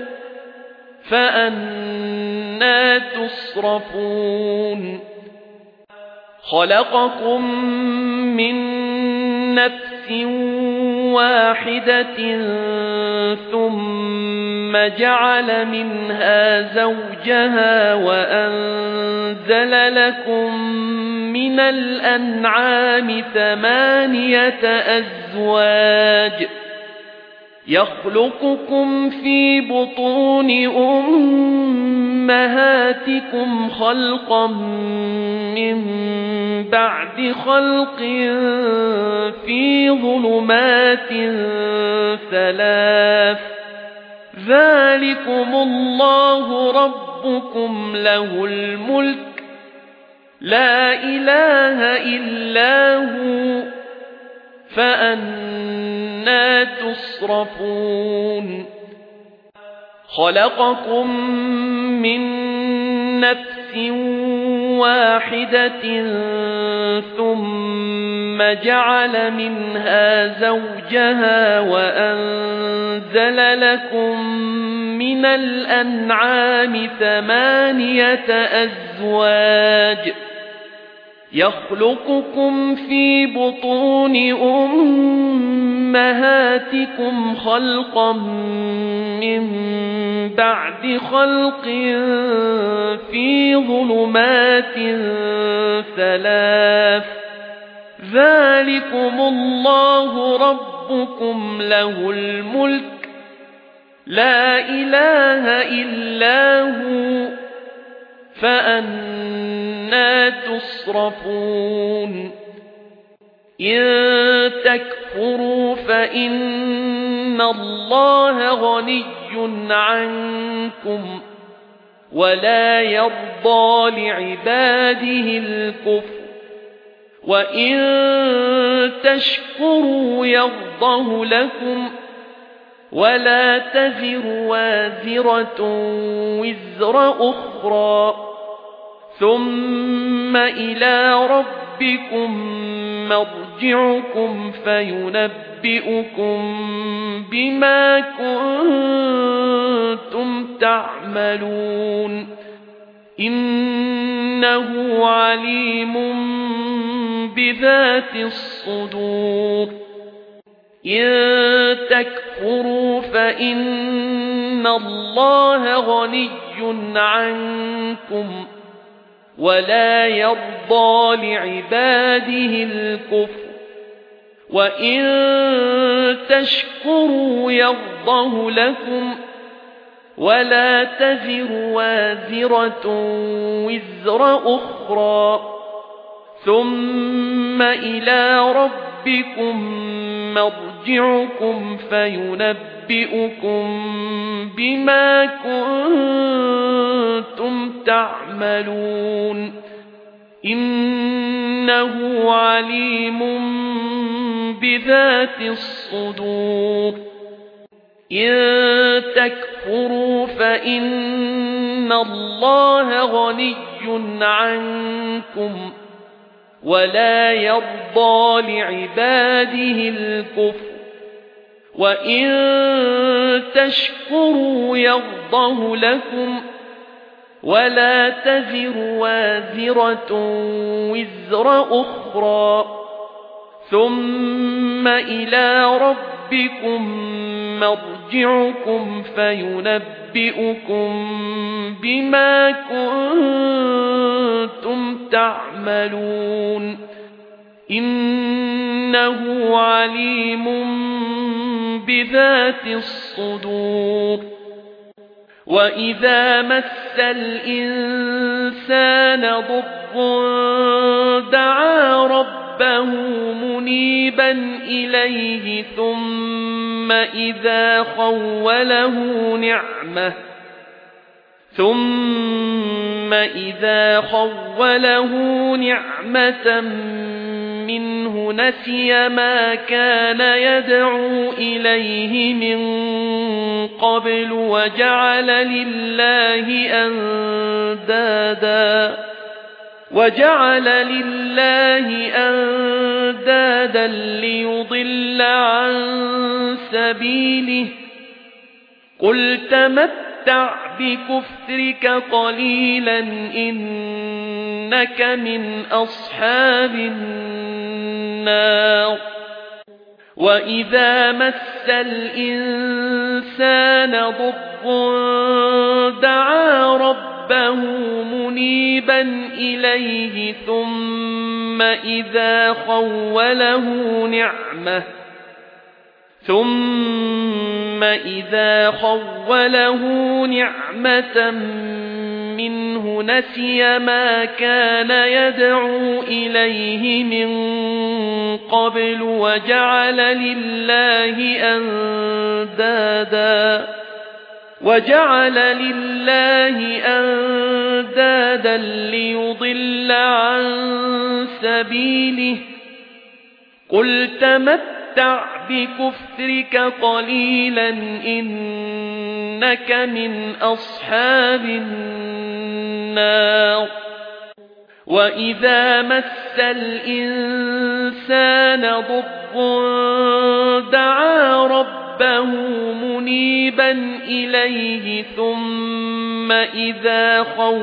فأنى تصرفون خلقكم من نفس واحدة ثم جعل منها زوجها وأنزل لكم من الأنعام 8 أزواج يخلقكم في بطون أمهاتكم خلقا من بعد خلق في ظلمات 3 ذلكم الله ربكم له الملك لا إله إلا هو فأنى تصرفون خلقكم من نفس واحدة ثم جعل منها زوجها وأنزل لكم من الأنعام 8 أزواج يخلقكم في بطون أمهاتكم خلقا من بعد خلق في ظلمات 3 ذلكم الله ربكم له الملك لا إله إلا هو فأنى تصرفون إن تكفروا فإن الله غني عنكم ولا يرضى لعباده الكفر وإن تشكروا يرضه لكم ولا تزر وازرة وزر أخرى ثم إلى ربكم مرجعكم فينبئكم بما كنتم تعملون إنه عليم بذات الصدور إن تكفروا فإن الله غني عنكم ولا يرضى لعباده الكفر وإن تشكروا يرضه لكم ولا تزر وازرة وزر أخرى ثم إلى ربكم مرجعكم فينبئكم بما كنتم تعملون إنه عليم بذات الصدور إن تكفروا فإن الله غني عنكم ولا يرضى لعباده الكفر وإن تشكروا يرضه لكم ولا تزر وازرة وزر أخرى ثم إلى ربكم مرجعكم فينبئكم بما كنتم تعملون إنه عليم بذات الصدور وإذا مس الإنسان ضر دعا ربه منيبا إليه ثم إذا خوله نعمة منه نسي ما كان يدعو إليه من قبل وجعل لله أندادا ليضل عن سبيله قل تمتع بكفرك قليلا إنك إنك من أصحاب النار وإذا مس الإنسان ضر دعا ربه منيبا إليه ثم إذا خوله نعمة منه نسي ما كان يدعو إليه من قبل وجعل لله أندادا ليضل عن سبيله قل تمتع بكفرك قليلا إنك من أصحاب النار وإذا مس الإنسان ضر دعا ربه منيبا إليه ثم إذا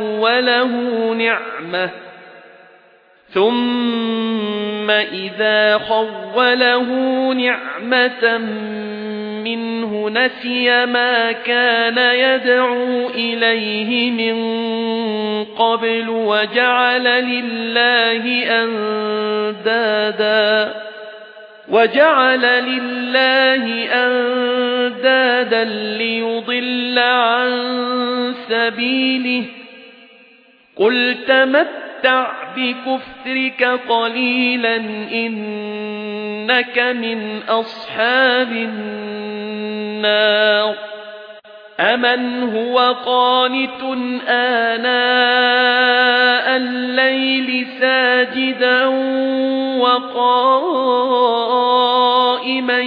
خوله نعمة منه نسي ما كان يدعو إليه من قبل وجعل لله أندادا ليضل عن سبيله قل تمتع بكفرك قليلا إنك من أصحاب النار أمن هو قانت آناء الليل ساجدا وقائما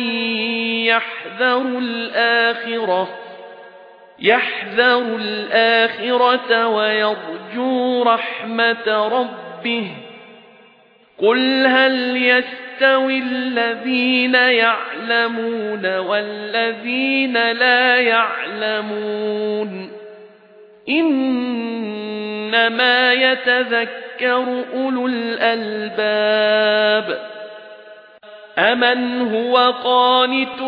يحذر الآخرة ويرجو رحمة ربه قل هل يستوي الذين يعلمون والذين لا يعلمون إنما يتذكر أولو الألباب أمن هو قانت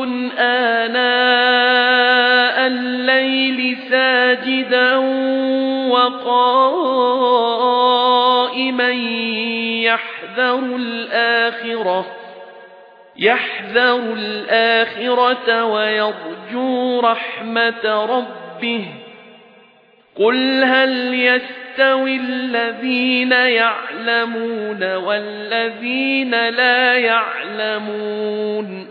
آناء الليل ساجدا وقائما يحذر الآخرة ويرجو رحمة ربه قل هل يستوي الذين يعلمون والذين لا يعلمون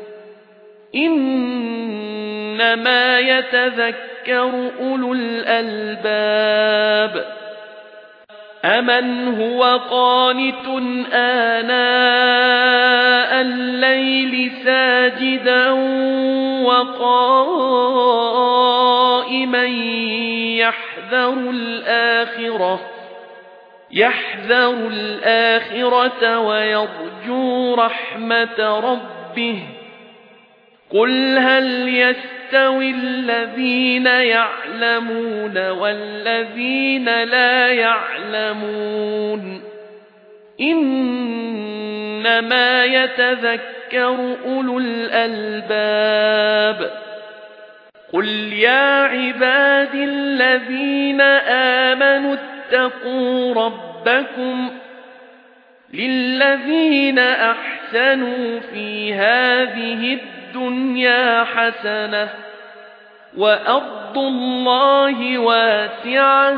إنما يتذكر أولو الألباب أمن هو قانت آناء الليل ساجدا وقائما يحذر الآخرة ويرجو رحمة ربه قل هل يستوي الذين يعلمون والذين لا يعلمون إنما يتذكر أولو الألباب قل يا عباد الذين آمنوا اتقوا ربكم للذين أحسنوا في هذه الدنيا حسنة وأرض الله واسعة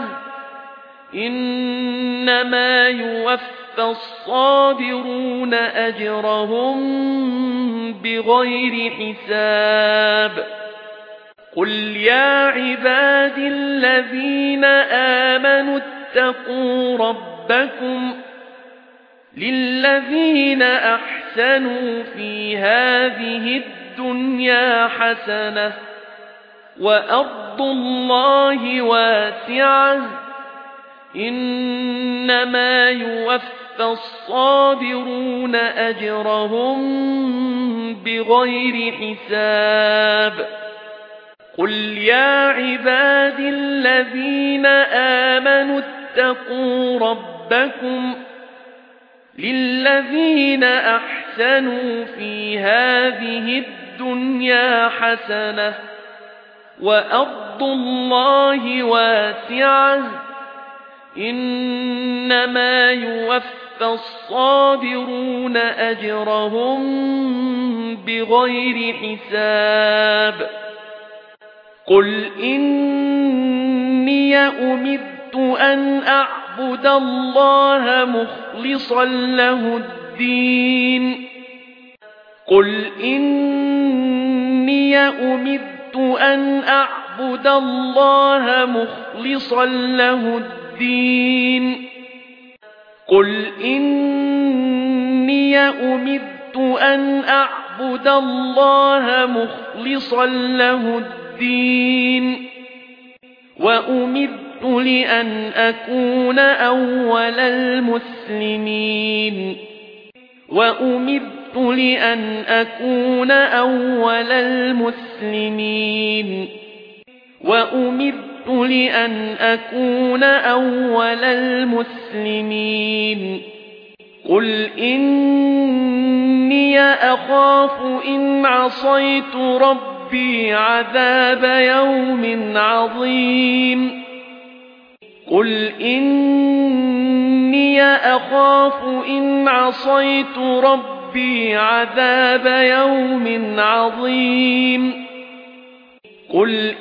إنما يوفى الصابرون أجرهم بغير حساب قل يا عباد الذين آمنوا اتقوا ربكم للذين أحسنوا في هذه الدنيا حسنة وأرض الله واسعة إنما يوفى الصابرون أجرهم بغير حساب قل يا عباد الذين آمنوا اتقوا ربكم رَبَّكُمْ لِلَّذِينَ أَحْسَنُوا فِي هَذِهِ الدُّنْيَا حَسَنَةٌ وَأَرْضُ اللَّهِ وَاسِعَةٌ إِنَّمَا يُوَفَّى الصَّابِرُونَ أَجْرَهُم بِغَيْرِ حِسَابٍ قُلْ إِنِّي أُمِرْتُ أَنْ أَعْبُدَ اللَّهَ مُخْلِصًا لَّهُ الدِّينَ قُلْ إِنِّي أُمِرْتُ أَنْ أَعْبُدَ اللَّهَ مُخْلِصًا لَّهُ الدِّينَ قُلْ إِنِّي أُمِرْتُ أَنْ أَعْبُدَ اللَّهَ مُخْلِصًا لَّهُ الدِّينَ وَأُمِرْتُ لِأَنْ أَكُونَ أَوَّلَ الْمُسْلِمِينَ وَأُمِرْتُ لِأَنْ أَكُونَ أَوَّلَ الْمُسْلِمِينَ وَأُمِرْتُ لِأَنْ أَكُونَ أَوَّلَ الْمُسْلِمِينَ قُلْ إِنِّي أَخَافُ إِنْ عَصَيْتُ رَبِّي عَذَابَ يَوْمٍ عَظِيمٍ قُلْ إِنِّي أَخَافُ إِنْ عَصَيْتُ رَبِّي عَذَابَ يَوْمٍ عَظِيمٍ قُلْ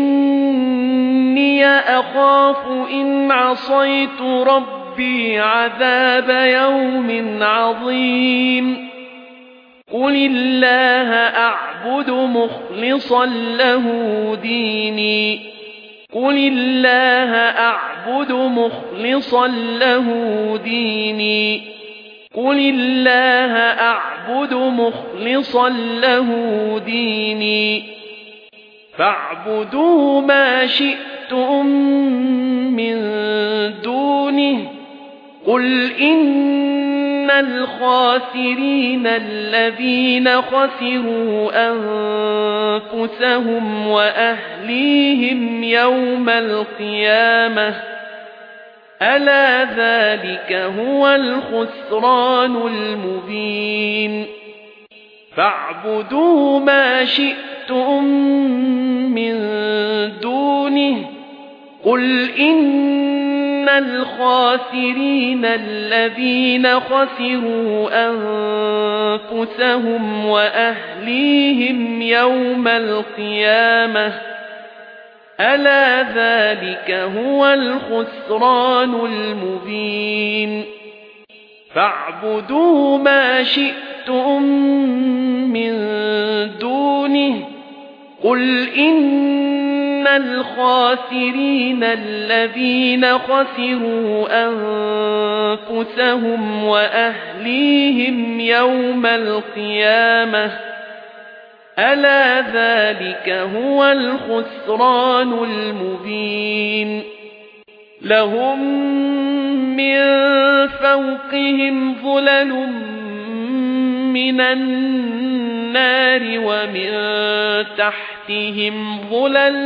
إِنِّي أَخَافُ إِنْ عَصَيْتُ رَبِّي عَذَابَ يَوْمٍ عَظِيمٍ قُلِ اللَّهَ أَعْبُدُ مُخْلِصًا لَّهُ دِينِي قُلِ اللَّهَ أَعْبُدُ مُخْلِصًا لَّهُ دِينِي قُلِ اللَّهَ أَعْبُدُ مُخْلِصًا لَّهُ دِينِي فَاعْبُدُوا مَا شِئْتُم مِّن دُونِهِ قُلْ إِنَّ الْخَاسِرِينَ الَّذِينَ خَسِرُوا أَنفُسَهُمْ وَأَهْلِيهِمْ يَوْمَ الْقِيَامَةِ أَلَا ذَلِكَ هُوَ الْخُسْرَانُ الْمُبِينُ فَاعْبُدُوا مَا شِئْتُم مِّن دُونِهِ قُلْ إِنَّ الْخَاسِرِينَ الَّذِينَ خَسِرُوا أَنفُسَهُمْ وَأَهْلِيهِمْ يَوْمَ الْقِيَامَةِ أَلَا ذَلِكَ هُوَ الْخُسْرَانُ الْمُبِينُ فَاعْبُدُوا مَا شِئْتُم مِّن دُونِهِ قُلْ إِنَّ الْخَاسِرِينَ الَّذِينَ خَسِرُوا أَنفُسَهُمْ وَأَهْلِيهِمْ يَوْمَ الْقِيَامَةِ أَلَا ذَلِكَ هُوَ الْخُسْرَانُ الْمُبِينُ لَهُم مِّن فَوْقِهِمْ ظُلَلٌ مِّنَ النَّارِ وَمِن تَحْتِهِمْ ظُلَلٌ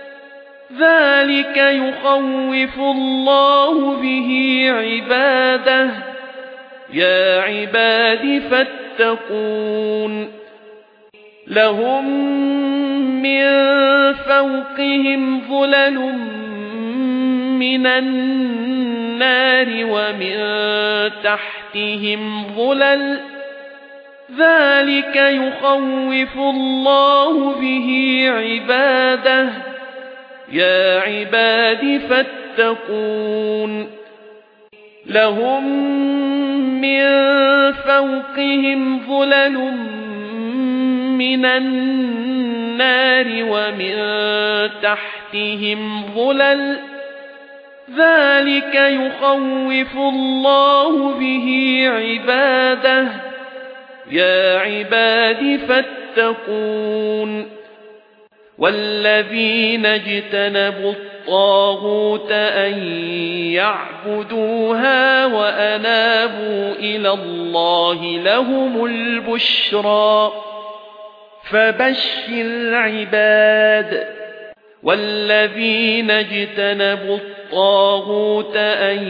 ذَلِكَ يُخَوِّفُ اللَّهُ بِهِ عِبَادَهُ يَا عِبَادِ فَاتَّقُونِ لَهُم مِّن فَوْقِهِمْ ظُلَلٌ مِّنَ النَّارِ وَمِن تَحْتِهِمْ ظُلَلٌ ذَلِكَ يُخَوِّفُ اللَّهُ بِهِ عِبَادَهُ يَا عِبَادِ فَاتَّقُونِ لَهُم مِّن فَوْقِهِمْ ظُلَلٌ مِّنَ النَّارِ وَمِن تَحْتِهِمْ ظُلَلٌ ذَلِكَ يُخَوِّفُ اللَّهُ بِهِ عِبَادَهُ يَا عِبَادِ فَاتَّقُونِ وَالَّذِينَ اجْتَنَبُوا الطَّاغُوتَ أَن يَعْبُدُوهَا وَأَنَابُوا إِلَى اللَّهِ لَهُمُ الْبُشْرَى فَبَشِّرْ عِبَادِ والذين اجتنبوا الطاغوت أن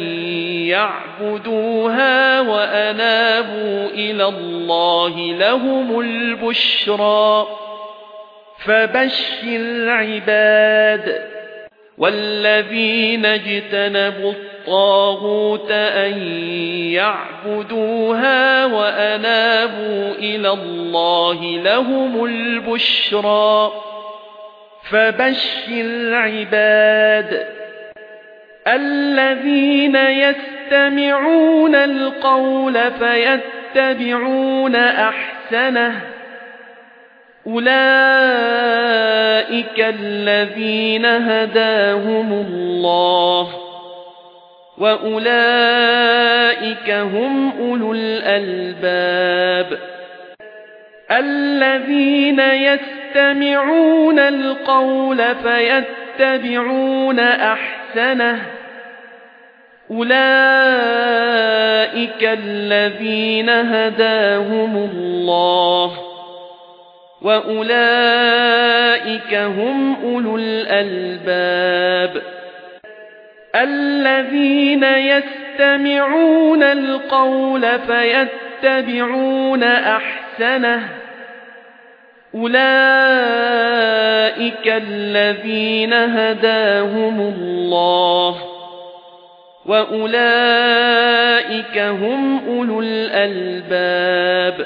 يعبدوها وأنابوا إلى الله لهم البشرى فبشر عباد والذين اجتنبوا الطاغوت أن يعبدوها وأنابوا إلى الله لهم البشرى فبشر عباد الذين يستمعون القول فيتبعون أحسنه أولئك الذين هداهم الله وأولئك هم أولو الألباب الذين يستمعون القول فيتبعون أحسنه أولئك الذين هداهم الله وأولئك هم أولو الألباب الذين يستمعون القول فيتبعون أحسنه أولئك الذين هداهم الله وأولئك هم أولو الألباب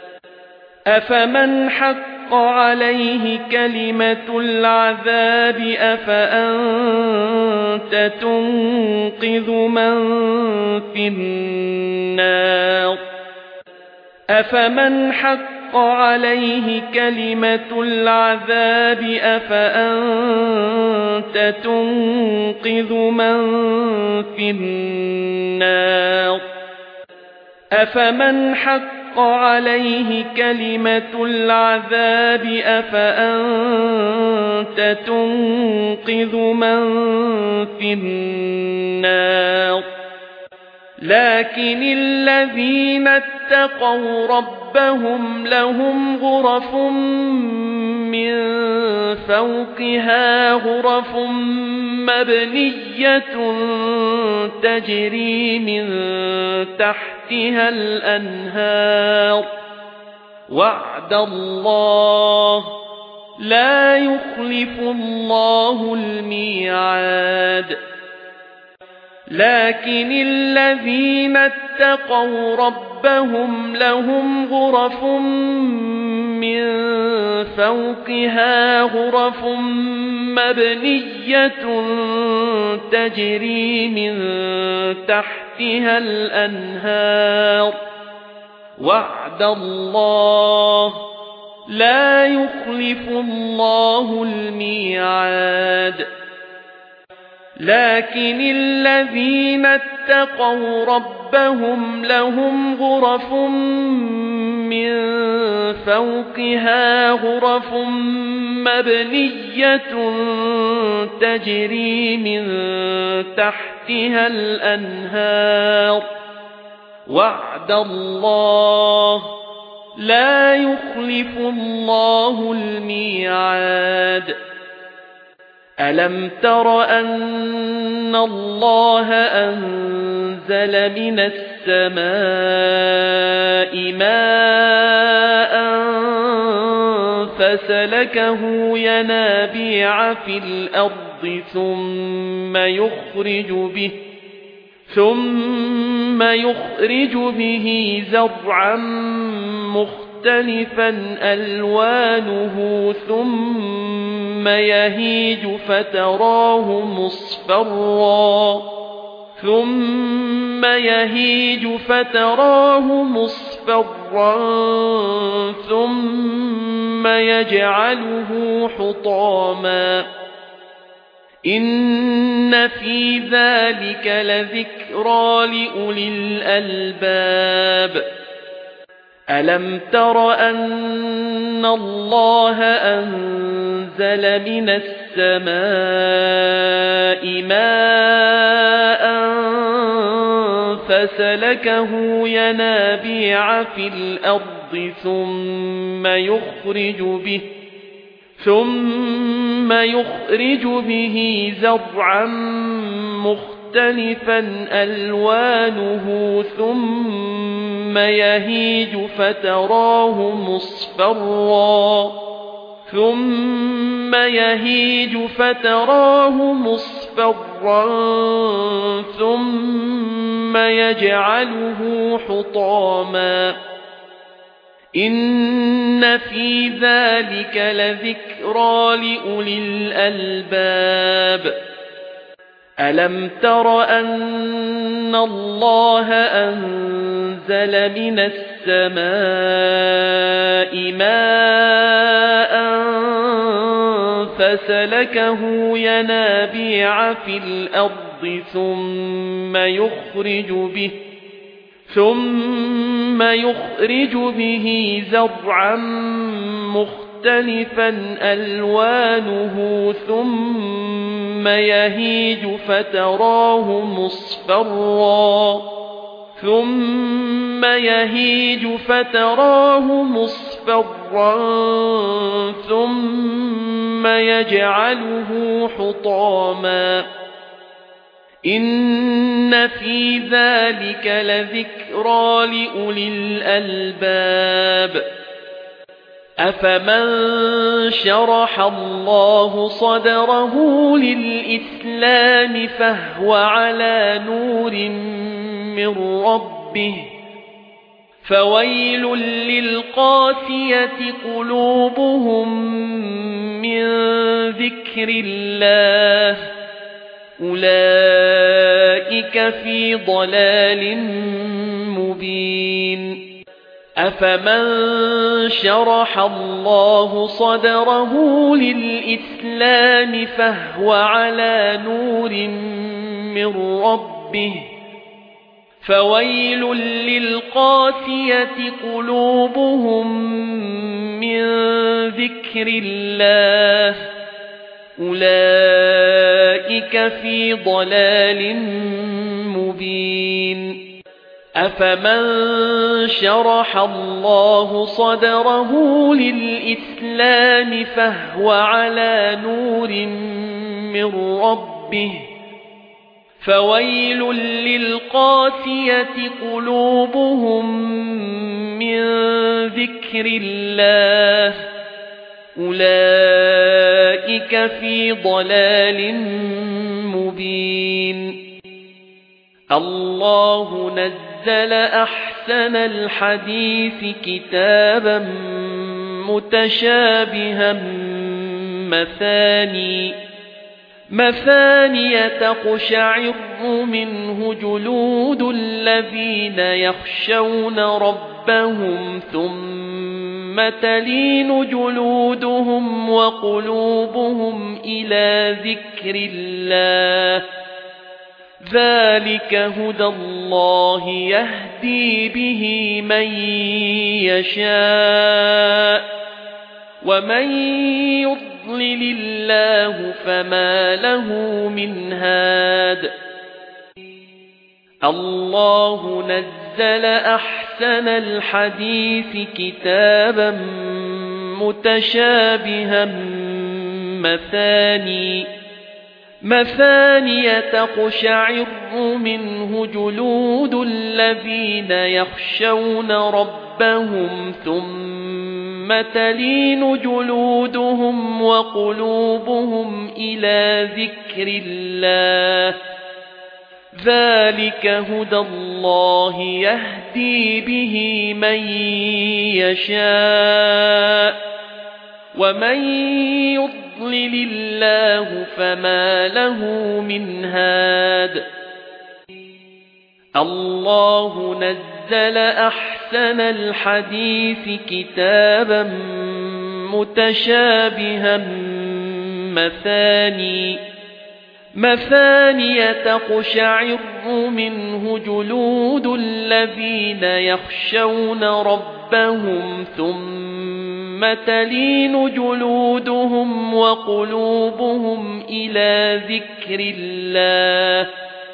أفمن حق عليه كلمة العذاب أفأنت تنقذ من في النار أفمن حق عليه كلمة العذاب أفأنت تنقذ من في النار أفمن حق عليه كلمة العذاب أفأنت تنقذ من في النار لكن الذين اتقوا ربهم لهم غرف من فوقها غرف مبنية تجري من تحتها الأنهار وعد الله لا يخلف الله الميعاد لكن الذين اتقوا ربهم لهم غرف من فوقها غرف مبنية تجري من تحتها الأنهار وعد الله لا يخلف الله الميعاد لكن الذين اتقوا ربهم لهم غرف من فوقها غرف مبنية تجري من تحتها الأنهار وعد الله لا يخلف الله الميعاد ألم تر أن الله أنزل من السماء ماء فسلكه ينابيع في الأرض ثم يخرج به زرعا مختلفا ألوانه ثم يهيج فتراه مصفرا ثم يجعله حطاما إن في ذلك لذكرى لأولي الألباب ألم تر أن الله أنزل من السماء ماء فسلكه ينابيع في الأرض ثُمَّ يُخْرِجُ بِهِ زَرْعًا مُخْتَلِفًا أَلْوَانُهُ ثُمَّ يَهِيجُ فَتَرَاهُ مُصْفَرًّا ثُمَّ يَجْعَلُهُ حُطَامًا إِنَّ فِي ذَلِكَ لَذِكْرَى لِأُولِي الْأَلْبَابِ أَلَمْ تَرَ أَنَّ اللَّهَ أَنزَلَ مِنَ السَّمَاءِ مَاءً فَسَلَكَهُ يَنَابِيعَ فِي الْأَرْضِ ثُمَّ يُخْرِجُ بِهِ زَرْعًا مُخْتَلِفًا أَلْوَانُهُ ثُمَّ يَهِيجُ فَتَرَاهُ مُصْفَرًّا ثُمَّ يَجْعَلُهُ حُطَامًا إِنَّ فِي ذَلِكَ لَذِكْرَى لِأُولِي الْأَلْبَابِ أَفَمَن شَرَحَ اللَّهُ صَدْرَهُ لِلْإِسْلَامِ فَهُوَ عَلَى نُورٍ مِّن رَّبِّهِ فَوَيْلٌ لِّلْقَاسِيَةِ قُلُوبُهُم مِّن ذِكْرِ اللَّهِ أُولَئِكَ فِي ضَلَالٍ مُبِينٍ أَفَمَن شَرَحَ اللَّهُ صَدْرَهُ لِلْإِسْلَامِ فَهُوَ عَلَى نُورٍ مِّن رَّبِّهِ فَوَيْلٌ لِّلْقَاسِيَةِ قُلُوبُهُم مِّن ذِكْرِ اللَّهِ أُولَئِكَ فِي ضَلَالٍ مُبِينٍ أَفَمَن شَرَحَ اللَّهُ صَدْرَهُ لِلْإِسْلَامِ فَهُوَ عَلَى نُورٍ مِّن رَّبِّهِ فَوَيْلٌ لِّلْقَاسِيَةِ قُلُوبُهُم مِّن ذِكْرِ اللَّهِ أُولَئِكَ في ضَلَالٍ مُبِينٍ الله نزل أحسن الحديث كتابا متشابها مثاني تقشعر منه جلود الذين يخشون ربهم ثم تلين جلودهم وقلوبهم إلى ذكر الله ذلك هدى الله يهدي به من يشاء ومن يضلل الله فما له من هاد الله نزل أحسن الحديث كتابا متشابها مثاني تقشعر منه جلود الذين يخشون ربهم ثم تلين جلودهم وقلوبهم إلى ذكر الله ذلك هدى الله يهدي به من يشاء ومن يضلل الله فما له من هاد الله نزل أحسن الحديث كتابا متشابها مثاني تقشعر منه جلود الذين يخشون ربهم ثم تلين جلودهم وقلوبهم إلى ذكر الله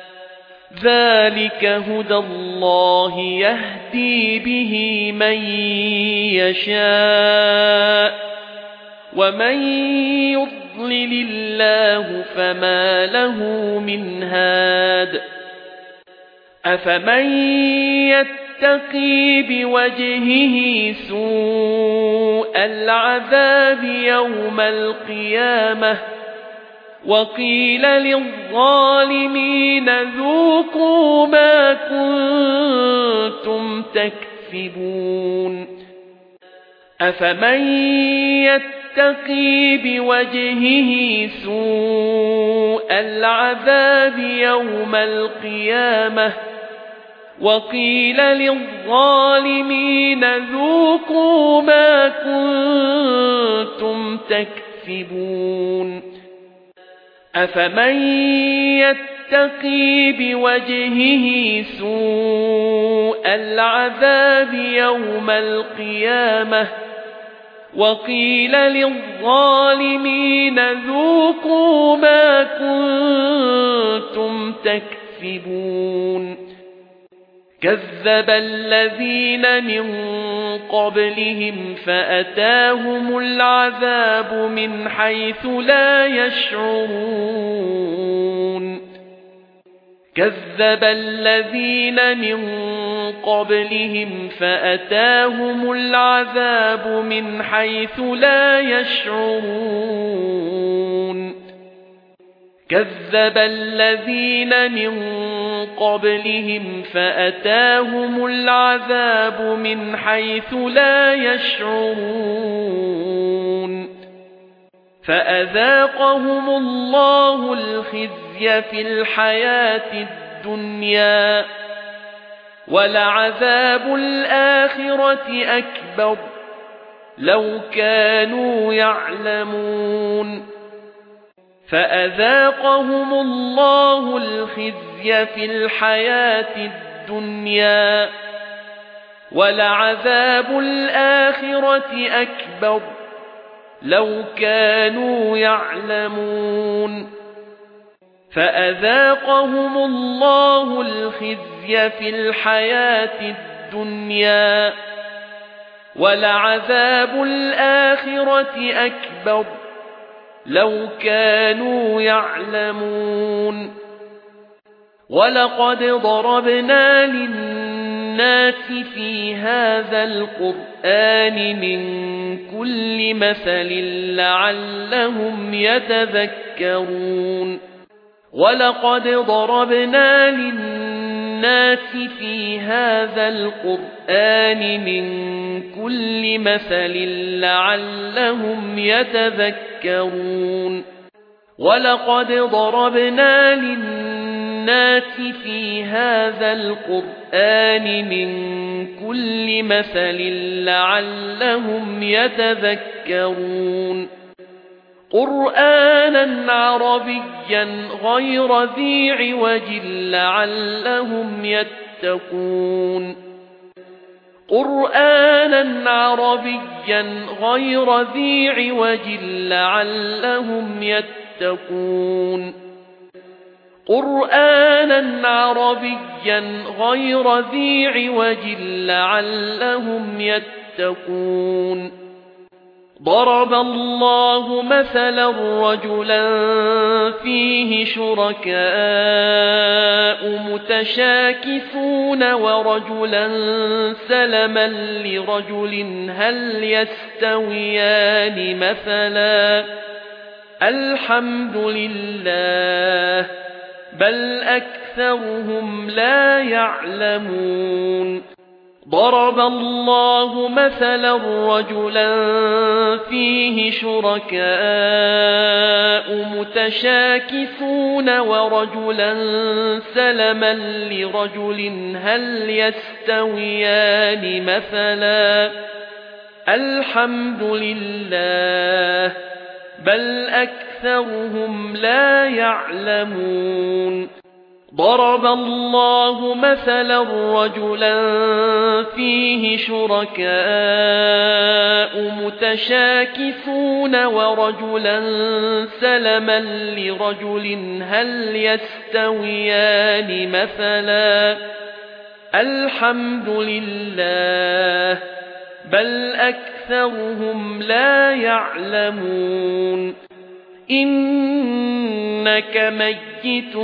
ذلك هدى الله يهدي به من يشاء ومن يضلل الله فما له من هاد أفمن يتقي بوجهه سوء العذاب يوم القيامة وقيل للظالمين ذوقوا ما كنتم تكسبون أفمن يتقي بوجهه سوء العذاب يوم القيامة وقيل للظالمين ذوقوا ما كنتم تكسبون أفمن يتقي بوجهه سوء العذاب يوم القيامة وقيل للظالمين ذوقوا ما كنتم تكسبون كذب الذين من قبلهم فأتاهم العذاب من حيث لا يشعرون كذب الذين من قبلهم فأتاهم العذاب من حيث لا يشعرون كذب الذين من قبلهم فأتاهم العذاب من حيث لا يشعرون فأذاقهم الله الخزي في الحياة الدنيا ولعذاب الآخرة أكبر لو كانوا يعلمون فأذاقهم الله الخزي في الحياة الدنيا ولعذاب الآخرة أكبر لو كانوا يعلمون فأذاقهم الله الخزي في الحياة الدنيا ولعذاب الآخرة أكبر لو كانوا يعلمون ولقد ضربنا للناس في هذا القرآن من كل مثل لعلهم يتذكرون ولقد ضربنا للناس في هذا القرآن من كل مثل لعلهم يتذكرون ولقد ضربنا للناس في هذا القرآن من كل مثل لعلهم يتذكرون قرآنا عربيا غير ذي عوج لعلهم يتقون قرآنا عربيا غير ذي عوج لعلهم يتقون قرآنا عربيا غير ذي عوج لعلهم يتقون ضرب الله مثلا رجلا فيه شركاء متشاكسون ورجلا سلما لرجل هل يستويان مثلا الحمد لله بل أكثرهم لا يعلمون ضرب الله مثلا رجلا فيه شركاء متشاكسون ورجلا سلما لرجل هل يستويان مثلا الحمد لله بل أكثرهم لا يعلمون ضرب الله مثلا رجلا فيه شركاء متشاكسون ورجلا سلما لرجل هل يستويان مثلا الحمد لله بل أكثرهم لا يعلمون إنك ميت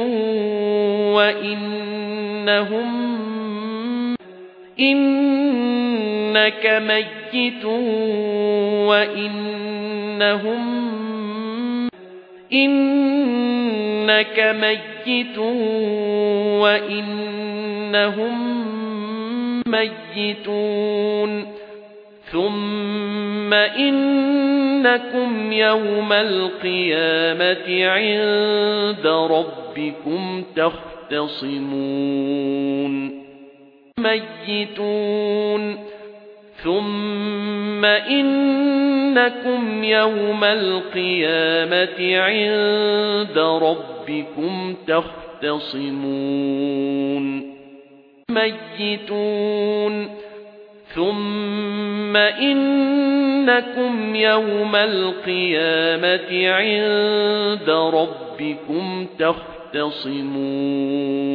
وإنهم ميتون ثم إنكم يوم القيامة عند ربكم تختصمون ثم إنكم يوم القيامة عند ربكم تختصمون ثم إنكم يوم القيامة عند ربكم تختصمون